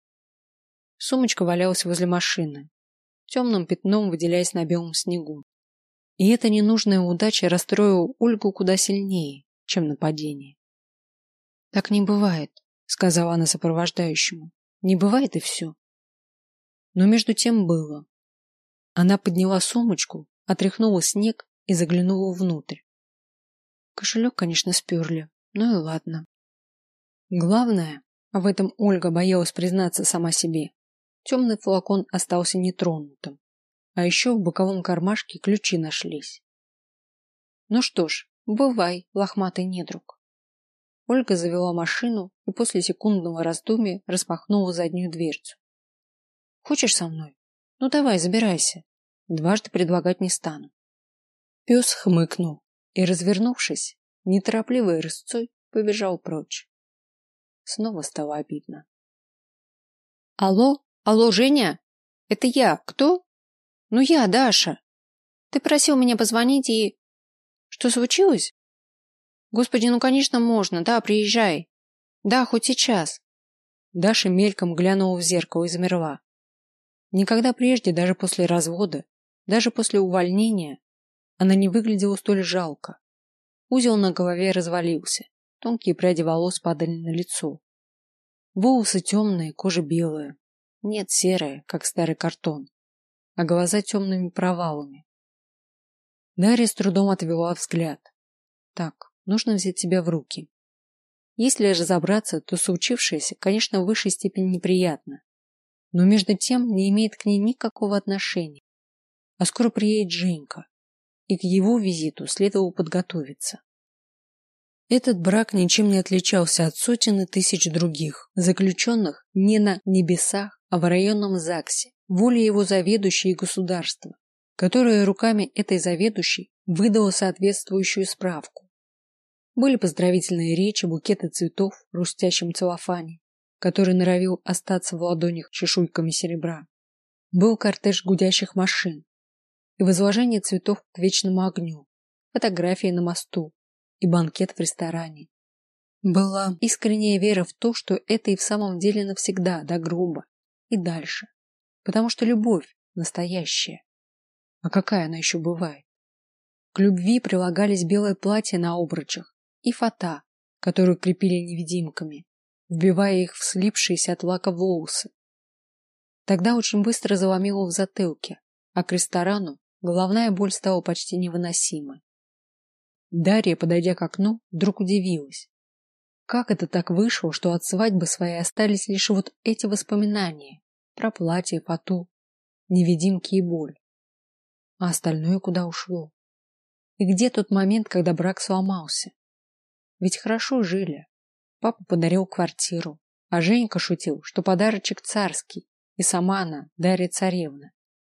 Сумочка валялась возле машины, темным пятном выделяясь на белом снегу. И эта ненужная удача расстроила Ольгу куда сильнее, чем нападение. «Так не бывает», — сказала она сопровождающему. «Не бывает и все». Но между тем было. Она подняла сумочку, отряхнула снег и заглянула внутрь. Кошелек, конечно, сперли, ну и ладно. Главное, а в этом Ольга боялась признаться сама себе, темный флакон остался нетронутым, а еще в боковом кармашке ключи нашлись. Ну что ж, бывай, лохматый недруг. Ольга завела машину и после секундного раздумья распахнула заднюю дверцу. Хочешь со мной? Ну давай, забирайся. Дважды предлагать не стану. Пес хмыкнул и, развернувшись, неторопливой рысцой побежал прочь. Снова стало обидно. Алло, Женя? Это я. Кто? Ну я, Даша. Ты просил меня позвонить и... Что случилось? Господи, ну конечно можно, да, приезжай. Да, хоть сейчас. Даша мельком глянула в зеркало и замерла. Никогда прежде, даже после развода, даже после увольнения, она не выглядела столь жалко. Узел на голове развалился, тонкие пряди волос падали на лицо. Волосы темные, кожа белая. Нет, серая, как старый картон, а глаза темными провалами. Дарья с трудом отвела взгляд. Так, нужно взять себя в руки. Если разобраться, то случившееся, конечно, в высшей степени неприятно, но между тем не имеет к ней никакого отношения. А скоро приедет Женька, и к его визиту следовало подготовиться. Этот брак ничем не отличался от сотен и тысяч других, заключенных не на небесах, а в районном ЗАГСе, волей его заведующей и государства, которое руками этой заведующей выдало соответствующую справку. Были поздравительные речи, букеты цветов в хрустящем целлофане, который норовил остаться в ладонях чешуйками серебра. Был кортеж гудящих машин и возложение цветов к вечному огню, фотографии на мосту и банкет в ресторане. Была искренняя вера в то, что это и в самом деле навсегда, до гроба и дальше, потому что любовь настоящая. А какая она еще бывает? К любви прилагались белое платье на обручах и фата, которую крепили невидимками, вбивая их в слипшиеся от лака волосы. Тогда очень быстро заломило в затылке, а к ресторану головная боль стала почти невыносимой. Дарья, подойдя к окну, вдруг удивилась. Как это так вышло, что от свадьбы своей остались лишь вот эти воспоминания про платье, фату, невидимки и боль? А остальное куда ушло? И где тот момент, когда брак сломался? Ведь хорошо жили. Папа подарил квартиру, а Женька шутил, что подарочек царский, и сама она, Дарья царевна.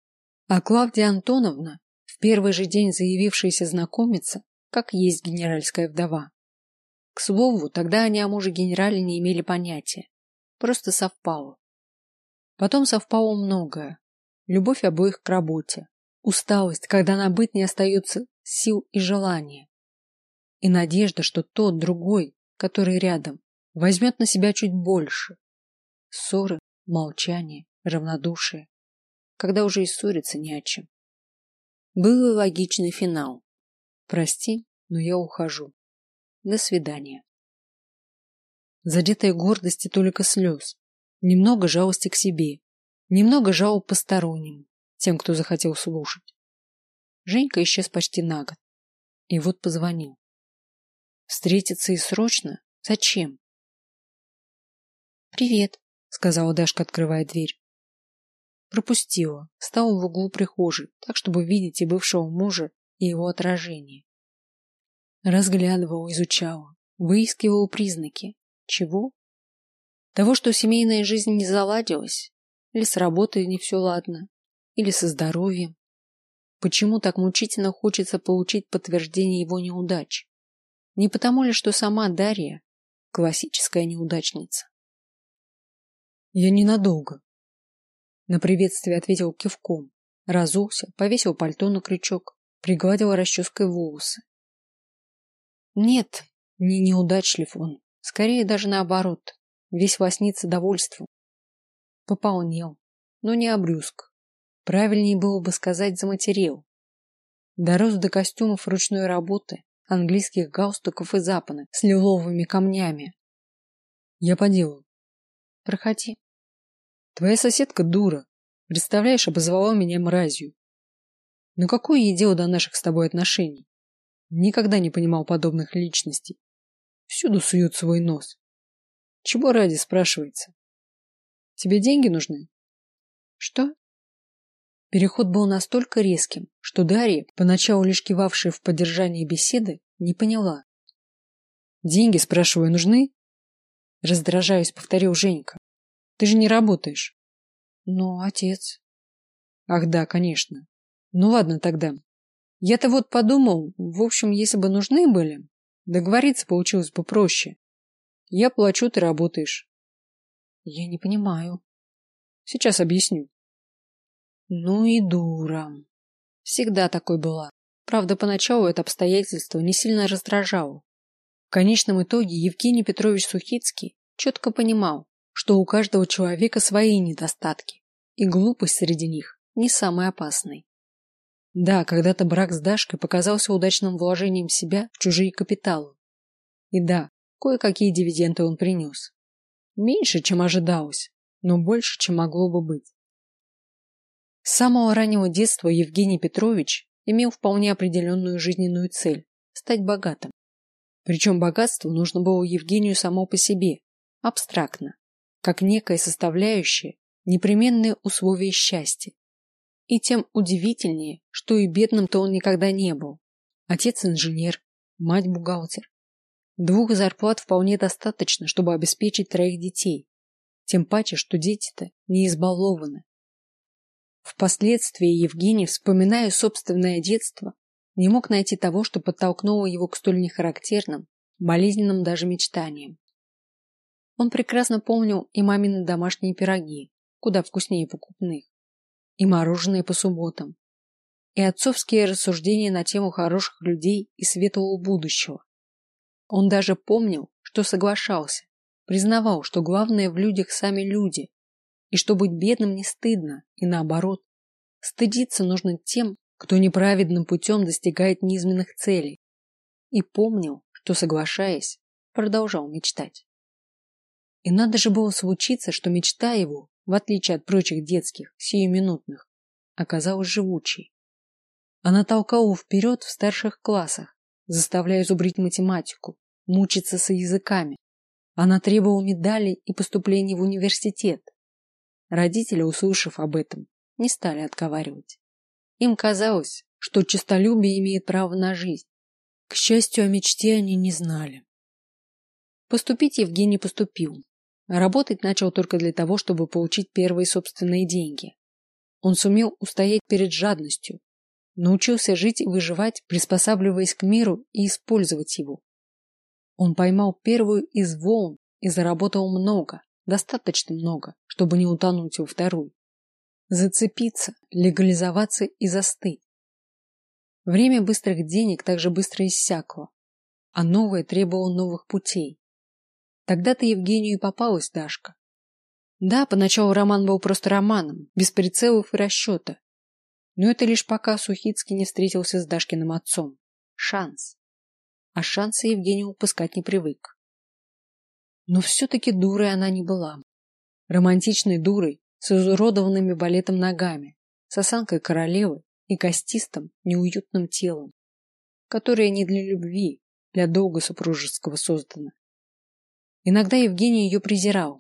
А Клавдия Антоновна, в первый же день заявившаяся знакомиться, как есть генеральская вдова. К слову, тогда они о муже-генерале не имели понятия. Просто совпало. Потом совпало многое. Любовь обоих к работе. Усталость, когда на быт не остается сил и желания. И надежда, что тот, другой, который рядом, возьмет на себя чуть больше. Ссоры, молчание, равнодушие. Когда уже и ссориться не о чем. Был и логичный финал. Прости, но я ухожу. До свидания. Задетая гордость и только слез. Немного жалости к себе. Немного жалоб посторонним, тем, кто захотел слушать. Женька исчез почти на год. И вот позвонил. Встретиться и срочно? Зачем? Привет, сказала Дашка, открывая дверь. Пропустила, стала в углу прихожей, так чтобы видеть и бывшего мужа, и его отражение. Разглядывала, изучала, выискивала признаки. Чего? Того, что семейная жизнь не заладилась, или с работой не все ладно, или со здоровьем. Почему так мучительно хочется получить подтверждение его неудач? Не потому ли, что сама Дарья классическая неудачница? Я ненадолго. На приветствие ответил кивком, разулся, повесил пальто на крючок, пригладил расческой волосы. Нет, не неудачлив он, скорее даже наоборот, весь лоснится довольством. Пополнел, но не обрюзг. Правильнее было бы сказать заматерел. Дорос до костюмов ручной работы, английских галстуков и запонок с лиловыми камнями. Я по делу. Проходи. Твоя соседка дура. Представляешь, обозвала меня мразью. Но какое ей дело до наших с тобой отношений? Никогда не понимал подобных личностей. Всюду сует свой нос. Чего ради, спрашивается? Тебе деньги нужны? Что? Переход был настолько резким, что Дарья, поначалу лишь кивавшая в поддержании беседы, не поняла. Деньги, спрашиваю, нужны? Раздражаясь, повторил Женька. Ты же не работаешь. Но отец. Ах да, конечно. Ну ладно тогда. Я-то вот подумал, в общем, если бы нужны были, договориться получилось бы проще. Я плачу, ты работаешь. Я не понимаю. Сейчас объясню. Ну и дура. Всегда такой была. Правда, поначалу это обстоятельство не сильно раздражало. В конечном итоге Евгений Петрович Сухицкий четко понимал, что у каждого человека свои недостатки, и глупость среди них не самый опасный. Да, когда-то брак с Дашкой показался удачным вложением себя в чужие капиталы. И да, кое-какие дивиденды он принес. Меньше, чем ожидалось, но больше, чем могло бы быть. С самого раннего детства Евгений Петрович имел вполне определенную жизненную цель – стать богатым. Причем богатство нужно было Евгению само по себе, абстрактно, как некое составляющее, непременное условие счастья. И тем удивительнее, что и бедным-то он никогда не был. Отец инженер, мать бухгалтер. 2 зарплат вполне достаточно, чтобы обеспечить 3 детей. Тем паче, что дети-то не избалованы. Впоследствии Евгений, вспоминая собственное детство, не мог найти того, что подтолкнуло его к столь нехарактерным, болезненным даже мечтаниям. Он прекрасно помнил и мамины домашние пироги, куда вкуснее покупных, и мороженое по субботам, и отцовские рассуждения на тему хороших людей и светлого будущего. Он даже помнил, что соглашался, признавал, что главное в людях сами люди, и что быть бедным не стыдно, и наоборот, стыдиться нужно тем, кто неправедным путем достигает низменных целей, и помнил, что, соглашаясь, продолжал мечтать. И надо же было случиться, что мечта его, в отличие от прочих детских, сиюминутных, оказалась живучей. Она толкала вперед в старших классах, заставляя зубрить математику, мучиться с языками. Она требовала медалей и поступления в университет. Родители, услышав об этом, не стали отговаривать. Им казалось, что честолюбие имеет право на жизнь. К счастью, о мечте они не знали. Поступить Евгений поступил. Работать начал только для того, чтобы получить первые собственные деньги. Он сумел устоять перед жадностью, научился жить и выживать, приспосабливаясь к миру и использовать его. Он поймал первую из волн и заработал много, достаточно много, чтобы не утонуть во вторую. Зацепиться, легализоваться и застыть. Время быстрых денег также быстро иссякло, а новое требовало новых путей. Тогда-то Евгению и попалась Дашка. Да, поначалу роман был просто романом, без прицелов и расчета. Но это лишь пока Сухицкий не встретился с Дашкиным отцом. Шанс. А шансы Евгений упускать не привык. Но все-таки дурой она не была. Романтичной дурой с изуродованными балетом ногами, с осанкой королевы и костистым, неуютным телом, которое не для любви, для долга супружеского создано. Иногда Евгений ее презирал.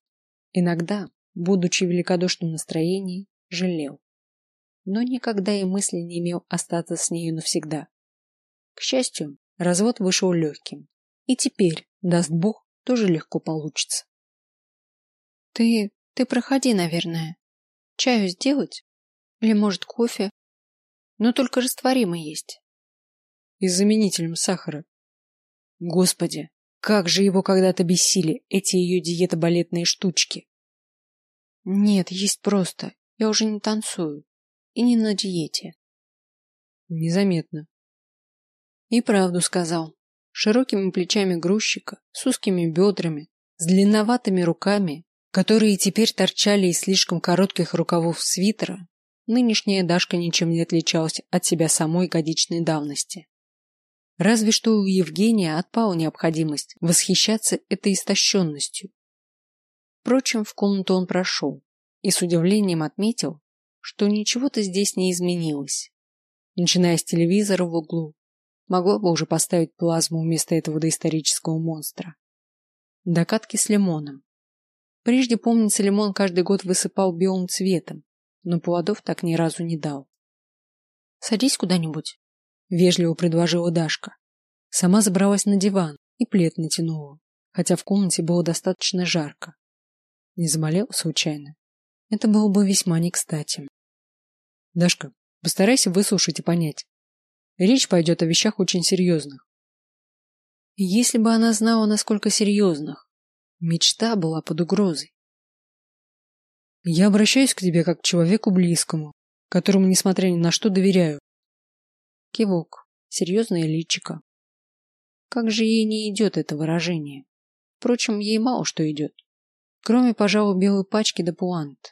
Иногда, будучи в великодушном настроении, жалел. Но никогда и мысли не имел остаться с нею навсегда. К счастью, развод вышел легким. И теперь, даст Бог, тоже легко получится. Ты проходи, наверное. Чаю сделать? Или, может, кофе? Но только растворимый есть. И с заменителем сахара. Господи, как же его когда-то бесили, эти ее диетобалетные штучки. Нет, есть просто. Я уже не танцую. И не на диете. Незаметно. И правду сказал. Широкими плечами грузчика, с узкими бедрами, с длинноватыми руками, которые теперь торчали из слишком коротких рукавов свитера, нынешняя Дашка ничем не отличалась от себя самой годичной давности. Разве что у Евгения отпала необходимость восхищаться этой истощенностью. Впрочем, в комнату он прошел и с удивлением отметил, что ничего-то здесь не изменилось. Начиная с телевизора в углу, могла бы уже поставить плазму вместо этого доисторического монстра. Докатки с лимоном. Прежде, помнится, лимон каждый год высыпал белым цветом, но плодов так ни разу не дал. Садись куда-нибудь, вежливо предложила Дашка. Сама забралась на диван и плед натянула, хотя в комнате было достаточно жарко. Не заболела случайно? Это было бы весьма не кстати. Дашка, постарайся выслушать и понять. Речь пойдет о вещах очень серьезных. Если бы она знала, насколько серьезных, мечта была под угрозой. Я обращаюсь к тебе как к человеку близкому, которому, несмотря ни на что, доверяю. Кивок, серьезное личико. Как же ей не идет это выражение? Впрочем, ей мало что идет, кроме, пожалуй, белой пачки да пуант.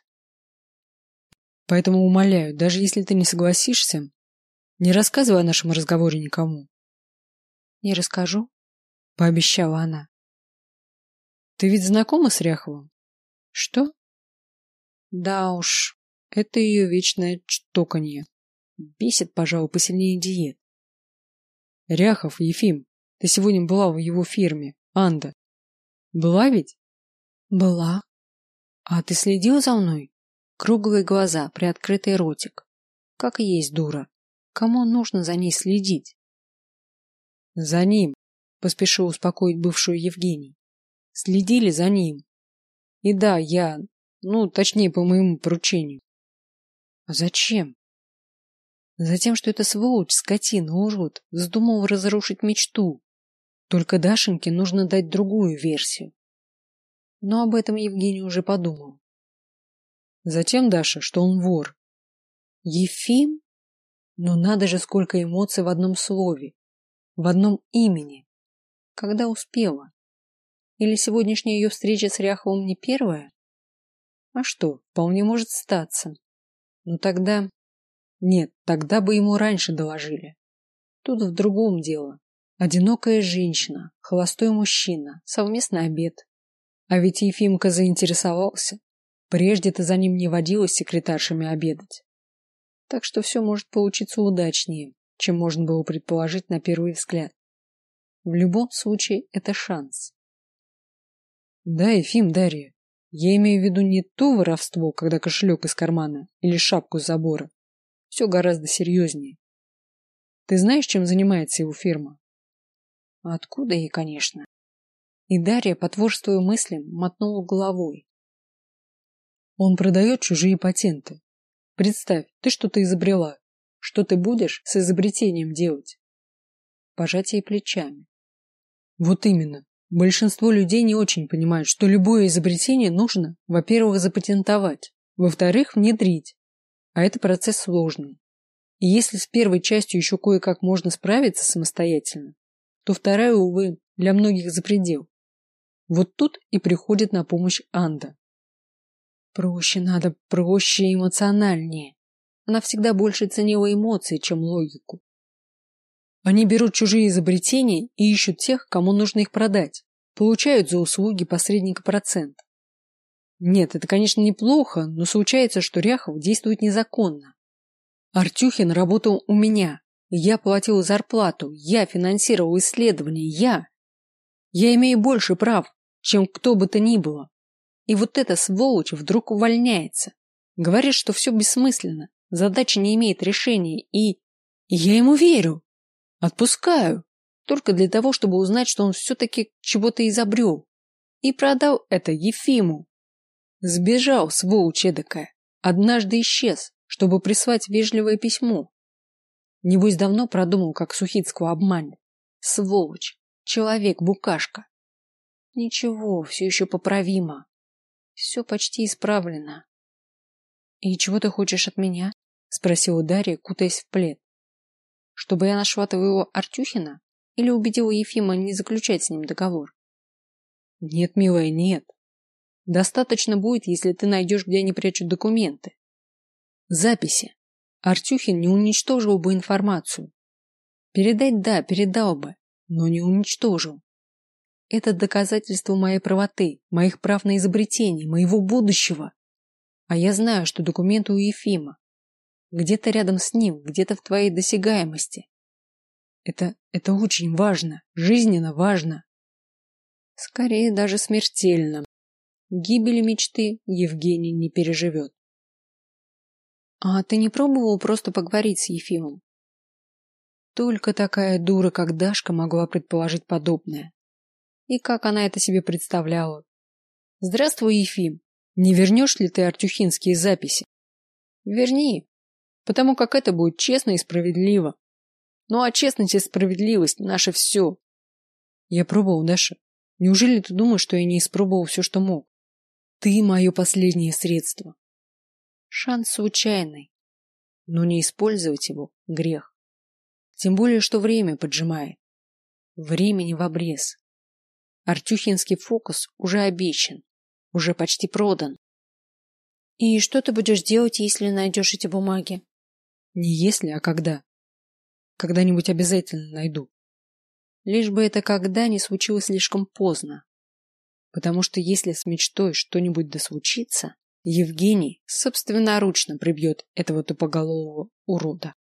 Поэтому умоляю, даже если ты не согласишься, не рассказывай о нашем разговоре никому. Не расскажу, пообещала она. Ты ведь знакома с Ряховым? Что? Да уж, это ее вечное чтоканье. Бесит, пожалуй, посильнее диет. Ряхов, Ефим, ты сегодня была в его фирме, Анда. Была ведь? Была. А ты следила за мной? Круглые глаза, приоткрытый ротик. Как и есть дура. Кому нужно за ней следить? За ним, поспешил успокоить бывшую Евгений. Следили за ним. И да, точнее, по моему поручению. А зачем? Затем, что эта сволочь, скотина, урод, вздумал разрушить мечту. Только Дашеньке нужно дать другую версию. Но об этом Евгений уже подумал. Затем, Даша, что он вор. Ефим? Но надо же, сколько эмоций в одном слове, в одном имени. Когда успела? Или сегодняшняя ее встреча с Ряховым не первая? А что, вполне может статься. Но тогда... Нет, тогда бы ему раньше доложили. Тут в другом дело. Одинокая женщина, холостой мужчина, совместный обед. А ведь Ефимка заинтересовался. Прежде-то за ним не водилось секретаршами обедать. Так что все может получиться удачнее, чем можно было предположить на первый взгляд. В любом случае, это шанс. Да, Ефим, Дарья, я имею в виду не то воровство, когда кошелек из кармана или шапку с забора. Все гораздо серьезнее. Ты знаешь, чем занимается его фирма? Откуда ей, конечно. И Дарья, потворствуя мыслям, мотнула головой. Он продает чужие патенты. Представь, ты что-то изобрела. Что ты будешь с изобретением делать? Пожатие плечами. Вот именно. Большинство людей не очень понимают, что любое изобретение нужно, во-первых, запатентовать, во-вторых, внедрить. А это процесс сложный. И если с первой частью еще кое-как можно справиться самостоятельно, то вторая, увы, для многих запредел. Вот тут и приходит на помощь Анда. Проще надо, проще и эмоциональнее. Она всегда больше ценила эмоции, чем логику. Они берут чужие изобретения и ищут тех, кому нужно их продать. Получают за услуги посредника процент. Нет, это, конечно, неплохо, но случается, что Ряхов действует незаконно. Артюхин работал у меня. Я платил зарплату, я финансировал исследования, я. Я имею больше прав, чем кто бы то ни было. И вот эта сволочь вдруг увольняется. Говорит, что все бессмысленно, задача не имеет решения, и я ему верю. Отпускаю. Только для того, чтобы узнать, что он все-таки чего-то изобрел. И продал это Ефиму. Сбежал, сволочь эдакая. Однажды исчез, чтобы прислать вежливое письмо. Небось, давно продумал, как Сухицкого обманет. Сволочь. Человек-букашка. Ничего, все еще поправимо. Все почти исправлено. — И чего ты хочешь от меня? — спросила Дарья, кутаясь в плед. — Чтобы я нашла твоего Артюхина? Или убедила Ефима не заключать с ним договор? — Нет, милая, нет. Достаточно будет, если ты найдешь, где они прячут документы. Записи. Артюхин не уничтожил бы информацию. Передать, да, передал бы, но не уничтожил. Это доказательство моей правоты, моих прав на изобретение, моего будущего. А я знаю, что документы у Ефима. Где-то рядом с ним, где-то в твоей досягаемости. Это очень важно, жизненно важно. Скорее даже смертельно. Гибели мечты Евгений не переживет. А ты не пробовал просто поговорить с Ефимом? Только такая дура, как Дашка, могла предположить подобное. И как она это себе представляла? Здравствуй, Ефим. Не вернешь ли ты артюхинские записи? Верни, потому как это будет честно и справедливо. Ну а честность и справедливость — наше все. Я пробовал, Даша. Неужели ты думаешь, что я не испробовал все, что мог? Ты мое последнее средство. Шанс случайный, но не использовать его — грех. Тем более, что время поджимает. Времени в обрез. Артюхинский фокус уже обещан, уже почти продан. И что ты будешь делать, если найдешь эти бумаги? Не если, а когда. Когда-нибудь обязательно найду. Лишь бы это когда не случилось слишком поздно. Потому что если с мечтой что-нибудь да случится, Евгений собственноручно прибьет этого тупоголового урода.